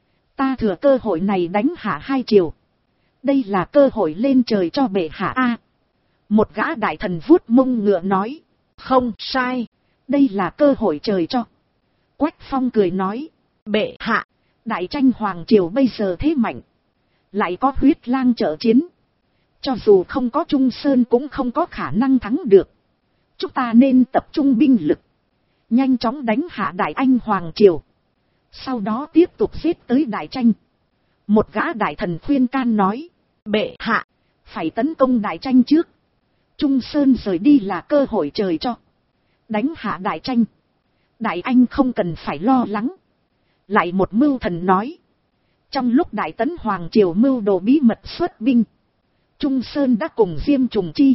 Ta thừa cơ hội này đánh hạ 2 triều. Đây là cơ hội lên trời cho bệ hạ. Một gã đại thần vuốt mông ngựa nói. Không sai. Đây là cơ hội trời cho. Quách Phong cười nói. Bệ hạ. Đại tranh Hoàng Triều bây giờ thế mạnh. Lại có huyết lang trợ chiến. Cho dù không có Trung Sơn cũng không có khả năng thắng được. Chúng ta nên tập trung binh lực. Nhanh chóng đánh hạ Đại Anh Hoàng Triều. Sau đó tiếp tục giết tới Đại Tranh. Một gã đại thần khuyên can nói. Bệ hạ. Phải tấn công Đại Tranh trước. Trung Sơn rời đi là cơ hội trời cho. Đánh hạ Đại Tranh. Đại Anh không cần phải lo lắng. Lại một mưu thần nói. Trong lúc Đại Tấn Hoàng Triều mưu đồ bí mật xuất binh. Trung Sơn đã cùng Diêm Trùng Chi.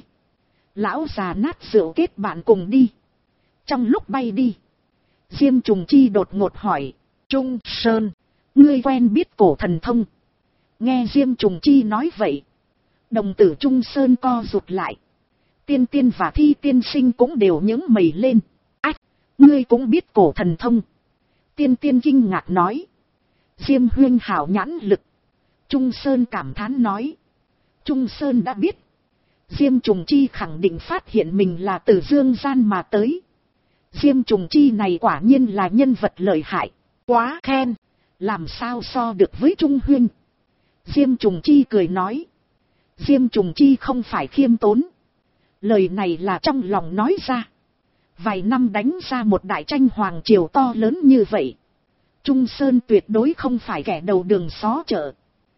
Lão già nát rượu kết bạn cùng đi. Trong lúc bay đi. Diêm Trùng Chi đột ngột hỏi. Trung Sơn. Ngươi quen biết cổ thần thông. Nghe Diêm Trùng Chi nói vậy. Đồng tử Trung Sơn co rụt lại. Tiên tiên và thi tiên sinh cũng đều nhướng mày lên. Ách. Ngươi cũng biết cổ thần thông. Tiên tiên kinh ngạc nói. Diêm huynh hảo nhãn lực. Trung Sơn cảm thán nói. Trung Sơn đã biết. Diêm Trùng Chi khẳng định phát hiện mình là từ dương gian mà tới. Diêm Trùng Chi này quả nhiên là nhân vật lợi hại. Quá khen. Làm sao so được với Trung Huynh? Diêm Trùng Chi cười nói. Diêm Trùng Chi không phải khiêm tốn. Lời này là trong lòng nói ra. Vài năm đánh ra một đại tranh hoàng triều to lớn như vậy. Trung Sơn tuyệt đối không phải kẻ đầu đường xó chợ.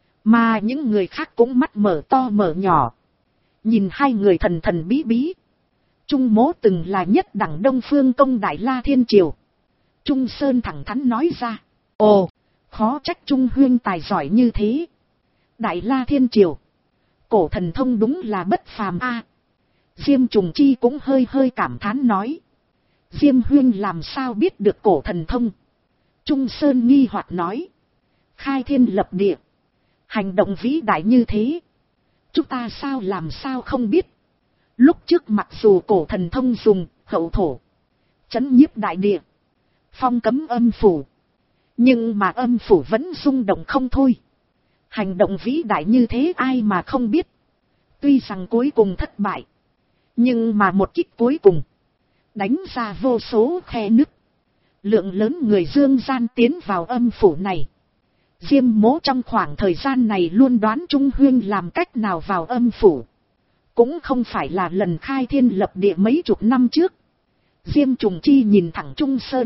Mà những người khác cũng mắt mở to mở nhỏ. Nhìn hai người thần thần bí bí. Trung Mỗ từng là nhất đẳng Đông Phương công Đại La Thiên Triều. Trung Sơn thẳng thắn nói ra. Ồ, khó trách Trung Huynh tài giỏi như thế. Đại La Thiên Triều. Cổ thần thông đúng là bất phàm a. Diêm Trùng Chi cũng hơi hơi cảm thán nói. Diêm Huynh làm sao biết được cổ thần thông? Trung Sơn nghi hoặc nói. Khai thiên lập địa. Hành động vĩ đại như thế. Chúng ta sao làm sao không biết. Lúc trước mặc dù cổ thần thông dùng hậu thổ. Chấn nhiếp đại địa. Phong cấm âm phủ. Nhưng mà âm phủ vẫn rung động không thôi. Hành động vĩ đại như thế ai mà không biết. Tuy rằng cuối cùng thất bại. Nhưng mà một kích cuối cùng. Đánh ra vô số khe nứt. Lượng lớn người dương gian tiến vào âm phủ này. Diêm Mỗ trong khoảng thời gian này luôn đoán Trung Huynh làm cách nào vào âm phủ. Cũng không phải là lần khai thiên lập địa mấy chục năm trước. Diêm Trùng Chi nhìn thẳng Trung Sơn.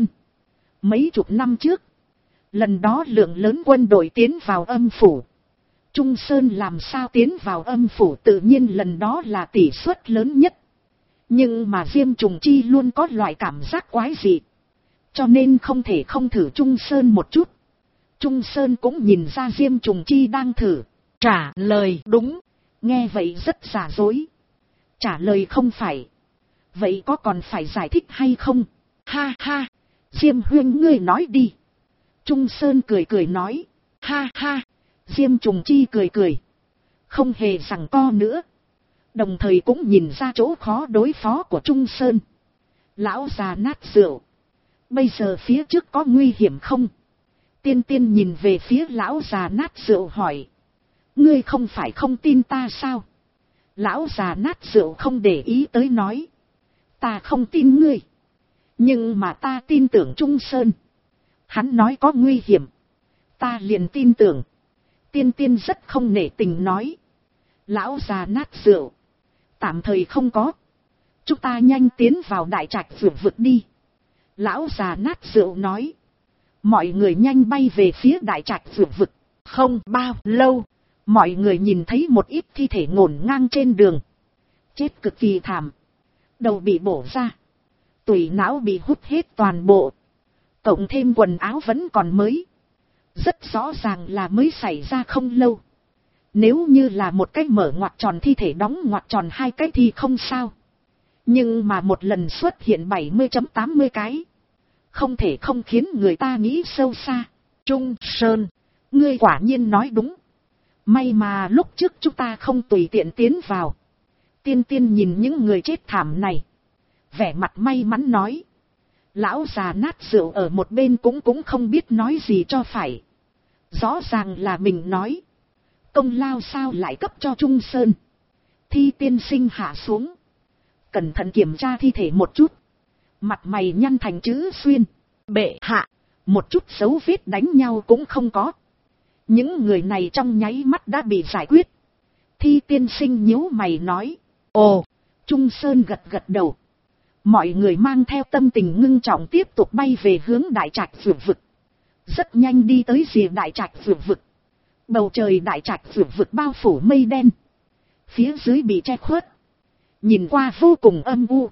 Mấy chục năm trước. Lần đó lượng lớn quân đội tiến vào âm phủ. Trung Sơn làm sao tiến vào âm phủ tự nhiên lần đó là tỷ suất lớn nhất. Nhưng mà Diêm Trùng Chi luôn có loại cảm giác quái dị. Cho nên không thể không thử Trung Sơn một chút. Trung Sơn cũng nhìn ra Diêm Trùng Chi đang thử. Trả lời đúng. Nghe vậy rất giả dối. Trả lời không phải. Vậy có còn phải giải thích hay không? Ha ha. Diêm Huynh ngươi nói đi. Trung Sơn cười cười nói. Ha ha. Diêm Trùng Chi cười cười. Không hề giằng co nữa. Đồng thời cũng nhìn ra chỗ khó đối phó của Trung Sơn. Lão già nát rượu. Bây giờ phía trước có nguy hiểm không? Tiên Tiên nhìn về phía lão già nát rượu hỏi. Ngươi không phải không tin ta sao? Lão già nát rượu không để ý tới nói. Ta không tin ngươi. Nhưng mà ta tin tưởng Trung Sơn. Hắn nói có nguy hiểm. Ta liền tin tưởng. Tiên Tiên rất không nể tình nói. Lão già nát rượu. Tạm thời không có. Chúng ta nhanh tiến vào đại trạch vượt vực đi. Lão già nát rượu nói. Mọi người nhanh bay về phía đại trạch vượt vực. Không bao lâu. Mọi người nhìn thấy một ít thi thể ngổn ngang trên đường. Chết cực kỳ thảm. Đầu bị bổ ra. Tủy não bị hút hết toàn bộ. Cộng thêm quần áo vẫn còn mới. Rất rõ ràng là mới xảy ra không lâu. Nếu như là một cái mở ngoặc tròn thi thể đóng ngoặc tròn hai cái thì không sao. Nhưng mà một lần xuất hiện 70.80 cái. Không thể không khiến người ta nghĩ sâu xa. Trung Sơn, ngươi quả nhiên nói đúng. May mà lúc trước chúng ta không tùy tiện tiến vào. Tiên Tiên nhìn những người chết thảm này. Vẻ mặt may mắn nói. Lão già nát rượu ở một bên cũng không biết nói gì cho phải. Rõ ràng là mình nói. Công lao sao lại cấp cho Trung Sơn. Thi tiên sinh hạ xuống. Cẩn thận kiểm tra thi thể một chút. Mặt mày nhăn thành chữ xuyên. Bệ hạ. Một chút dấu vết đánh nhau cũng không có. Những người này trong nháy mắt đã bị giải quyết. Thi tiên sinh nhíu mày nói. Ồ. Trung Sơn gật gật đầu. Mọi người mang theo tâm tình ngưng trọng tiếp tục bay về hướng đại trạch vượt vực. Rất nhanh đi tới rìa đại trạch vượt vực. Bầu trời đại trạch vượt vực bao phủ mây đen. Phía dưới bị che khuất. Nhìn qua vô cùng âm u.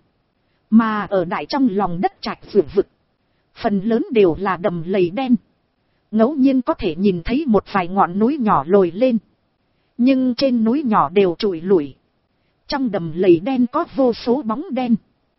Mà ở đại trong lòng đất trạch vượt vực. Phần lớn đều là đầm lầy đen. Ngẫu nhiên có thể nhìn thấy một vài ngọn núi nhỏ lồi lên. Nhưng trên núi nhỏ đều trụi lủi. Trong đầm lầy đen có vô số bóng đen.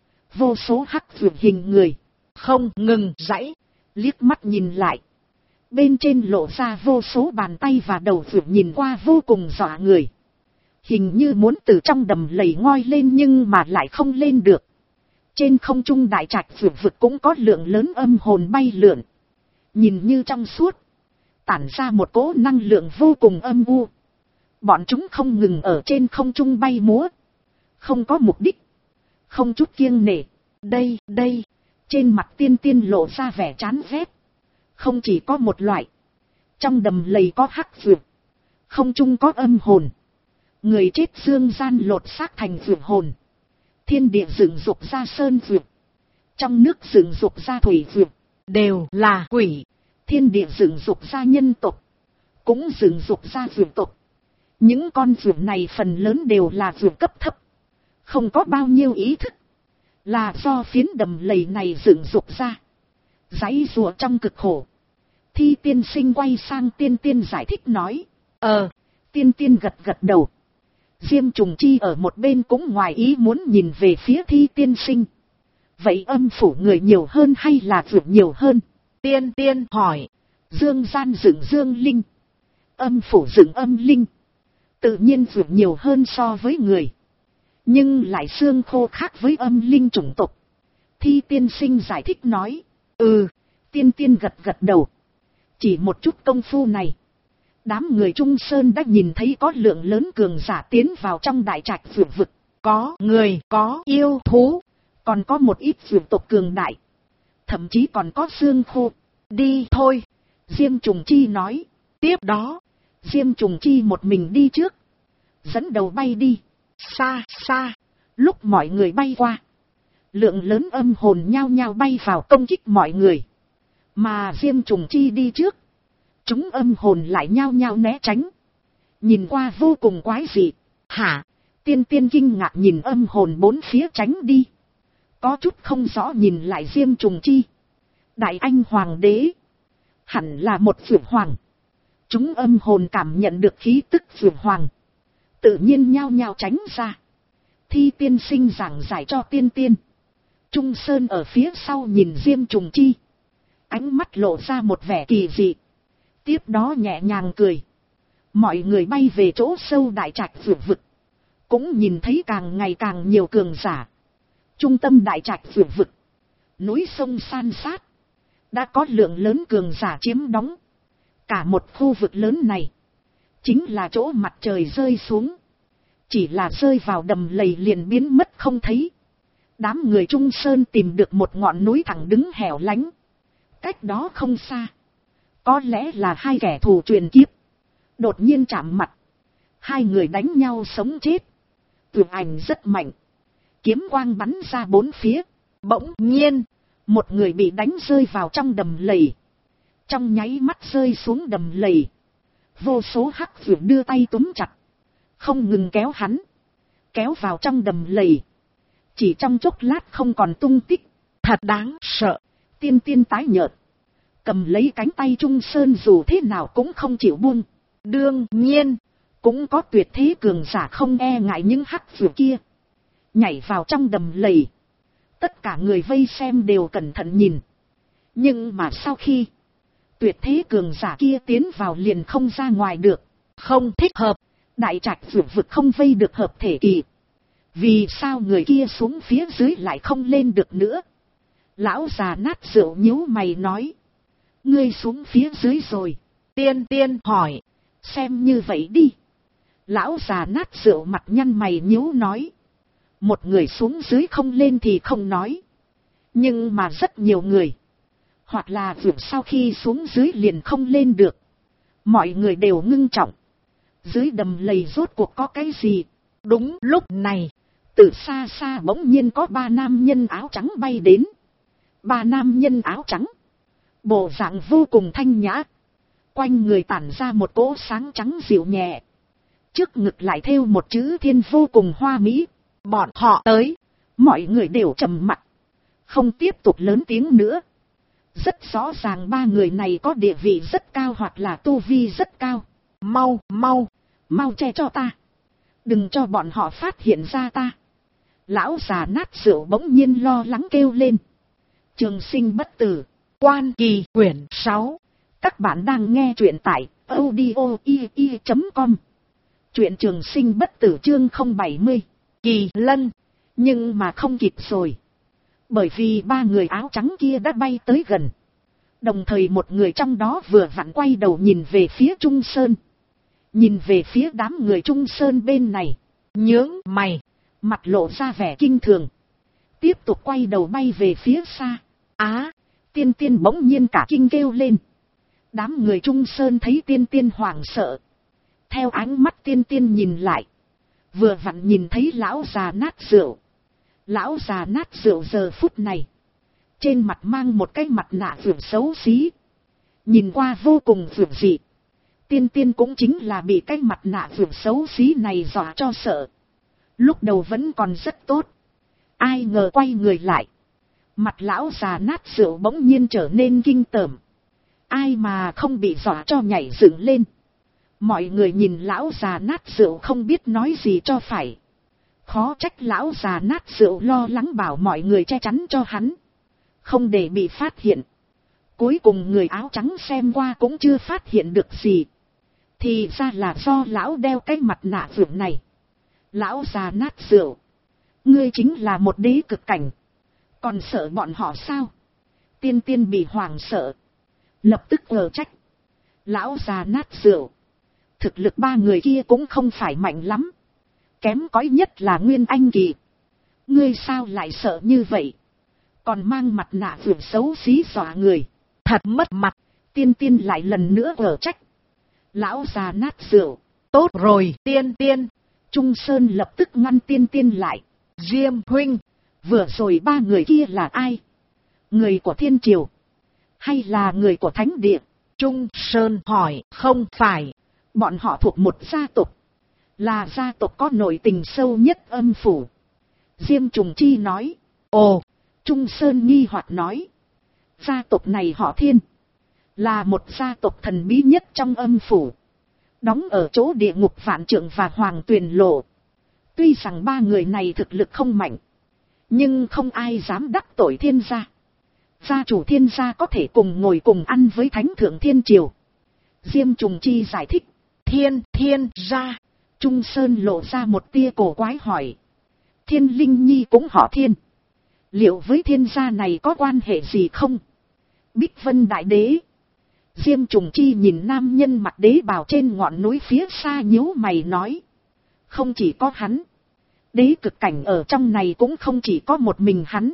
Vô số hắc vượt hình người. Không ngừng giãy. Liếc mắt nhìn lại. Bên trên lộ ra vô số bàn tay và đầu vượt nhìn qua vô cùng dọa người. Hình như muốn từ trong đầm lầy ngoi lên nhưng mà lại không lên được. Trên không trung đại trạch vượt vực cũng có lượng lớn âm hồn bay lượn. Nhìn như trong suốt. Tản ra một cỗ năng lượng vô cùng âm u. Bọn chúng không ngừng ở trên không trung bay múa. Không có mục đích. Không chút kiêng nể. Đây. Trên mặt Tiên Tiên lộ ra vẻ chán ghét. Không chỉ có một loại. Trong đầm lầy có hắc vượt, không trung có âm hồn. Người chết dương gian lột xác thành vượt hồn. Thiên địa dựng dục ra sơn vượt, trong nước dựng dục ra thủy vượt, đều là quỷ. Thiên địa dựng dục ra nhân tộc, cũng dựng dục ra vượt tộc. Những con vượt này phần lớn đều là vượt cấp thấp, không có bao nhiêu ý thức, là do phiến đầm lầy này dựng dục ra. Giãy giụa trong cực khổ. Thi tiên sinh quay sang tiên tiên giải thích nói. Tiên tiên gật gật đầu. Diêm Trùng Chi ở một bên cũng ngoài ý muốn nhìn về phía Thi tiên sinh. Vậy âm phủ người nhiều hơn hay là vượt nhiều hơn? Tiên tiên hỏi. Dương gian dựng dương linh, âm phủ dựng âm linh, tự nhiên vượt nhiều hơn so với người. Nhưng lại xương khô khác với âm linh chủng tộc. Thi tiên sinh giải thích nói. Tiên tiên gật gật đầu. Chỉ một chút công phu này, đám người Trung Sơn đã nhìn thấy có lượng lớn cường giả tiến vào trong đại trạch vượt vực. Có người, có yêu thú, còn có một ít vượt tộc cường đại. Thậm chí còn có xương khô. Đi thôi, Diêm Trùng Chi nói. Tiếp đó, Diêm Trùng Chi một mình đi trước, dẫn đầu bay đi. Xa xa, lúc mọi người bay qua, lượng lớn âm hồn nhao nhao bay vào công kích mọi người. Mà Diêm Trùng Chi đi trước, chúng âm hồn lại nhao nhao né tránh. Nhìn qua vô cùng quái dị. Hả? Tiên tiên kinh ngạc nhìn âm hồn bốn phía tránh đi. Có chút không rõ nhìn lại Diêm Trùng Chi. Đại anh hoàng đế, hẳn là một phượng hoàng. Chúng âm hồn cảm nhận được khí tức phượng hoàng, tự nhiên nhao nhao tránh ra. Thi tiên sinh giảng giải cho tiên tiên. Trung Sơn ở phía sau nhìn Diêm Trùng Chi, ánh mắt lộ ra một vẻ kỳ dị. Tiếp đó nhẹ nhàng cười. Mọi người bay về chỗ sâu đại trạch vượt vực, cũng nhìn thấy càng ngày càng nhiều cường giả. Trung tâm đại trạch vượt vực, núi sông san sát, đã có lượng lớn cường giả chiếm đóng. Cả một khu vực lớn này chính là chỗ mặt trời rơi xuống, chỉ là rơi vào đầm lầy liền biến mất không thấy. Đám người Trung Sơn tìm được một ngọn núi thẳng đứng hẻo lánh, cách đó không xa, có lẽ là hai kẻ thù truyền kiếp đột nhiên chạm mặt. Hai người đánh nhau sống chết, tường ảnh rất mạnh, kiếm quang bắn ra bốn phía. Bỗng nhiên, một người bị đánh rơi vào trong đầm lầy, trong nháy mắt rơi xuống đầm lầy. Vô số hắc vượt đưa tay túm chặt, không ngừng kéo hắn, kéo vào trong đầm lầy. Chỉ trong chốc lát không còn tung tích. Thật đáng sợ. Tiên tiên tái nhợt, cầm lấy cánh tay Trung Sơn dù thế nào cũng không chịu buông. Đương nhiên, cũng có tuyệt thế cường giả không e ngại những hắc vượt kia, nhảy vào trong đầm lầy. Tất cả người vây xem đều cẩn thận nhìn. Nhưng mà sau khi tuyệt thế cường giả kia tiến vào liền không ra ngoài được. Không thích hợp. Đại trạch vượt vực không vây được hợp thể kỳ. Vì sao người kia xuống phía dưới lại không lên được nữa? Lão già nát rượu nhíu mày nói. Ngươi xuống phía dưới rồi. Tiên tiên hỏi. Xem như vậy đi. Lão già nát rượu mặt nhăn mày nhíu nói. Một người xuống dưới không lên thì không nói. Nhưng mà rất nhiều người, hoặc là vượt sau khi xuống dưới liền không lên được. Mọi người đều ngưng trọng. Dưới đầm lầy rốt cuộc có cái gì? Đúng lúc này, từ xa xa bỗng nhiên có ba nam nhân áo trắng bay đến. Ba nam nhân áo trắng, bộ dạng vô cùng thanh nhã. Quanh người tản ra một cỗ sáng trắng dịu nhẹ. Trước ngực lại thêu một chữ thiên vô cùng hoa mỹ. Bọn họ tới, mọi người đều trầm mặc, không tiếp tục lớn tiếng nữa. Rất rõ ràng ba người này có địa vị rất cao hoặc là tu vi rất cao. Mau che cho ta, đừng cho bọn họ phát hiện ra ta. Lão già nát rượu bỗng nhiên lo lắng kêu lên. Trường sinh bất tử, Quan Kỳ quyển 6. Các bạn đang nghe truyện tại audio.com. Truyện Trường sinh bất tử chương 070. Kỳ lân. Nhưng mà không kịp rồi. Bởi vì ba người áo trắng kia đã bay tới gần. Đồng thời một người trong đó vừa vặn quay đầu nhìn về phía Trung Sơn. Nhìn về phía đám người Trung Sơn bên này, nhướng mày, mặt lộ ra vẻ kinh thường. Tiếp tục quay đầu bay về phía xa. Tiên tiên bỗng nhiên cả kinh kêu lên. Đám người Trung Sơn thấy Tiên Tiên hoảng sợ. Theo ánh mắt Tiên Tiên nhìn lại. Vừa vặn nhìn thấy lão già nát rượu. Lão già nát rượu giờ phút này. Trên mặt mang một cái mặt nạ vượt xấu xí. Nhìn qua vô cùng vượt dị. Tiên Tiên cũng chính là bị cái mặt nạ vượt xấu xí này dọa cho sợ. Lúc đầu vẫn còn rất tốt. Ai ngờ quay người lại. Mặt lão già nát rượu bỗng nhiên trở nên kinh tởm. Ai mà không bị dọa cho nhảy dựng lên. Mọi người nhìn lão già nát rượu không biết nói gì cho phải. Khó trách lão già nát rượu lo lắng bảo mọi người che chắn cho hắn. Không để bị phát hiện. Cuối cùng người áo trắng xem qua cũng chưa phát hiện được gì. Thì ra là do lão đeo cái mặt nạ vượng này. Lão già nát rượu. Ngươi chính là một đế cực cảnh. Còn sợ bọn họ sao? Tiên Tiên bị hoảng sợ. Lập tức ngờ trách. Lão già nát rượu. Thực lực ba người kia cũng không phải mạnh lắm. Kém cỏi nhất là Nguyên Anh kỳ. Ngươi sao lại sợ như vậy? Còn mang mặt nạ vượng xấu xí dọa người. Thật mất mặt. Tiên Tiên lại lần nữa ngờ trách. Lão già nát rượu. Tốt rồi Tiên Tiên. Trung Sơn lập tức ngăn Tiên Tiên lại. Diêm huynh. Vừa rồi ba người kia là ai? Người của Thiên Triều. Hay là người của Thánh Địa? Trung Sơn hỏi. Không phải. Bọn họ thuộc một gia tộc. Là gia tộc có nội tình sâu nhất Âm phủ. Diêm Trùng Chi nói. Ồ. Trung Sơn nghi hoặc nói. Gia tộc này họ Thiên. Là một gia tộc thần bí nhất trong Âm phủ. Đóng ở chỗ địa ngục Vạn Trượng và Hoàng Tuyền Lộ. Tuy rằng ba người này thực lực không mạnh. Nhưng không ai dám đắc tội Thiên gia. Gia chủ Thiên gia có thể cùng ngồi cùng ăn với Thánh thượng Thiên Triều. Diêm Trùng Chi giải thích. Thiên gia. Trung Sơn lộ ra một tia cổ quái hỏi. Thiên Linh Nhi cũng họ Thiên. Liệu với Thiên gia này có quan hệ gì không? Bích Vân Đại Đế. Diêm Trùng Chi nhìn nam nhân mặc đế bào trên ngọn núi phía xa nhíu mày nói. Không chỉ có hắn. Đế cực cảnh ở trong này cũng không chỉ có một mình hắn.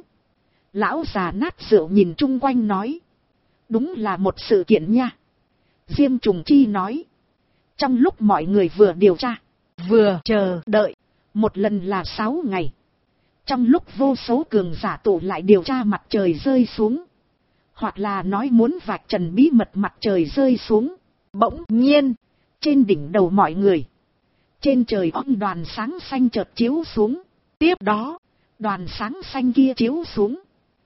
Lão già nát rượu nhìn chung quanh nói. Đúng là một sự kiện nha. Diêm Trùng Chi nói. Trong lúc mọi người vừa điều tra, vừa chờ đợi, một lần là 6 ngày. Trong lúc vô số cường giả tụ lại điều tra mặt trời rơi xuống. Hoặc là nói muốn vạch trần bí mật mặt trời rơi xuống. Bỗng nhiên, trên đỉnh đầu mọi người. Trên trời ông đoàn sáng xanh chợt chiếu xuống. Tiếp đó, đoàn sáng xanh kia chiếu xuống.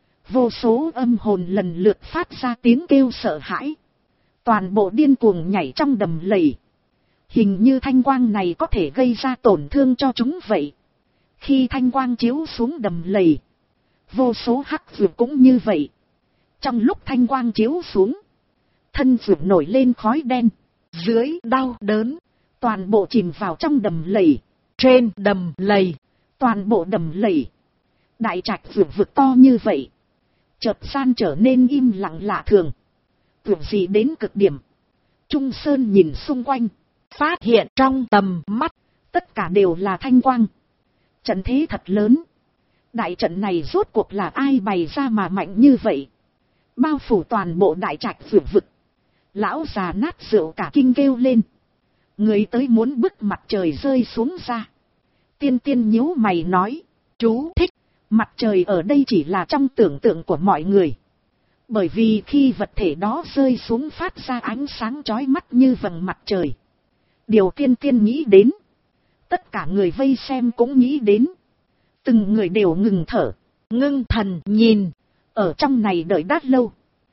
Vô số âm hồn lần lượt phát ra tiếng kêu sợ hãi. Toàn bộ điên cuồng nhảy trong đầm lầy. Hình như thanh quang này có thể gây ra tổn thương cho chúng vậy. Khi thanh quang chiếu xuống đầm lầy, vô số hắc vượt cũng như vậy. Trong lúc thanh quang chiếu xuống, thân vượt nổi lên khói đen. Dưới đau đớn, toàn bộ chìm vào trong đầm lầy. Trên đầm lầy, toàn bộ đầm lầy. Đại trạch vượt vực to như vậy. Chợt gian trở nên im lặng lạ thường. Vượt gì đến cực điểm. Trung Sơn nhìn xung quanh. Phát hiện trong tầm mắt, tất cả đều là thanh quang. Trận thế thật lớn. Đại trận này rốt cuộc là ai bày ra mà mạnh như vậy? Bao phủ toàn bộ đại trạch vượt vực. Lão già nát rượu cả kinh kêu lên. Người tới muốn bức mặt trời rơi xuống ra. Tiên Tiên nhíu mày nói. Chú thích. Mặt trời ở đây chỉ là trong tưởng tượng của mọi người. Bởi vì khi vật thể đó rơi xuống phát ra ánh sáng chói mắt như vầng mặt trời. Điều Tiên Tiên nghĩ đến. Tất cả người vây xem cũng nghĩ đến. Từng người đều ngừng thở, ngưng thần nhìn. Ở trong này đợi đã lâu.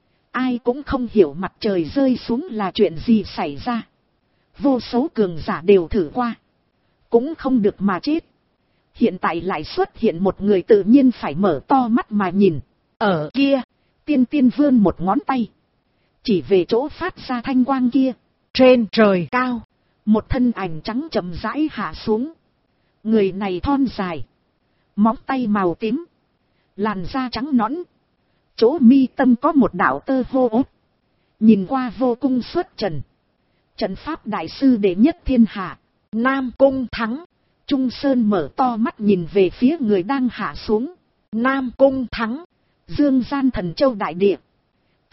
Ai cũng không hiểu mặt trời rơi xuống là chuyện gì xảy ra. Vô số cường giả đều thử qua. Cũng không được mà chết. Hiện tại lại xuất hiện một người tự nhiên phải mở to mắt mà nhìn. Ở kia, Tiên Tiên vươn một ngón tay. Chỉ về chỗ phát ra thanh quang kia. Trên trời cao, một thân ảnh trắng chậm rãi hạ xuống. Người này thon dài. Móng tay màu tím. Làn da trắng nõn. Chỗ mi tâm có một đạo tơ hô ốt. Nhìn qua vô cùng xuất trần. Trận pháp đại sư đệ nhất thiên hạ. Nam Cung Thắng. Trung Sơn mở to mắt nhìn về phía người đang hạ xuống. Nam Cung Thắng. Dương gian thần châu đại địa.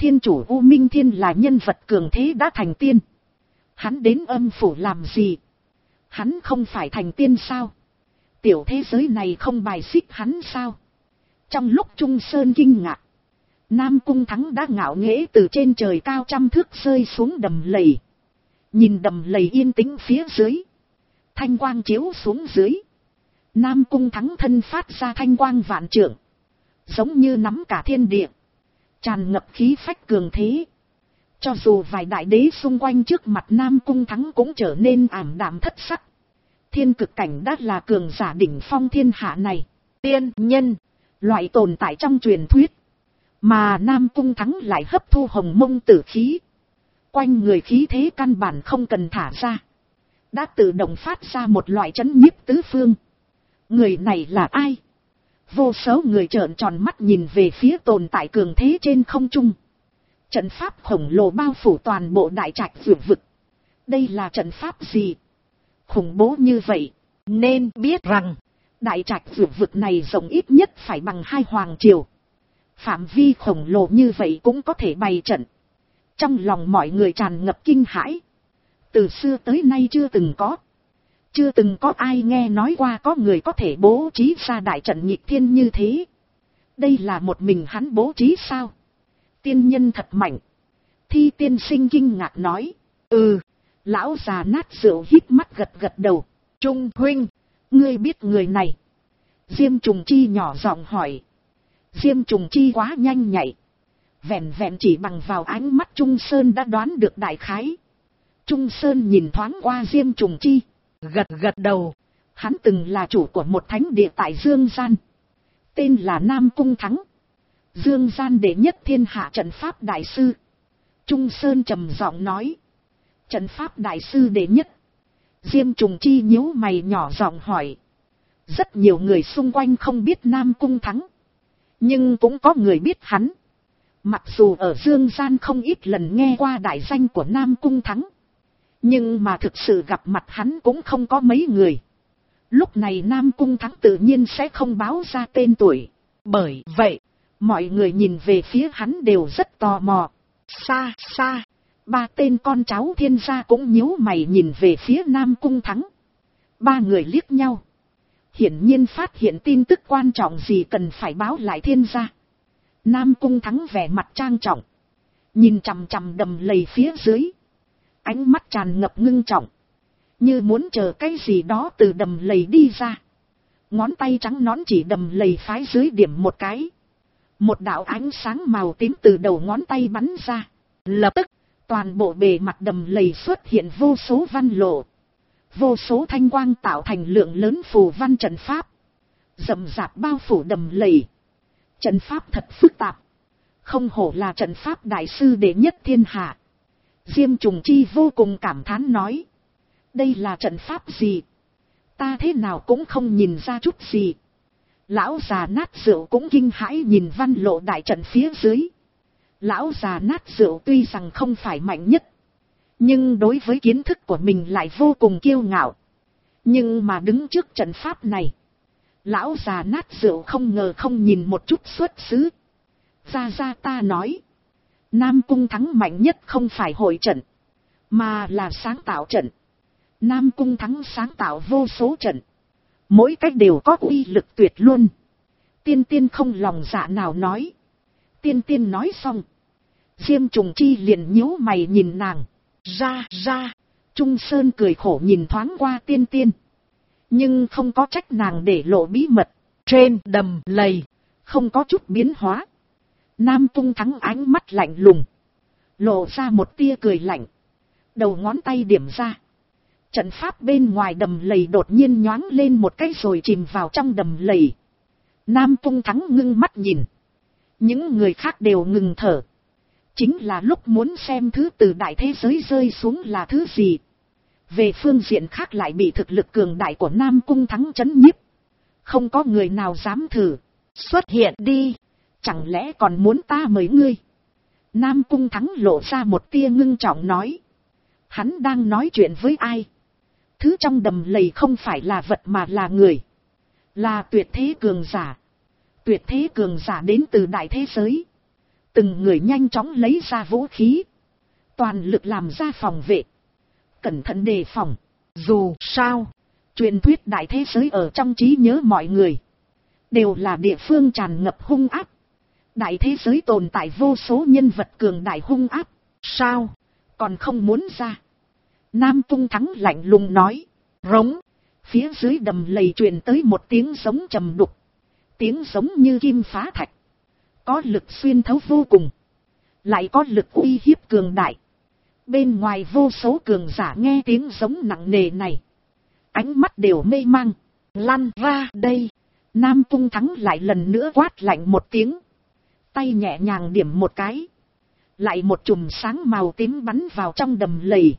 Thiên chủ U Minh Thiên là nhân vật cường thế đã thành tiên. Hắn đến âm phủ làm gì? Hắn không phải thành tiên sao? Tiểu thế giới này không bài xích hắn sao? Trong lúc Trung Sơn kinh ngạc, Nam Cung Thắng đã ngạo nghễ từ trên trời cao trăm thước rơi xuống đầm lầy. Nhìn đầm lầy yên tĩnh phía dưới. Thanh quang chiếu xuống dưới. Nam Cung Thắng thân phát ra thanh quang vạn trượng. Giống như nắm cả thiên địa. Tràn ngập khí phách cường thế. Cho dù vài đại đế xung quanh trước mặt Nam Cung Thắng cũng trở nên ảm đạm thất sắc. Thiên cực cảnh đã là cường giả đỉnh phong thiên hạ này. Tiên nhân, loại tồn tại trong truyền thuyết. Mà Nam Cung Thắng lại hấp thu hồng mông tử khí. Quanh người khí thế căn bản không cần thả ra. Đã tự động phát ra một loại chấn nhiếp tứ phương. Người này là ai? Vô số người trợn tròn mắt nhìn về phía tồn tại cường thế trên không trung. Trận pháp khổng lồ bao phủ toàn bộ đại trạch vượt vực. Đây là trận pháp gì? Khủng bố như vậy. Nên biết rằng, đại trạch vượt vực này rộng ít nhất phải bằng 2 hoàng triều. Phạm vi khổng lồ như vậy cũng có thể bày trận. Trong lòng mọi người tràn ngập kinh hãi. Từ xưa tới nay chưa từng có ai nghe nói qua có người có thể bố trí ra đại trận nghịch thiên như thế. Đây là một mình hắn bố trí sao? Tiên nhân thật mạnh. Thi tiên sinh kinh ngạc nói. Lão già nát rượu hít mắt gật gật đầu. Trung huynh, ngươi biết người này? Diêm Trùng Chi nhỏ giọng hỏi. Diêm Trùng Chi quá nhanh nhạy. Vẹn vẹn chỉ bằng vào ánh mắt Trung Sơn đã đoán được đại khái. Trung Sơn nhìn thoáng qua Diêm Trùng Chi. Gật gật đầu. Hắn từng là chủ của một thánh địa tại Dương Gian. Tên là Nam Cung Thắng. Dương Gian đệ nhất thiên hạ trận pháp đại sư. Trung Sơn trầm giọng nói. Trận pháp đại sư đệ nhất. Diêm Trùng Chi nhíu mày nhỏ giọng hỏi. Rất nhiều người xung quanh không biết Nam Cung Thắng. Nhưng cũng có người biết hắn. Mặc dù ở Dương Gian không ít lần nghe qua đại danh của Nam Cung Thắng. Nhưng mà thực sự gặp mặt hắn cũng không có mấy người. Lúc này Nam Cung Thắng tự nhiên sẽ không báo ra tên tuổi. Bởi vậy, mọi người nhìn về phía hắn đều rất tò mò. Xa xa, 3 tên con cháu Thiên gia cũng nhíu mày nhìn về phía Nam Cung Thắng. 3 người liếc nhau. Hiển nhiên phát hiện tin tức quan trọng gì cần phải báo lại Thiên gia. Nam Cung Thắng vẻ mặt trang trọng. Nhìn chằm chằm đầm lầy phía dưới. Ánh mắt tràn ngập ngưng trọng. Như muốn chờ cái gì đó từ đầm lầy đi ra. Ngón tay trắng nõn chỉ đầm lầy phái dưới điểm một cái. Một đạo ánh sáng màu tím từ đầu ngón tay bắn ra. Lập tức, toàn bộ bề mặt đầm lầy xuất hiện vô số văn lộ. Vô số thanh quang tạo thành lượng lớn phù văn trận pháp. Rậm rạp bao phủ đầm lầy. Trận pháp thật phức tạp. Không hổ là trận pháp đại sư đệ nhất thiên hạ. Diêm Trùng Chi vô cùng cảm thán nói. Đây là trận pháp gì? Ta thế nào cũng không nhìn ra chút gì. Lão già nát rượu cũng kinh hãi nhìn văn lộ đại trận phía dưới. Lão già nát rượu tuy rằng không phải mạnh nhất. Nhưng đối với kiến thức của mình lại vô cùng kiêu ngạo. Nhưng mà đứng trước trận pháp này. Lão già nát rượu không ngờ không nhìn một chút xuất xứ. Ra ta nói. Nam Cung Thắng mạnh nhất không phải hội trận. Mà là sáng tạo trận. Nam Cung Thắng sáng tạo vô số trận. Mỗi cách đều có uy lực tuyệt luôn. Tiên tiên không lòng dạ nào nói. Tiên tiên nói xong. Diêm Trùng Chi liền nhíu mày nhìn nàng. Ra. Trung Sơn cười khổ nhìn thoáng qua tiên tiên. Nhưng không có trách nàng để lộ bí mật. Trên đầm lầy. Không có chút biến hóa. Nam Cung Thắng ánh mắt lạnh lùng. Lộ ra một tia cười lạnh. Đầu ngón tay điểm ra. Trận pháp bên ngoài đầm lầy đột nhiên nhoáng lên một cái rồi chìm vào trong đầm lầy. Nam Cung Thắng ngưng mắt nhìn. Những người khác đều ngừng thở. Chính là lúc muốn xem thứ từ đại thế giới rơi xuống là thứ gì. Về phương diện khác lại bị thực lực cường đại của Nam Cung Thắng trấn nhiếp. Không có người nào dám thử. Xuất hiện đi. Chẳng lẽ còn muốn ta mời ngươi? Nam Cung Thắng lộ ra một tia ngưng trọng nói. Hắn đang nói chuyện với ai? Thứ trong đầm lầy không phải là vật mà là người. Là tuyệt thế cường giả. Tuyệt thế cường giả đến từ đại thế giới. Từng người nhanh chóng lấy ra vũ khí. Toàn lực làm ra phòng vệ. Cẩn thận đề phòng. Dù sao, truyền thuyết đại thế giới ở trong trí nhớ mọi người. Đều là địa phương tràn ngập hung ác. Đại thế giới tồn tại vô số nhân vật cường đại hung ác. Sao, còn không muốn ra? Nam Cung Thắng lạnh lùng nói. Rống. Phía dưới đầm lầy truyền tới một tiếng giống trầm đục. Tiếng giống như kim phá thạch. Có lực xuyên thấu vô cùng. Lại có lực uy hiếp cường đại. Bên ngoài vô số cường giả nghe tiếng giống nặng nề này. Ánh mắt đều mê mang. Lăn ra đây. Nam Cung Thắng lại lần nữa quát lạnh một tiếng. Tay nhẹ nhàng điểm một cái. Lại một chùm sáng màu tím bắn vào trong đầm lầy.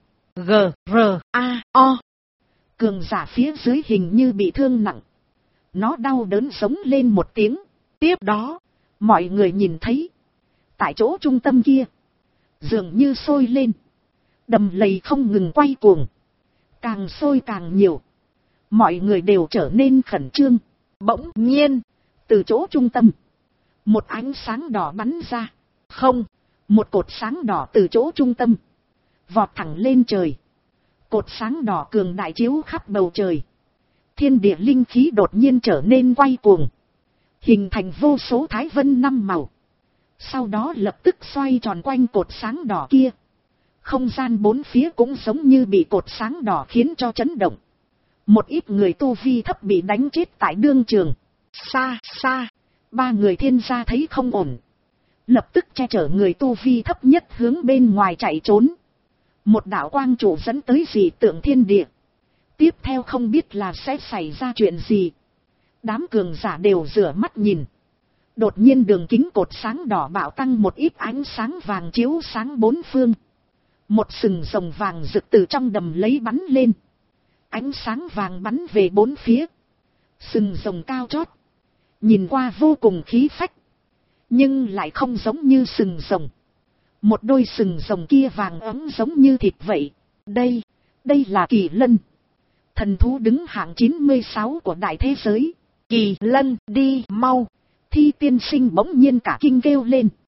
G-R-A-O. Cường giả phía dưới hình như bị thương nặng. Nó đau đớn giống lên một tiếng. Tiếp đó, mọi người nhìn thấy. Tại chỗ trung tâm kia, dường như sôi lên. Đầm lầy không ngừng quay cuồng. Càng sôi càng nhiều. Mọi người đều trở nên khẩn trương. Bỗng nhiên, từ chỗ trung tâm, một ánh sáng đỏ bắn ra. Không, một cột sáng đỏ từ chỗ trung tâm vọt thẳng lên trời. Cột sáng đỏ cường đại chiếu khắp bầu trời. Thiên địa linh khí đột nhiên trở nên quay cuồng. Hình thành vô số thái vân năm màu. Sau đó lập tức xoay tròn quanh cột sáng đỏ kia. Không gian bốn phía cũng giống như bị cột sáng đỏ khiến cho chấn động. Một ít người tu vi thấp bị đánh chết tại đương trường. Xa xa, ba người thiên gia thấy không ổn. Lập tức che chở người tu vi thấp nhất hướng bên ngoài chạy trốn. Một đạo quang trụ dẫn tới dị tượng thiên địa. Tiếp theo không biết là sẽ xảy ra chuyện gì. Đám cường giả đều rửa mắt nhìn. Đột nhiên đường kính cột sáng đỏ bạo tăng một ít ánh sáng vàng chiếu sáng bốn phương. Một sừng rồng vàng rực từ trong đầm lấy bắn lên. Ánh sáng vàng bắn về bốn phía. Sừng rồng cao chót. Nhìn qua vô cùng khí phách. Nhưng lại không giống như sừng rồng. Một đôi sừng rồng kia vàng ấm giống như thịt vậy. Đây là kỳ lân. Thần thú đứng hạng 96 của đại thế giới. Kỳ lân đi mau. Thi tiên sinh bỗng nhiên cả kinh kêu lên.